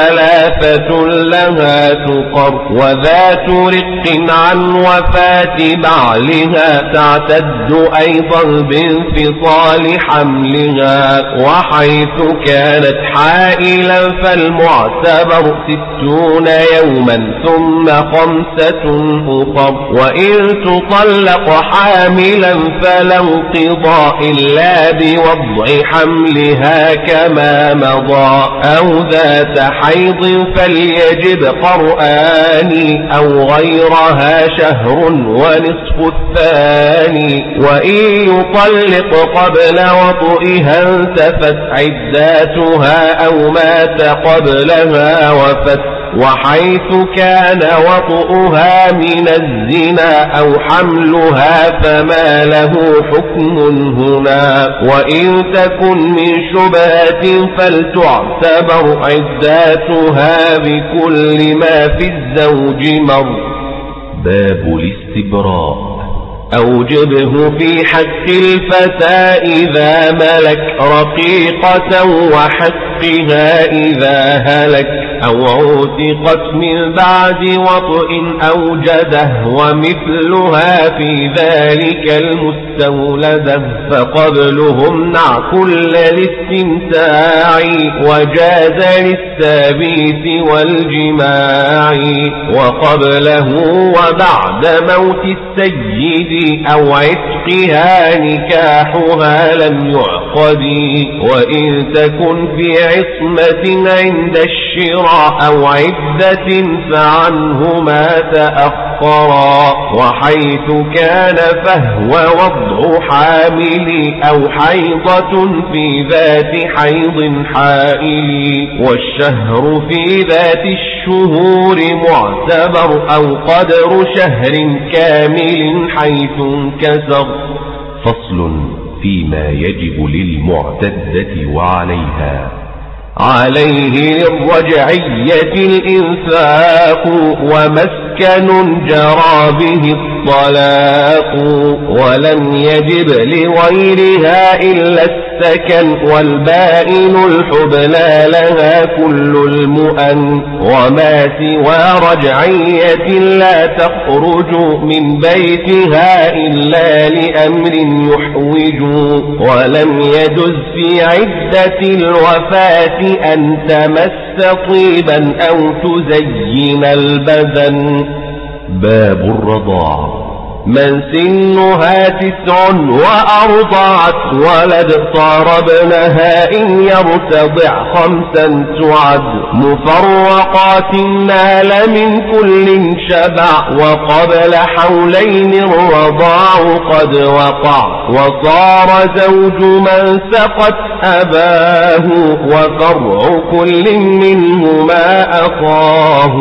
3 لها تقر، وذات رق عن وفاة بعلها تعتد أيضا بانفصال حملها. وحيث كانت حائلا فالمعتبر 60 يوما ثم 5 أخر، وإن تطلق حاملا فلا انقضاء إلا بوضع حملها كما مضى، أو ذات حيض فليجب قرآن، أو غيرها شهر ونصف الثاني. وإن يطلق قبل وطئها انتفت عداتها أو مات قبلها وفت. وحيث كان وطئها من الزنا أو حملها فما له حكم هنا. وإن تكن من شبهة فلتعتبر عداتها بكل ما في الزوج مر. باب الاستبراء. أوجبه في حق الفتى إذا ملك رقيقة وحقها إذا هلك، أو عوتقت من بعد وطئ أوجده ومثلها في ذلك المستولدة فقبلهم نع كل الاستمتاع وجاز للثابت والجماع وقبله وبعد موت السيد أو عتقها نكاحها لم يعقد وإن تكن في عصمة عند الشراء أو عدة فعنهما تأخرا وحيث كان فهو وضع حامل أو حيضة في ذات حيض حائل والشهر في ذات الشهور معتبر أو قدر شهر كامل حيث انكسر. فصل فيما يجب للمعتدة وعليها. عليه للرجعية الإنفاق ومسكن جرى به الطلاق ولم يجب لغيرها إلا السكن والبائن الحبلى لها كل المؤن وما سوى رجعية لا تخرج من بيتها إلا لأمر يحوج ولم يجز في عدة الوفاة أن تمس طيبا أو تزين البدن. باب الرضاع. من سنها 9 وأرضعت ولد صار ابنها إن يرتضع 5 تعد مفرقات نال من كل شبع وقبل حولين الرضاع قد وقع وصار زوج من سقت أباه وفرع كل منهما أخاه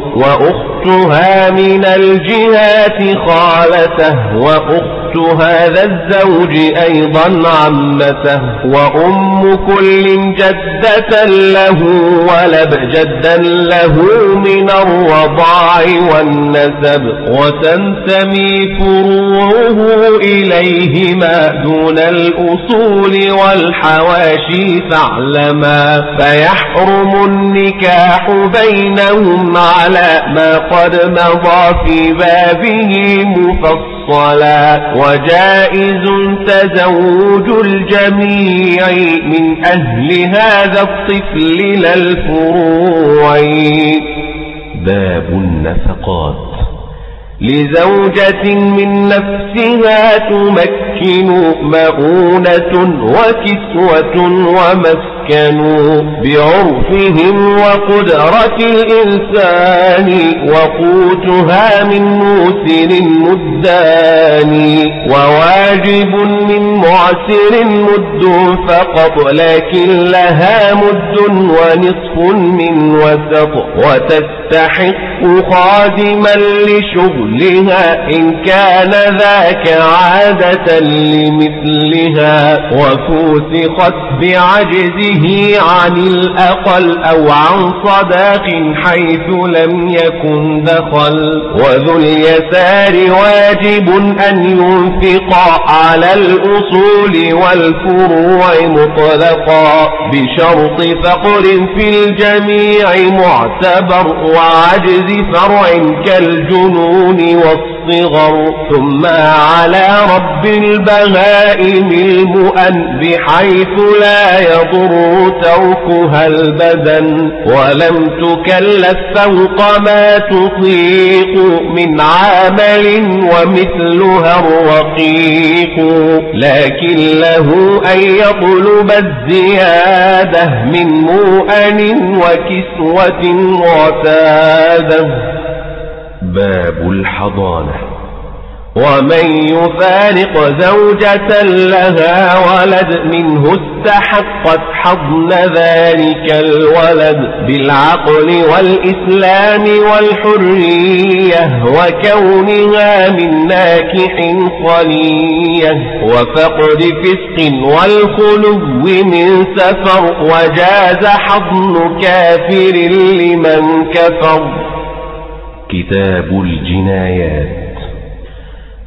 وأختها من الجهات خالته وأخت هذا الزوج أيضا عمته وأم كل جدة له ولب جدا له من الرضاع والنسب وتنتمي فروعه إليهما دون الأصول والحواشي فاعلما فيحرم النكاح بينهم على ما قد مضى في بابه مفصلا وجائز تزوج الجميع من أهل هذا الطفل للفروع. باب النفقات. لزوجة من نفسها تمكن مؤونة وكسوة ومسكن بعرفهم وقدرة الإنسان وقوتها من موسر مدان وواجب من معسر مد فقط لكن لها مد ونصف من وسط وتستحق خادما لشغلها إن كان ذاك عادة لمثلها وفوسقت بعجزه عن الأقل أو عن صداق حيث لم يكن دخل وذو اليسار واجب أن ينفق على الأصول والفروع مطلقا بشرط فقر في الجميع معتبر وعجز فرع كالجنون والصغر ثم على رب البهائم المؤن بحيث لا يضر تركها البدن ولم تكلف فوق ما تطيق من عمل ومثلها الرقيق لكن له أن يطلب الزيادة من مؤن وكسوة وسادة. باب الحضانة. ومن يفارق زوجة لها ولد منه استحقت حضن ذلك الولد بالعقل والإسلام والحرية وكونها من ناكح صنية وفقد فسق والخلو من سفر وجاز حضن كافر لمن كفر. كتاب الجنايات.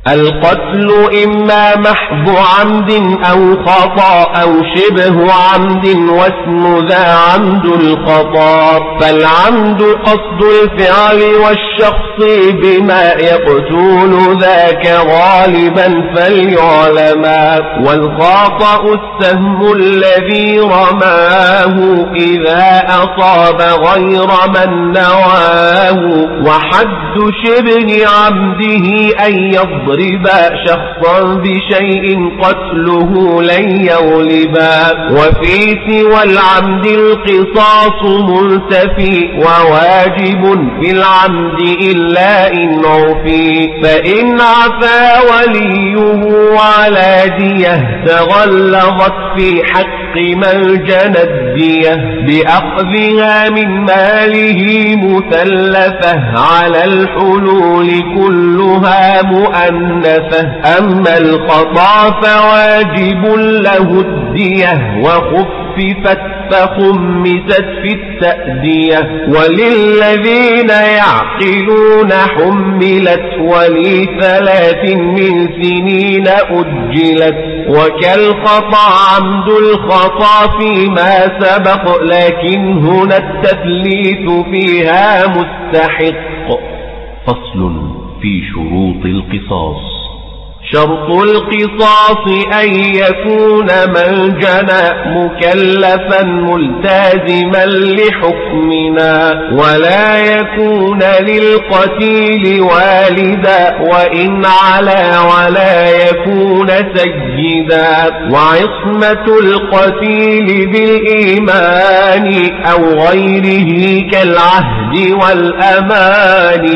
القتل إما محض عمد أو خطأ أو شبه عمد واسم ذا عمد الخطأ. فالعمد قصد الفعل والشخص بما يقتل ذاك غالبا فليعلما. والخطأ السهم الذي رماه إذا أصاب غير من نواه. وحد شبه عمده أن يضرب شخصا بشيء قتله لن يغلبا. وفي سوى العمد القصاص ملتفي وواجب في العمد إلا إن عفي. فإن عفا وليه على دية تغلظت في حق من جنى الدية بأخذها من ماله مثلثة على الحلول كلها مؤنثة. أما الخطأ فواجب له الدية وخففت فخمست في التأدية. وللذين يعقلون حملت ولثلاث من سنين أجلت. وكالخطأ عمد الخطأ فيما سبق لكن هنا التثليث فيها مستحق. فصل في شروط القصاص. شرط القصاص أن يكون من جنى مكلفا ملتزما لحكمنا ولا يكون للقتيل والدا وإن علا ولا يكون سيدا. وعصمة القتيل بالإيمان أو غيره كالعهد والأمان.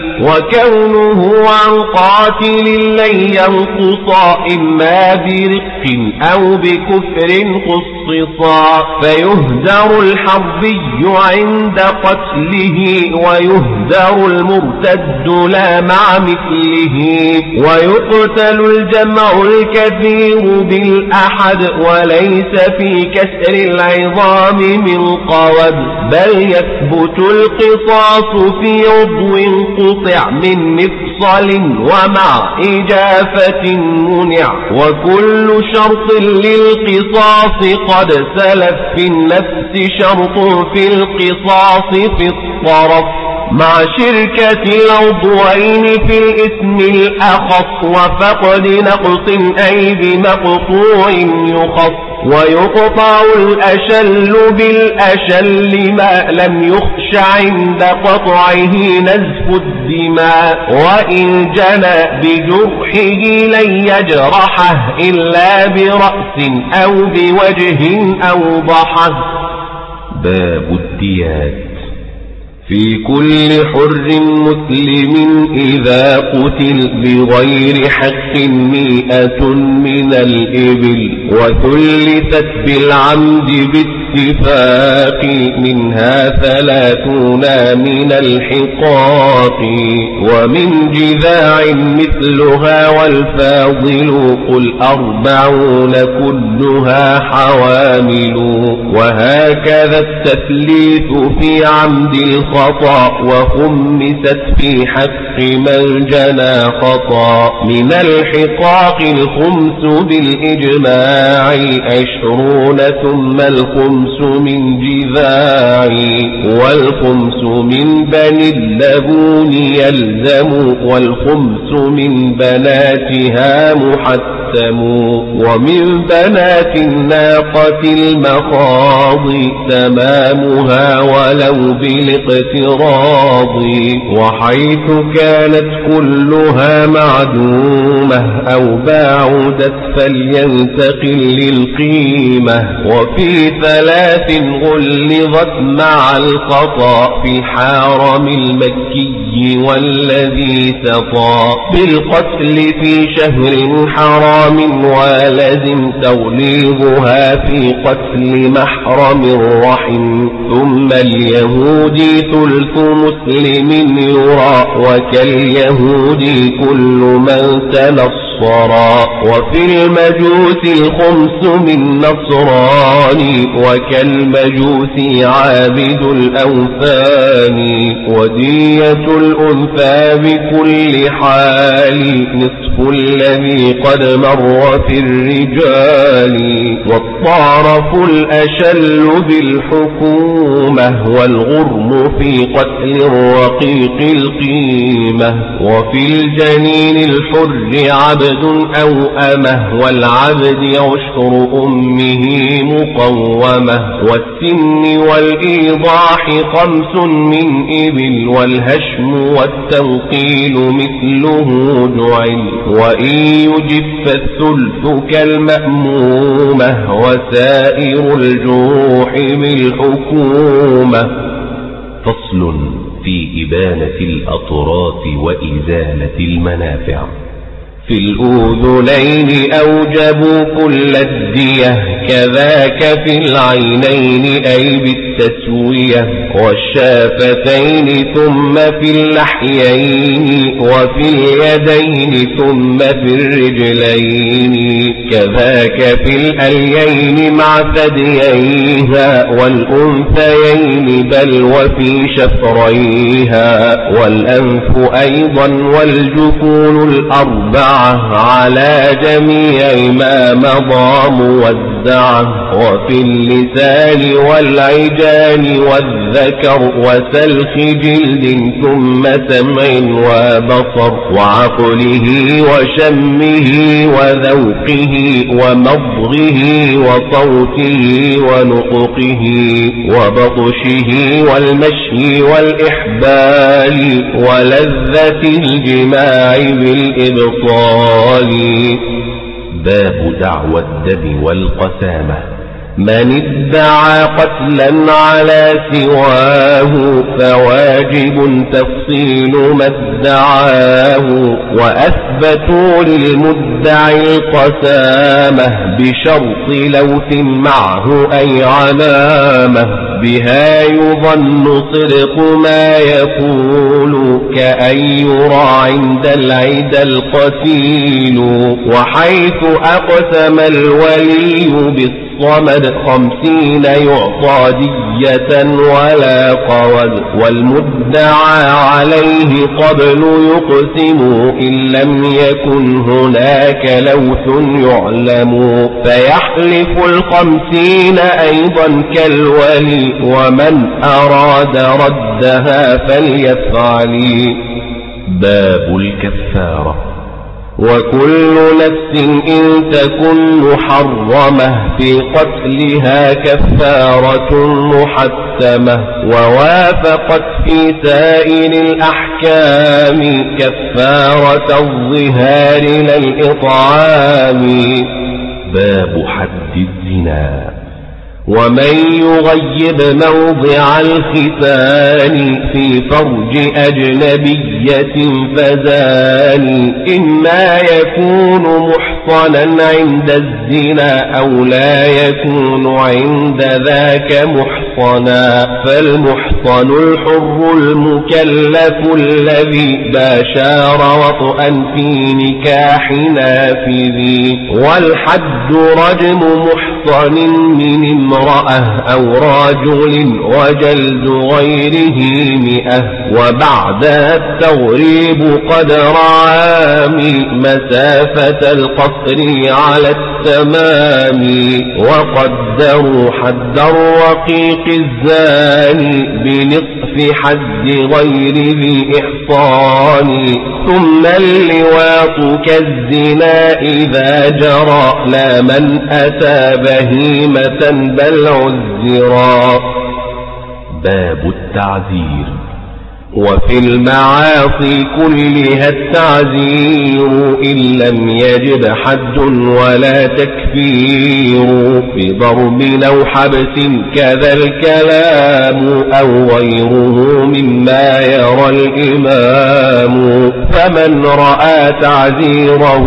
وكونه عن قاتل لن ينقصا إما برق أو بكفر قصصا. فيهدر الحربي عند قتله ويهدر المرتد لا مع مثله. ويقتل الجمع الكثير بالأحد وليس في كسر العظام من قود. بل يثبت القصاص في عضو قطع من مفصل ومع إجافة منع. وكل شرط للقصاص قد سلف في النفس شرط في القصاص في الطرف مع شركة العضوين في الإثم الأخف وفقد نقص أي بمقطوع يخف. ويقطع الأشل بالأشل ما لم يخش عند قطعه نزف الدماء. وإن جنى بجرحه لن يجرحه إلا برأس أو بوجه أوضحه. باب الديات. في كل حر مسلم إذا قتل بغير حق 100 من الإبل وثلثت بالعمد باتفاق منها 30 من الحقاق. ومن جذاع مثلها والفاضل قل 40 كلها حوامل. وهكذا التثليث في عمد الخطأ وخمست في حق من جنى خطأ. من الحقاق الخمس بالإجماع 20 ثم الخمس من جذاع. والخمس من بني اللبون يلزم والخمس من بناتها محتم. ومن بنات الناقة المخاض تمامها ولو بالاقتراض. وحيث كانت كلها معدومة أو باعدت فلينتقل للقيمة. وفي 3 غلظت مع الخطأ في الحرم المكي والذي سطى. بالقتل في شهر حرام ولزم تغليظها في قتل محرم الرحم. ثم اليهودي ثلث مسلم يرى وكاليهودي كل من تنص نصرا. وفي المجوس الخمس من نصراني وكالمجوس عابد الأوثان. ودية الأنثى بكل حال نصف الذي قد مر في الرجال. والطرف الأشل بالحكومة والغرم في قتل الرقيق القيمة. وفي الجنين الحر عبد أو أمه والعبد عشر أمه مقومة. والسن والإيضاح 5 من إبل والهشم والتنقيل مثله جعل. وإن يجف الثلث كالمأمومة وسائر الجروح بالحكومة. فصل في إبانة الأطراف وإزالة المنافع. في الأذنين أوجبوا كل الدية كذاك في العينين أي بالتسوية. والشافتين ثم في اللحيين وفي اليدين ثم في الرجلين. كذاك في الأليين مع ثدييها والأنثيين بل وفي شفريها. والأنف أيضا والجفون الأربعة على جميع ما مضى مودعه. وفي اللسان والعجان والذكر وسلخ جلد ثم سمع وبصر. وعقله وشمه وذوقه ومضغه وصوته ونطقه وبطشه والمشي والإحبال ولذة الجماع بالإبطال. باب دعوى الدم والقسامة. من ادعى قتلا على سواه فواجب تفصيل ما ادعاه. وأثبتوا للمدعي القسامة بشرط لوث معه أي علامة. بها يظن صدق ما يقول كأن يرى عند العيد القتيل. وحيث أقسم الولي بالصمد 50 يعطى دية ولا قود. والمدعى عليه قبل يقسم إن لم يكن هناك لوث يعلم. فيحلف 50 أيضا كالولي ومن أراد ردها فليفعل. باب الكفارة. وكل نفس إن تكن محرمة في قتلها كفارة محتمة. ووافقت في سائر الأحكام كفارة الظهار للإطعام. باب حد الزنا. ومن يغيب موضع الختان في فرج أجنبية فزاني. إما يكون محصنا عند الزنا أو لا يكون عند ذاك محصنا. فالمحصن الحر المكلف الذي باشر وطئا في نكاح نافذ. والحد رجم محصن من امرأة أو رجل وجلد غيره 100. وبعدها التغريب قدر عام مسافة القصر على التمام. وقدروا حد الرقيق الزاني بنصف حد غير ذي إحصان. ثم اللواط كالزنا إذا جرى لا من أتى بهيمة بل عذرا. باب التعزير. وفي المعاصي كلها التعزير إن لم يجب حد ولا تكفير. بضرب أو حبس كذا الكلام أو غيره مما يرى الإمام. فمن رأى تعزيره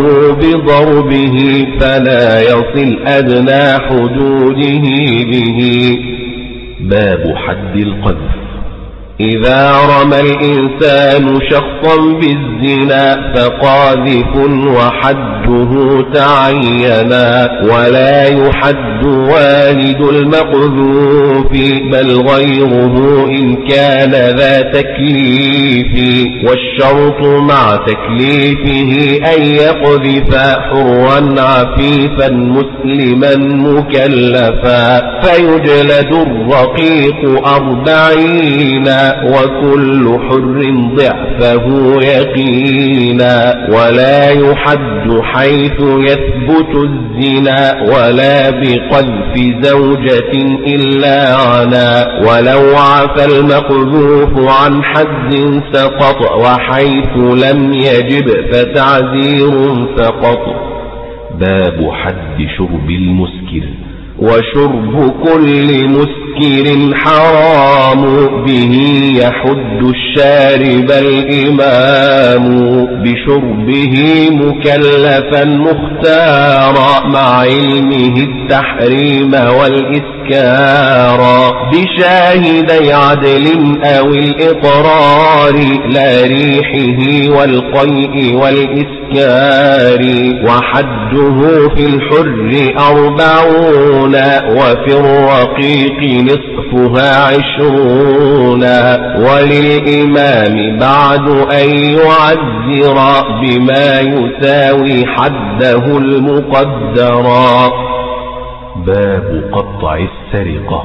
بضربه فلا يصل أدنى حدوده به. باب حد القذف. إذا رمى الإنسان شخصا بالزنا فقاذف وحده تعينا، ولا يحد والد المقذوف بل غيره إن كان ذا تكليف، والشرط مع تكليفه أن يقذف حرا عفيفا مسلما مكلفا، فيجلد الرقيق 40 وكل حر ضعفه يقينا، ولا يحد حيث يثبت الزنا ولا بقذف زوجة إلا عنا، ولو عفى المقذوف عن حد سقط، وحيث لم يجب فتعزير فقط. باب حد شرب المسكر. وشرب كل مسكر حرام، به يحد الشارب الإمام، بشربه مكلفا مختارا مع علمه التحريم والإسكار، بشاهدي عدل أو الإقرار لا ريحه والقيء والإسكار، وحده في الحر 40 وفي الرقيق نصفها 20، وللإمام بعد أن يعذر بما يساوي حده المقدرا. باب قطع السرقة.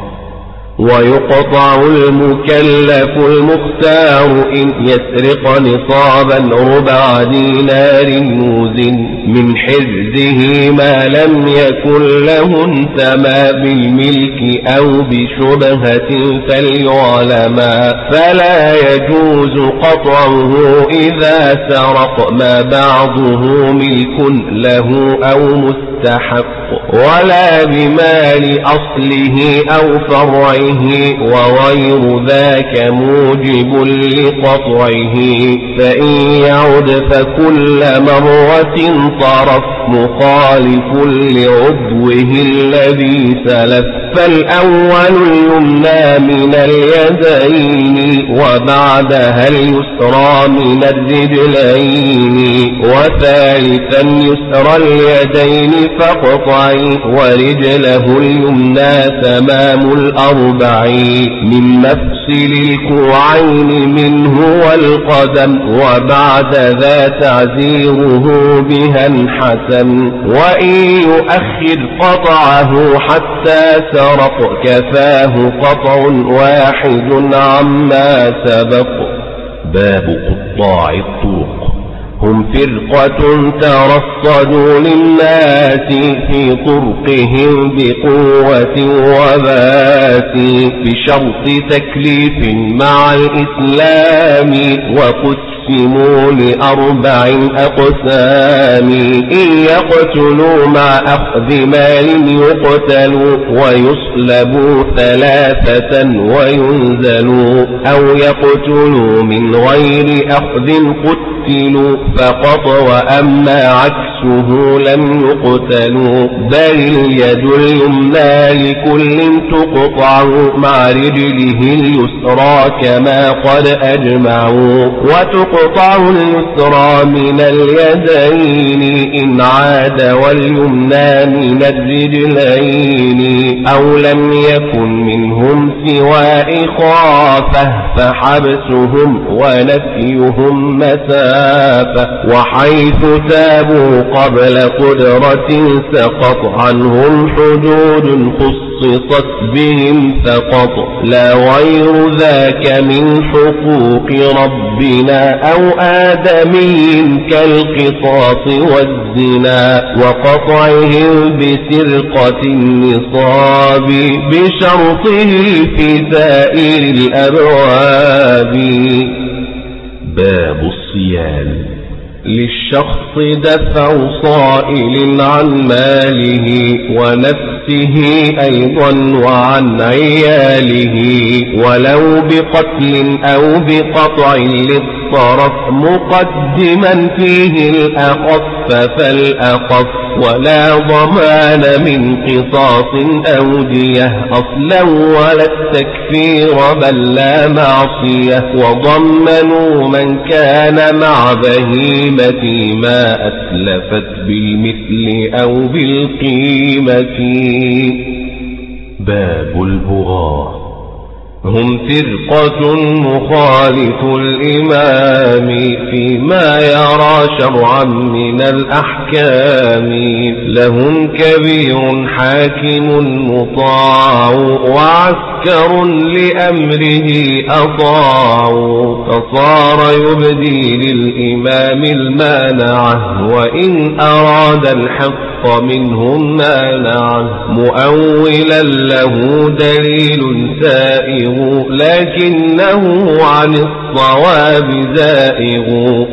ويقطع المكلف المختار إن يسرق نصابا 4 دينار موزن من حرزه ما لم يكن له انتمى بالملك أو بشبهة فليعلما، فلا يجوز قطعه إذا سرق ما بعضه ملك له أو مستحق، ولا بمال أصله أو فرعه، وغير ذاك موجب لقطعه، فإن يعد فكل مرة طرف مخالف لعضوه الذي سلف، فالأول اليمنى من اليدين وبعدها اليسرى من الرجلين، وثالثا يسرى اليدين فاقطعي، ورجله اليمنى تمام 40 من مفصل الكوعين منه والقدم، وبعد ذا تعزيره بها انحسن، وإن يؤخر قطعه حتى سرق كفاه قطع واحد عما سبق. باب قطاع الطرق. هم فرقة ترصدوا للناس في طرقهم بقوة وباس، بشرط تكليف مع الإسلام، وقسموا ل4 أقسام، إن يقتلوا مع أخذ مال يقتلوا، ويصلبوا 3 وينزلوا، أو يقتلوا من غير أخذ قتلوا فقط، وأما عكسه لم يقتلوا، بل اليد اليمنى لكل تقطع مع رجله اليسرى كما قد أجمعوا، وتقطع اليسرى من اليدين إن عاد، واليمنى من الرجلين، أو لم يكن منهم سوى إخافة فحبسهم ونفيهم مسافة، وحيث تابوا قبل قدرة سقط عنهم حدود خصصت بهم فقط، لا غير ذاك من حقوق ربنا أو آدمي كالقصاص والزنا، وقطعهم بسرقة النصاب بشرطه في سائر الأبواب. باب الصيام. للشخص دفع صائل عن ماله ونفسه أيضا وعن عياله، ولو بقتل أو بقطع للطريق طرف مقدما فيه الأخف فالأخف ولا ضمان من قصاص أو دية أصلا ولا التكفير بل لا معصية وضمنوا من كان مع بهيمة ما أسلفت بالمثل أو بالقيمة. باب البغاة هم فرقة مخالف الإمام فيما يرى شرعا من الأحكام لهم كبير حاكم مطاع وعسكر لأمره أطاع فصار يبدي للإمام المانعة وإن أراد الحق منهم مانعه مؤولا له دليل سائغ لكنه عن الصواب زائغ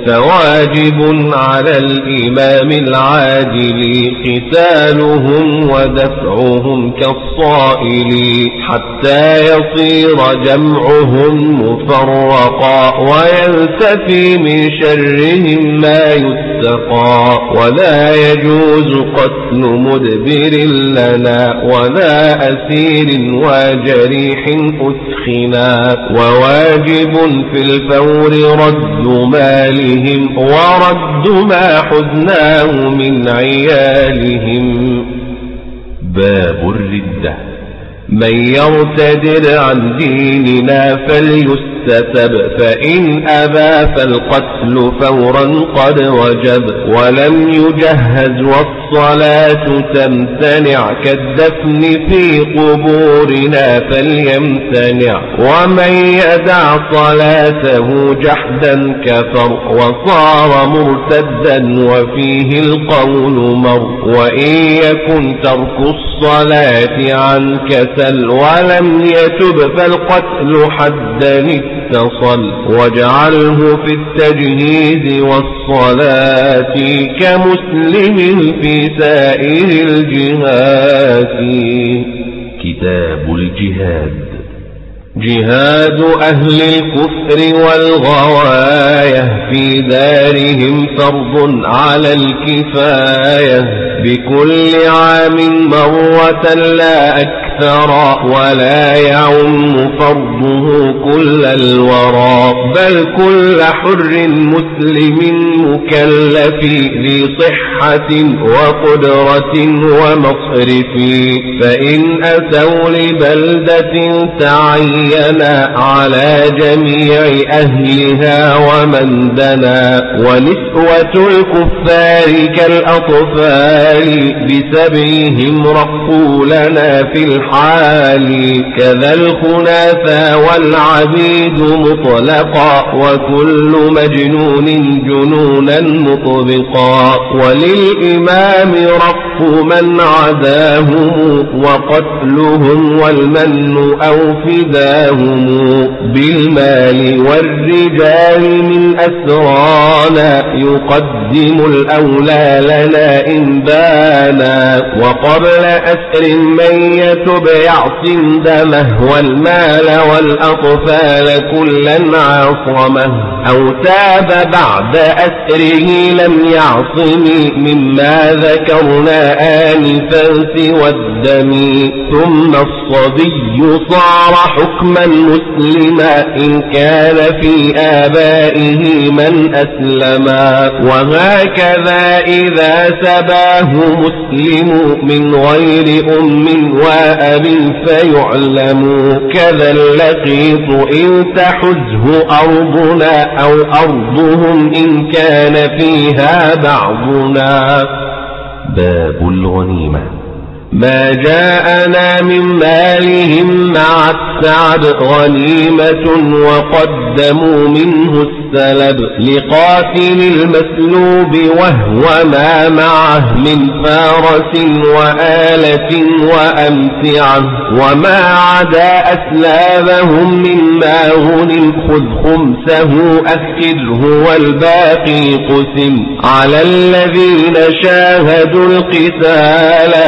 فواجب على الإمام العادل قتالهم ودفعهم كالصائل حتى يصير جمعهم مفرقا وينتفي من شرهم ما يتقى ولا يجوز قتل مدبر لنا ولا أسير وجريح أثخنا وواجب في الفور رد مالهم ورد ما حزناه من عيالهم. باب الردة من يرتد عن ديننا فليستتب فإن أبى فالقتل فورا قد وجب ولم يجهز والصلاة تمتنع كالدفن في قبورنا فليمتنع ومن يدع صلاته جحدا كفر وصار مرتدا وفيه القول مر وإن يكن ترك الصلاة عن كسل ولم يتب فالقتل حدا اتصل واجعله في التجهيز والصلاة كمسلم في سائر الجهات. كتاب الجهاد جهاد أهل الكفر والغواية في دارهم فرض على الكفاية بكل عام مرة لا أكثر ولا يعم فرضه كل الورى بل كل حر مسلم مكلف ذي صحة وقدرة ومصرف فإن أتوا لبلدة تعينا على جميع أهلها ومن دنا ونسوة الكفار كالأطفال بسبيهم رقوا لنا في الحال كذا الخناثى والعبيد مطلقا وكل مجنون جنونا مطبقا وللإمام رق من عداهم وقتلهم والمن أو فداهم بالمال والرجال من أسرانا يقدم الأولى لنا إن بانا وقبل أسر من يتب يعصم دمه والمال والأطفال كلا عصمه أو تاب بعد أسره لم يعصم مما ذكرنا آنفا سوى الدم ثم الصبي صار حكما مسلما إن كان في آبائه من أسلما وهكذا إذا سباه مسلم من غير أم وأب فيعلم كذا اللقيط إن تحزه أرضنا أو أرضهم إن كان فيها بعضنا. باب الغنيمة ما جاءنا من مالهم مع السعد غنيمة وقدموا منه السلب لقاتل المسلوب وهو ما معه من فارس وآلة وأمتعة وما عدا أسلابهم مما غنم خذ خمسه أخذه والباقي قسم على الذين شاهدوا القتال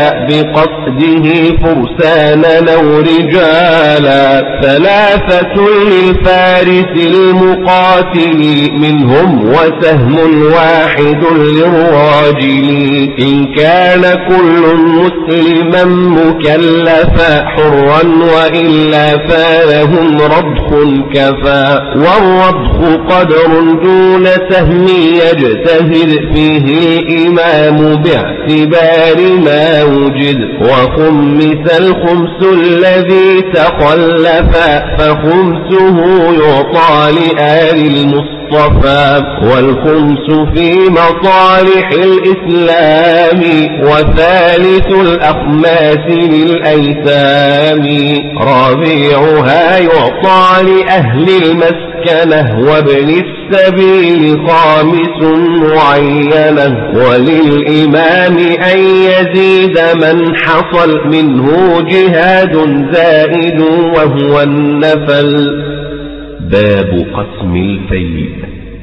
بقصده فرسانا أو رجالا. 3 للفارس المقاتل منهم وسهم واحد للراجل. إن كان كل مسلما مكلفا حرا وإلا فلهم رضخ كفى. والرضخ قدر دون سهم يجتهد فيه الإمام باعتبار ما وجد. وخمس الخمس الذي تخلفا فخمسه يعطى لآل المصطفى. والخمس في مصالح الإسلام وثالث الأخماس للأيتام. رابعها يعطى لأهل المسكنة وابن السبيل 5 معينة. وللإمام أن يزيد من حصل منه جهاد زائد وهو النفل. باب قسم الفيء.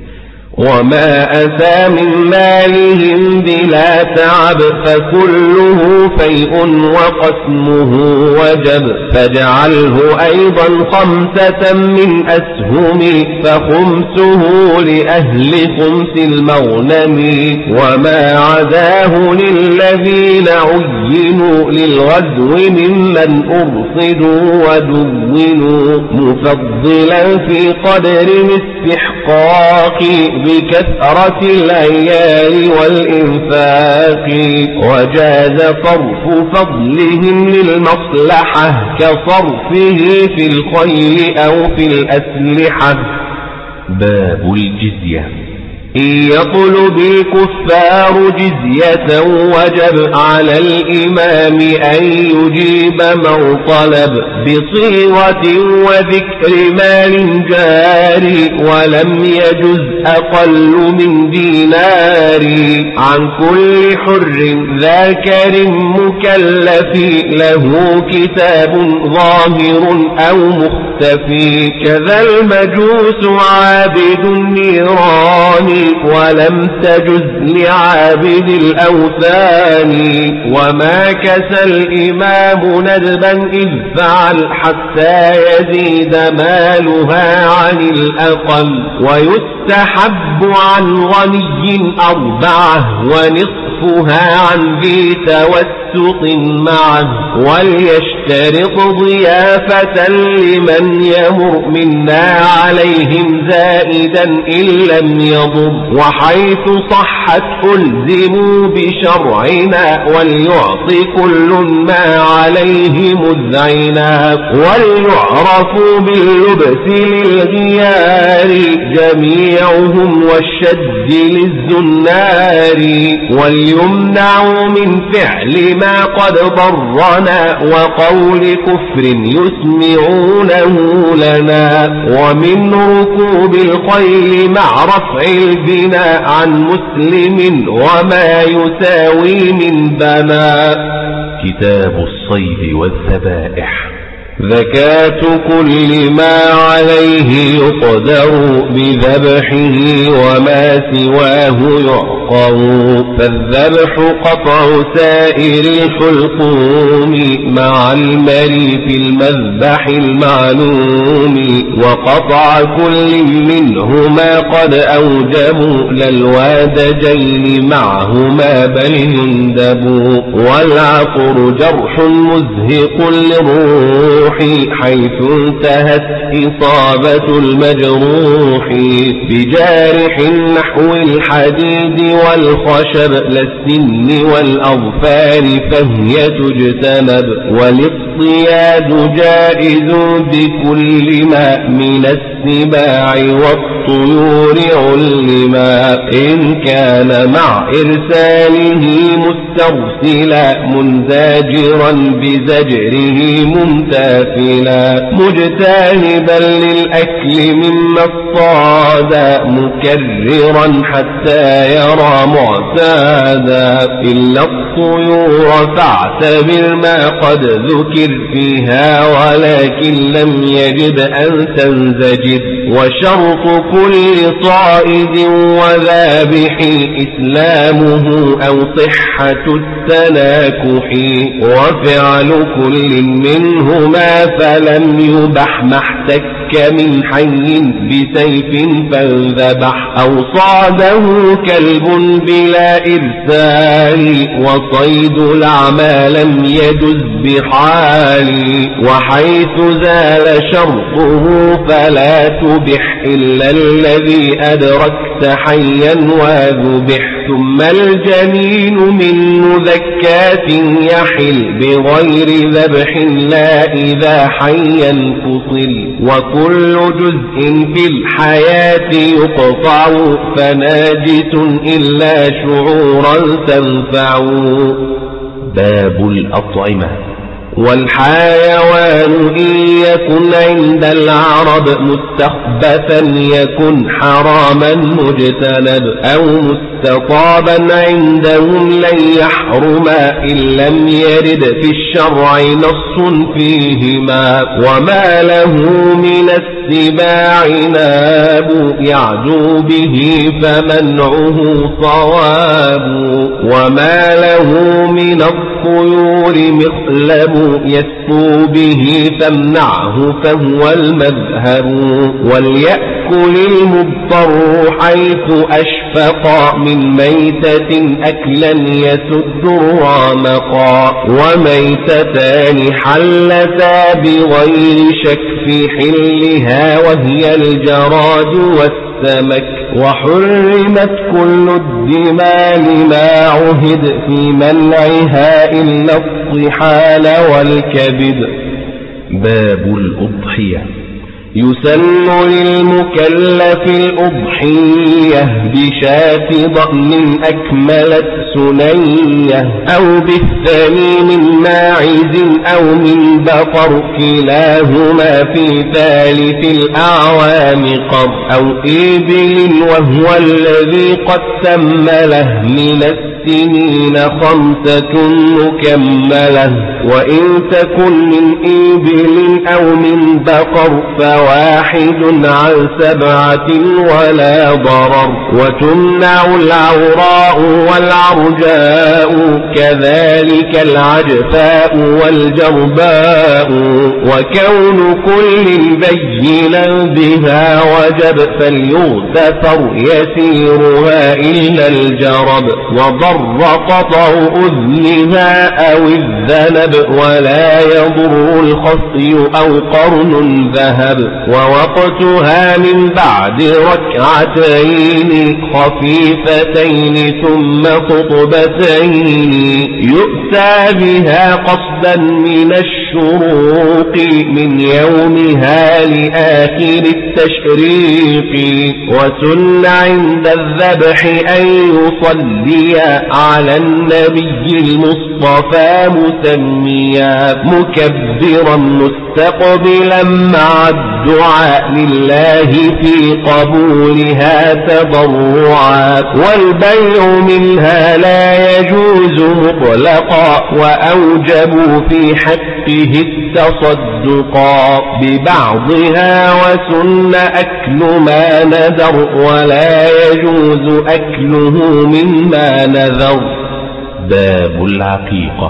وما أتى من مالهم بلا تعب فكله فيء وقسمه وجب. فاجعله أيضا 5 من أسهم فخمسه لأهل خمس المغنم. وما عداه للذين عينوا للغزو ممن أرصدوا ودونوا مفضلا في قدر استحقاق بكثرة العيال والإنفاق. وجاز صرف فضلهم للمصلحة كصرفه في الخيل أو في الأسلحة. باب الجزية. إن يطلب الكفار جزية وجب على الإمام أن يجيب من طلب بصيغة وذكر مال جاري ولم يجز أقل من دينار. عن كل حر ذاكر مكلف له كتاب ظاهر أو مختفي. كذا المجوس عابد النيران ولم تجز لعابد الأوثان. وما كسى الإمام ندبا إذ فعل حتى يزيد مالها عن الأقل. ويستحب عن غني 4 ونصفها عن ذي توسط معه. وليشترط ضيافة لمن يمر منا عليهم زائدا إن لم يضر. وحيث صحت ألزموا بشرعنا وليعطي كل ما عليه مذعنا. وليعرفوا باللبس للغيار جميعهم والشد للزنار. وليمنعوا من فعل ما قد ضرنا وقول كفر يسمعونه لنا. ومن ركوب الخيل مع رفع البناء عن مسلم وما يساوي من بناء. كتاب الصيد والذبائح. زكاة كل ما عليه يقدر بذبحه وما سواه يعقر. فالذبح قطع سائر الحلقوم مع المري في المذبح المعلوم. وقطع كل منهما قد أوجبوا للوادجين معهما بل يندبوا. والعقر جرح مزهق للروح حيث انتهت إصابة المجروح. بجارح نحو الحديد والخشب للسن والأظفار فهي تجتنب. والاصطياد جائز بكل ما من السباع والطيور علما. إن كان مع إرساله مسترسلا منزاجرا بزجره ممتاثلا. مجتانبا للأكل مما اصطاد مكررا حتى يرى معتادا. إلا الطيور فاعتبر ما قد ذكر فيها ولكن لم يجب أن تنزجر. وشرط كل صائد وذابح إسلامه أو صحة التناكح وفعل كل منهما فلم يبح ما احتك من حي بسيف فانذبح أو صاده كلب بلا إرسال وصيد الأعمى لم يجز بحال وحيث زال شرطه فلا تبح إلا الذي أدركت حيا وذبح ثم الجنين من مذكات يحل بغير ذبح لا إذا حيا فصل وكل جزء في الحياة يقطع فناجس إلا شعورا تنفع. باب الأطعمة. والحيوان إن يكن عند العرب مستخبثا يكن حراما مجتنب أو مستطابا عندهم لن يحرما إن لم يرد في الشرع نص فيهما وما له من السباع ناب يعدو به فمنعه صواب وما له من الطيور مخلب يسفو به فامنعه فهو المذهب وليأكل المضطر حيث أشفق من ميتة أكلا يسد الرامقا وميتتان حلتا بغير شك في حلها وهي الجراد والسمك وحرمت كل الدماء لما عهد في منعها إلا الطحال والكبد. باب الأضحية. يسن للمكلف الأضحية بشاة ضأن أكملت سنية أو بالثاني من ماعز أو من بقر كلاهما في ثالث الأعوام قر أو إبل وهو الذي قد تمله من السنين 5 مكملة وإن تكن من إبل أو من بقر فواحد عن 7 ولا ضرر وتمنع العوراء والعرجاء كذلك العجفاء والجرباء وكون كل بينا بها وجب فليغتفر يسيرها إلا الجرب وضر قطع أذنها أو الذنب ولا يضر الخصي أو قرن ذهب ووقتها من بعد ركعتين خفيفتين ثم خطبتين يؤتى بها قصدا من الشروق من يومها لآخر التشريق وسن عند الذبح أن يصلي على النبي المصطفى مسميا مكبرا مستقبلا مع الدعاء لله في قبولها تضرعا والبيع منها لا يجوز مطلقا وأوجبوا في حقه التصدقا ببعضها وسن أكل ما نذر ولا يجوز أكله مما نذر. باب العقيقة.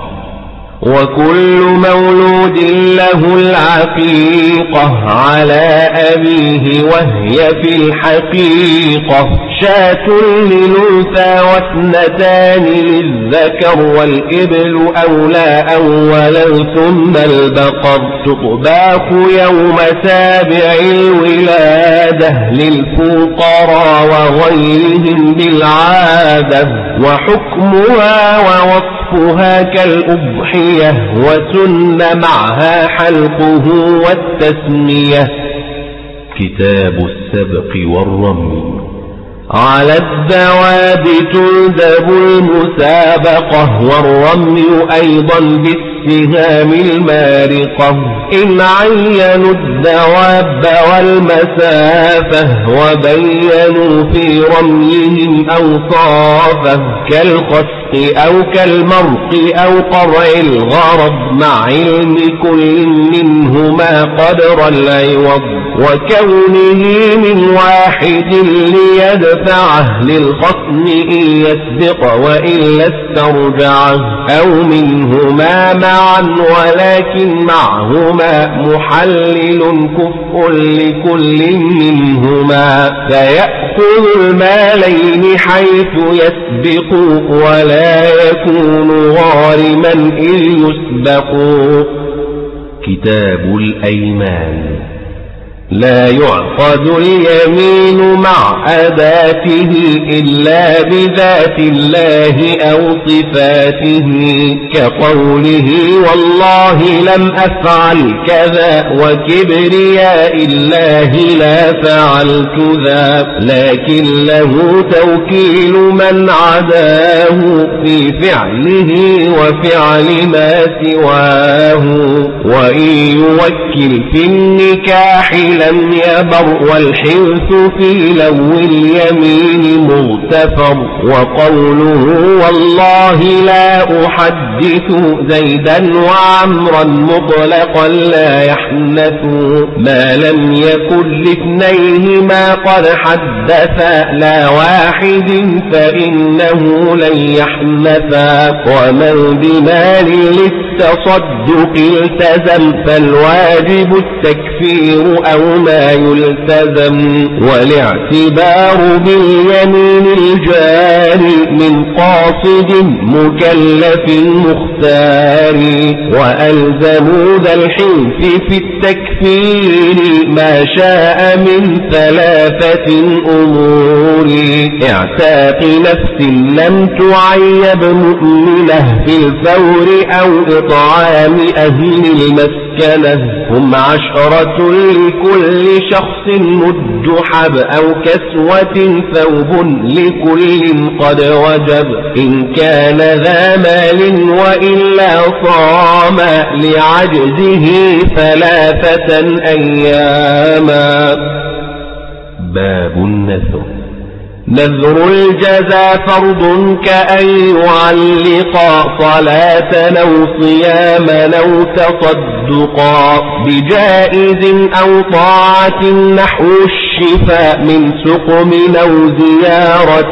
وكل مولود له العقيقة على أبيه وهي في الحقيقة شاة للأنثى واثنتان للذكر والإبل أولى أولا ثم البقر تطباخ يوم 7 الولادة للفقراء وغيرهم بالعادة وحكمها ووصفها كالأضحية وسن معها حلقه والتسمية. كتاب السبق والرمي. على الدواب تندب المسابقة والرمي أيضا بالسبق السهام المارقة إن عينوا الدواب والمسافة وبينوا في رميهم أوصافه كالخسق أو كالمرق أو قرع الغرض مع علم كل منهما قدر العوض وكونه من واحد ليدفعه للخصم إن يسبق وإلا استرجعه أو منهما معا ولكن معهما محلل كفء لكل منهما فيأخذ المالين حيث يسبق ولا يكون غارما إذ يسبق. كتاب الأيمان. لا يعقد اليمين مع أداته إلا بذات الله أو صفاته كقوله والله لم أفعل كذا وكبرياء الله لا فعلت ذا لكن له توكيل من عداه في فعله وفعل ما سواه وإن يوكل في النكاح لم يبر والحنث في لو اليمين مغتفر وقوله والله لا أحدث زيدا وعمرا مطلقا لا يحنث ما لم يكن لاثنيهما قد حدثا لا واحد فإنه لن يحنثا ومن بمال للتصدق التزم فالواجب التكفير أو ما يلتزم والاعتبار باليمين الجاري من قاصد مكلف مختار وألزموا ذا الحنف في التكفير ما شاء من ثلاثة أمور اعتاق نفس لم تعيب مؤمنة في الفور أو إطعام أهل المسكنة هم 10 لكل شخص مد حب أو كسوة ثوب لكل قد وجب إن كان ذا مال وإلا صام لعجزه 3 أياما. باب النذر. نذر الجزا فرض كأن يعلق صلاة أو صياما أو تصدقا بجائز أو طاعة نحو الشفاء من سقم أو زيارة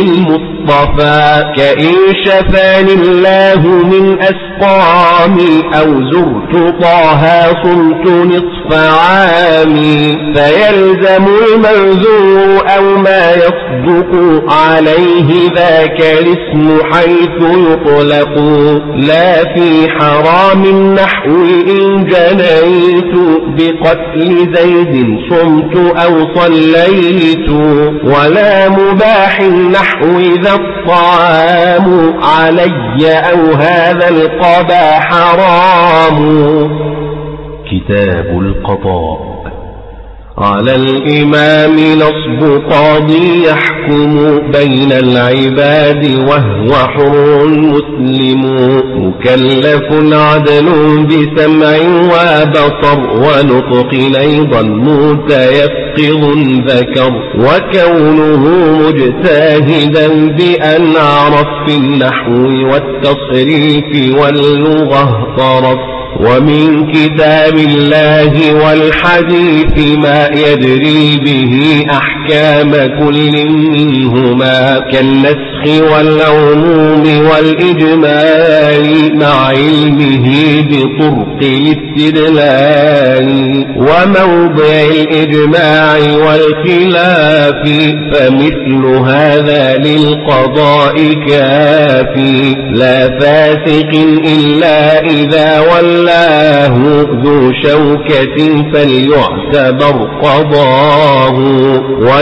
للمصطفى كإن شفاني الله من أسقامي أو زرت طه صمت نصف عامي فيلزم المنذور أو ما يصدق عليه ذاك الاسم حيث يطلق لا في حرام نحو إن جنيت بقتل زيد صمت أو صليت ولا مباح نحو ذا الطعام علي أو هذا القضاء حرام. كتاب القضاء. على الإمام نصب قاضي يحكم بين العباد وهو حر مسلم مكلف عدل بسمع وبصر ونطق أيضا متيقظ ذكر وكونه مجتهدا بأن عرف في النحو والتصريف واللغة طرف ومن كتاب الله والحديث ما يدري به أحكام كل منهما كالنسخ والعموم والإجمال مع علمه بطرق الاستدلال وموضع الإجماع والخلاف فمثل هذا للقضاء كافي لا فاسق إلا إذا والله ذو شوكة فليعتبر قضاه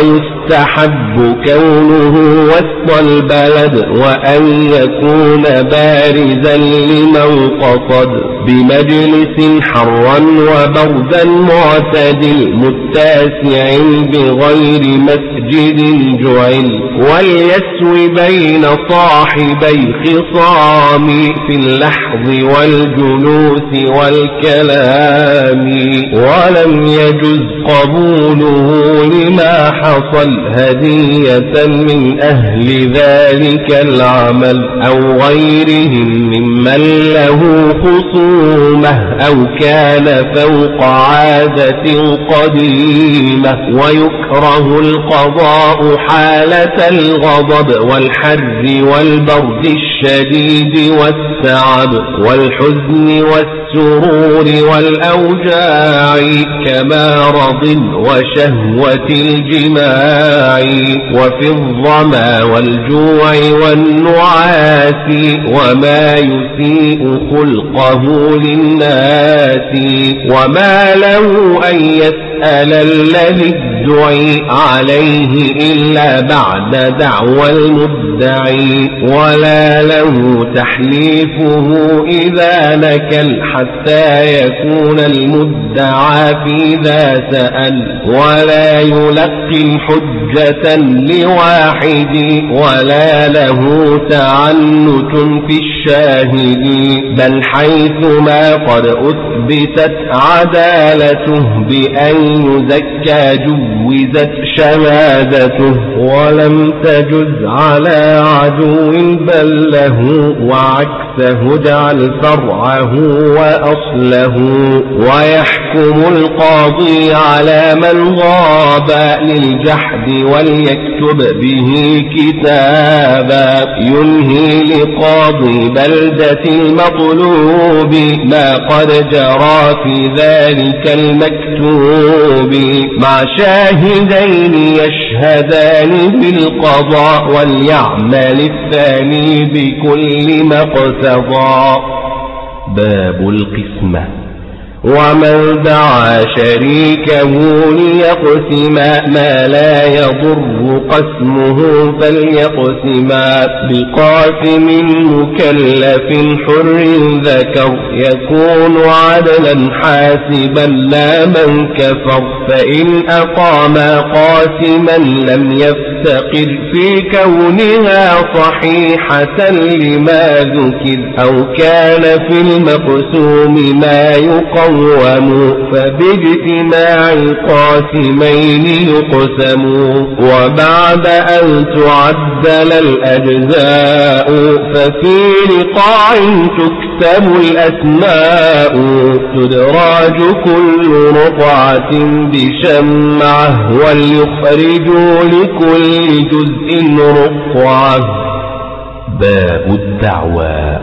ويستحب كونه وسط البلد وأن يكون بارزا لمن قصد بمجلس حرا وبردا معتدل متاسع بغير مسجد جعل وليسوي بين صاحبي خصام في اللحظ والجلوس والكلام ولم يجز قبوله لما حصل هدية من أهل ذلك العمل أو غيرهم ممن له خصومة أو كان فوق عادة قديمة ويكره القضاء حالة الغضب والحر والبرد الشديد والتعب والحزن والسرور والأوجاع كمارض وشهوة الجماع وفي الظما والجوع والنعاس وما يسيء خلقه للناس وما له أن يسأل الذي ادعي عليه إلا بعد دعوى المدعي ولا له تحليفه إذا نكل حتى يكون المدعى في ذا سأل ولا يلقي حجة لواحد ولا له تعنت في الشاهد بل حيثما قد أثبتت عدالته بأن يزكى جوزت شهادته ولم تجز على عدو بل له وعكسه اجعل فرعه وأصله ويحكم القاضي على من غاب للجحد وليكتب به كتابا ينهي لقاضي بلدة المطلوب ما قد جرى في ذلك المكتوب مع شاهدين يشهدان بالقضاء وليعمل الثاني بكل مقتضى. باب القسمة. ومن دعا شريكه ليقسما ما لا يضر قسمه فليقسما بقاسم مكلف حر ذكر يكون عدلا حاسبا لا من كفر فإن أقاما قاسما لم يفتقر في كونها صحيحة لما ذكر أو كان في المقسوم ما يقوم فباجتماع القاسمين يقسم وبعد أن تعدل الأجزاء ففي رقاع تكتب الأسماء تدراج كل رقعة بشمعة وليخرج لكل جزء رقعة. باب الدعوى.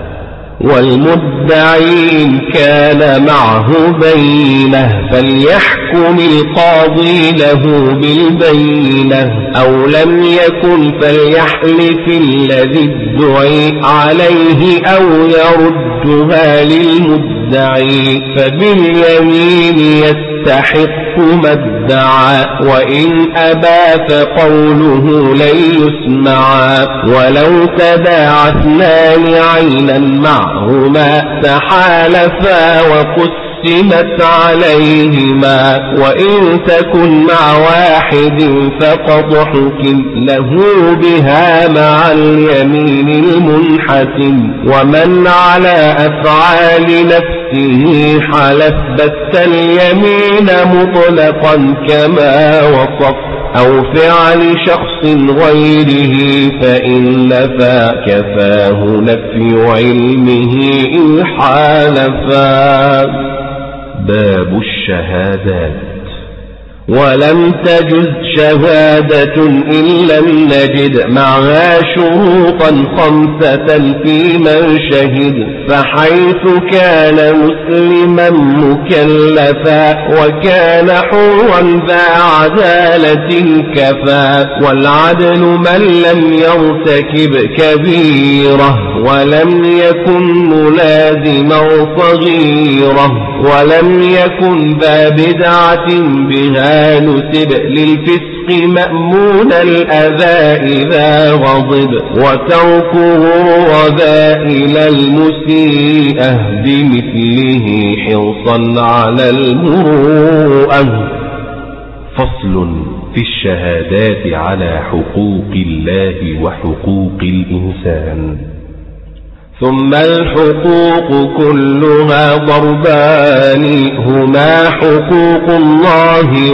والمدعي كان معه بينة فليحكم القاضي له بالبينة أو لم يكن فليحلف الذي ادعي عليه أو يردها للمدعي فباليمين يستحق ما ادعى وإن أبى فقوله لن يسمع ولو تداعى اثنان عينا معهما تحالفا وقسمت عليهما وإن تكن مع واحد فقد حكم له بها مع اليمين المنحتم ومن على أفعال نفسه حلف بت اليمين مطلقا كما وصف أو فعل شخص غيره فإن نفى كفاه نفي علمه إن حالفا. باب الشهادات. ولم تجز شهادة إن لم نجد معها شروطا 5 في من شهد فحيث كان مسلما مكلفا وكان حرا ذا عدالة كفى والعدل من لم يرتكب كبيرة ولم يكن ملازما صغيرة ولم يكن ذا بدعة بها نسب للفسق بالرفق مأمون الأذى إذا غضب وتركه رذائل المسيئة بمثله حرصا على المروءة. فصل في الشهادات على حقوق الله وحقوق الإنسان. ثم الحقوق كلها ضربان هما حقوق الله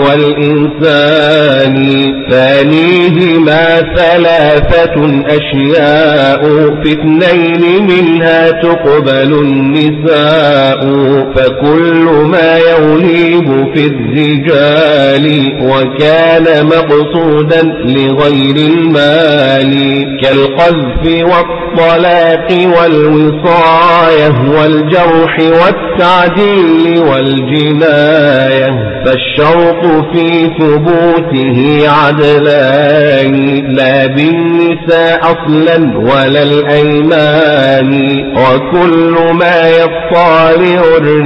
والإنسان ثانيهما ثلاثة أشياء في اثنين منها تقبل النساء فكل ما يغلب في الرجال وكان مقصودا لغير المال كالقذف والطلاق والوصاية والجرح والتعديل والجناية فالشرط في ثبوته عدلان لا بالنساء أصلا ولا الأيمان وكل ما يطالع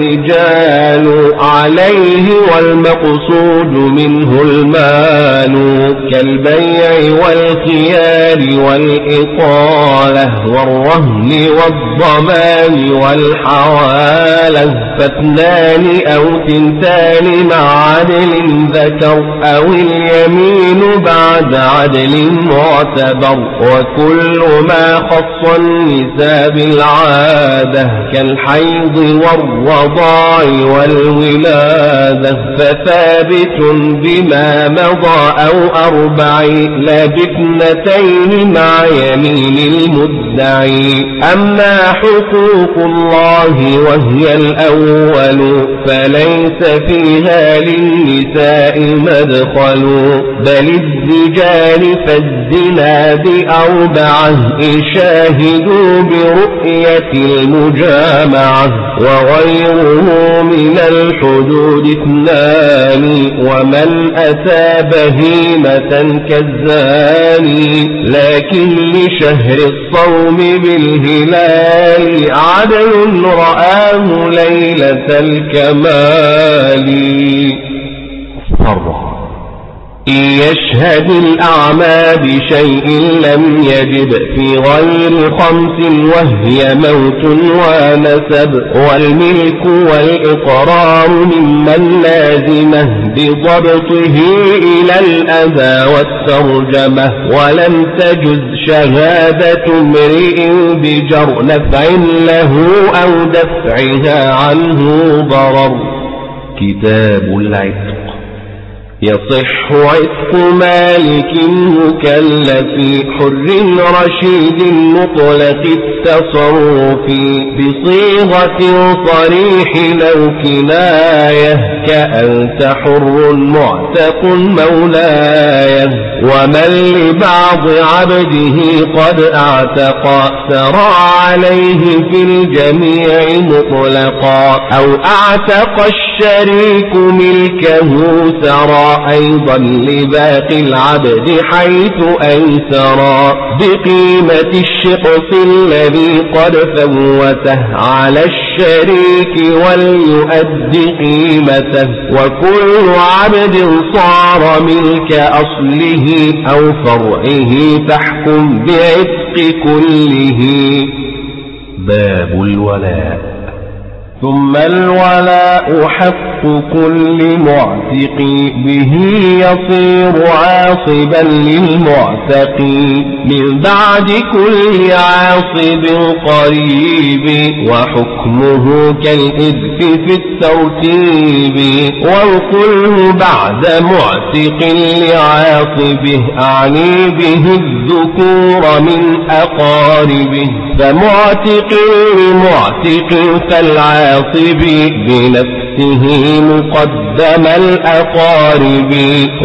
الرجال عليه والمقصود منه المال كالبيع والخيار والإقالة والرهن والضمان والحوالة فاثنان أو تنتان مع عدل ذكر أو اليمين بعد عدل معتبر وكل ما خص النساء بالعادة كالحيض والرضاع والولادة فثابت بما مضى أو أربع لا باثنتين مع يمين المدعي. أما حقوق الله وهي الأول فليس فيها للنساء مدخل بل الرجال فالزنا بأربعة شاهدوا برؤية المجامعة وغيره من الحدود اثنان ومن أتى بهيمة كالزاني لكن لشهر الصوم بالهلال عدل رآه ليلة الكمال. إن يشهد الأعمى بشيء لم يجب في غير خمس وهي موت ونسب والملك والإقرار ممن لازمه بضبطه إلى الأذى والترجمة ولم تجز شهادة امرئ بجر نفع له أو دفعها عنه ضرر. كتاب العتق. يصح عتق مالك مكلف حر رشيد مطلق التصرف بصيغة صريح أو كناية كأنت حر معتق مولاي ومن لبعض عبده قد اعتق سرى عليه في الجميع مطلقا أو اعتق الشريك ملكه سرى أيضا لباقي العبد حيث أيسرا بقيمة الشقص الذي قد فوته على الشريك وليؤدي قيمته وكل عبد صار ملك أصله أو فرعه فاحكم بعتق كله. باب الولاء. ثم الولاء حق كل معتق به يصير عاصبا للمعتق من بعد كل عاصب قريب وحكمه كالإذك في الترتيب والكل بعد معتق لعاصبه أعني به الذكور من أقاربه فمعتق لمعتق فالعاصب بنفسه مقدم الأقارب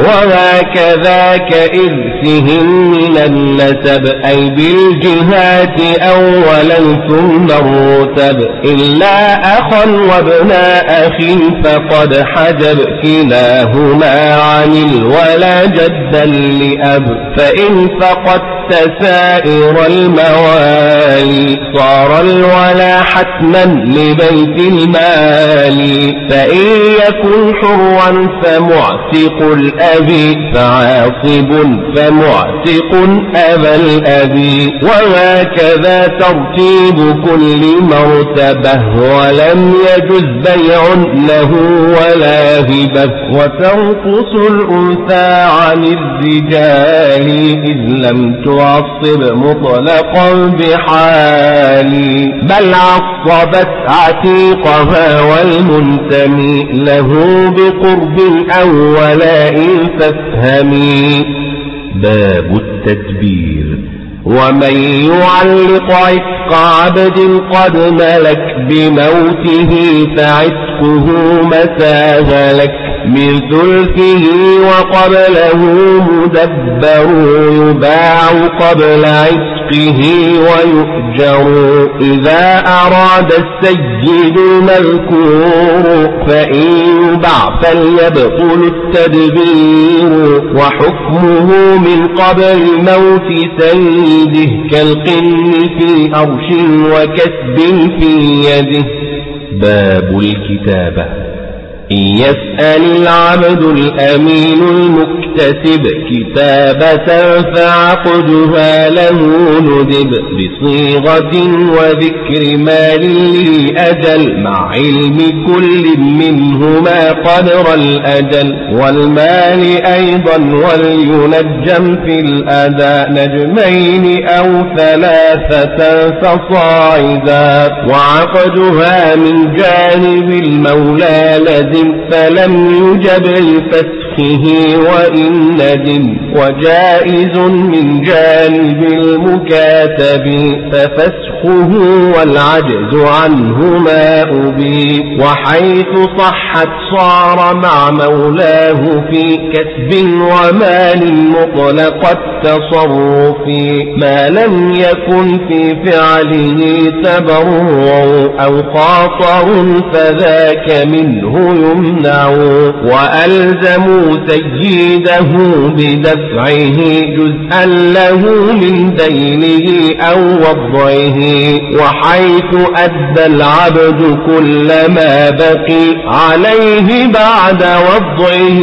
وهكذا كإرثهم من النسب أي بالجهات أولا ثم الرتب إلا أخا وابن أخ فقد حجب كلاهما عن الولا جدا لأب فإن فقدت سائر الموالي صار الولا حتما لبيت المال فإن يكن حرا فمعتق الأب فعاصب فمعتق أبا الأب وهكذا ترتيب كل مرتبة ولم يجز بيع له ولا هبة وتنقص الأنثى عن الرجال إذ لم تعصب مطلقا بحال بل عصبت عتيقها والمنتمي له بقرب الأولاء فافهمي. باب التدبير. ومن يعلق عتق عبد قد ملك بموته فعتقه مساها لك من ثلثه وقبله مدبر يباع قبل عتقه ويؤجر إذا أراد السيد المذكور فإن يباع فليبطل التدبير وحكمه من قبل موت سيده كالقن في أرش وكسب في يده. باب الكتابة. إن يسأل العبد الأمين المكتسب كتابة فعقدها له ندب بصيغة وذكر مال لأجل مع علم كل منهما قدر الأجل والمال أيضا ولينجم في الأداء نجمين أو ثلاثة فصاعدا وعقدها من جانب المولى لدي فلم يجب لفسخه وإن ندم وجائز من جانب المكاتب ففسخه والعجز عنه ما أبي وحيث صحت صار مع مولاه في كسب ومال مطلق التصرف ما لم يكن في فعله تبرع أو خاطر فذاك منه يمنع وألزموا سيده بدفعه جزءا له من دينه أو وضعه وحيث أدى العبد كل ما بقي عليه بعد وضعه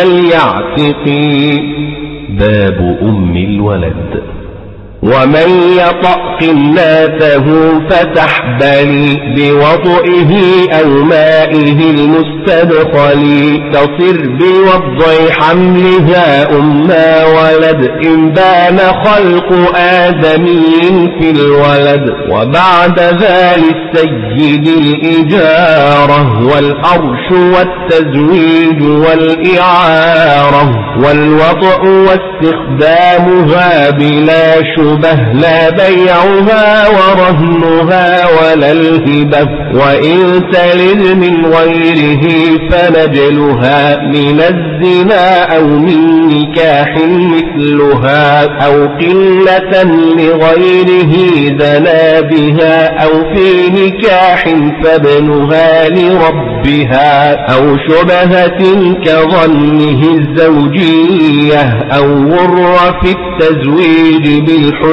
فليعتقي. باب أم الولد. ومن يطأ قناته فتحبلي بوضعه أو مائه المستدخل تصر بوضع حملها أما ولد إن بان خلق آدمي في الولد وبعد ذلك السيد الإجارة والأرش والتزويج والإعارة والوضع واستخدامها بلا شبه لا بيعها ورهنها ولا الهبة وإن تلد من غيره فنجلها من الزنا أو من نكاح مثلها أو قلة لغيره زنا بها أو في نكاح فابنها لربها أو شبهة كظنه الزوجية أو غر في التزويج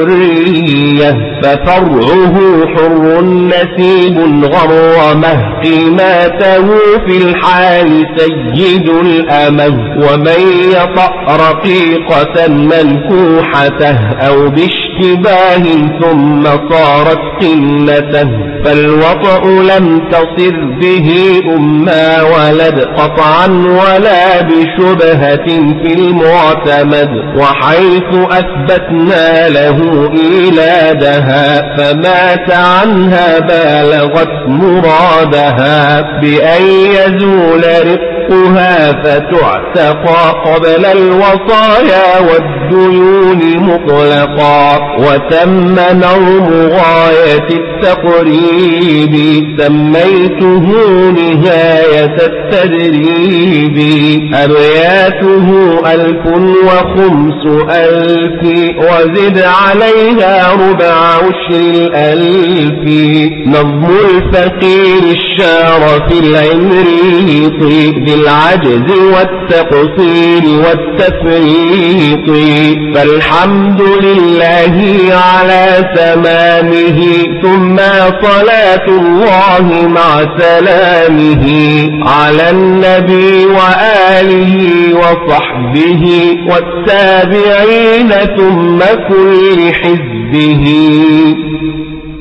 بالحرية ففرعه حر نسيب غرمه قيمته في الحال سيد الأمه ومن يطأ رقيقة منكوحته أو باشتباه ثم صارت قلته فالوطأ لم تصر به أما ولد قطعا ولا بشبهة في المعتمد وحيث أثبتنا له إيلادها فمات عنها بالغت مرادها بأن يزول رقها فتعتقى قبل الوصايا والديون مطلقا وتم نوم غاية التقريب سميته نهاية التدريب أبياته 1500 وزد عليها ربع عشر 1000 نظم الفقير الشار في العمريط ذي العجز والتقصير والتفريط. فالحمد لله على تمامه، ثم صلاة الله مع سلامه على النبي وآله وصحبه والتابعين ثم كل حزبه.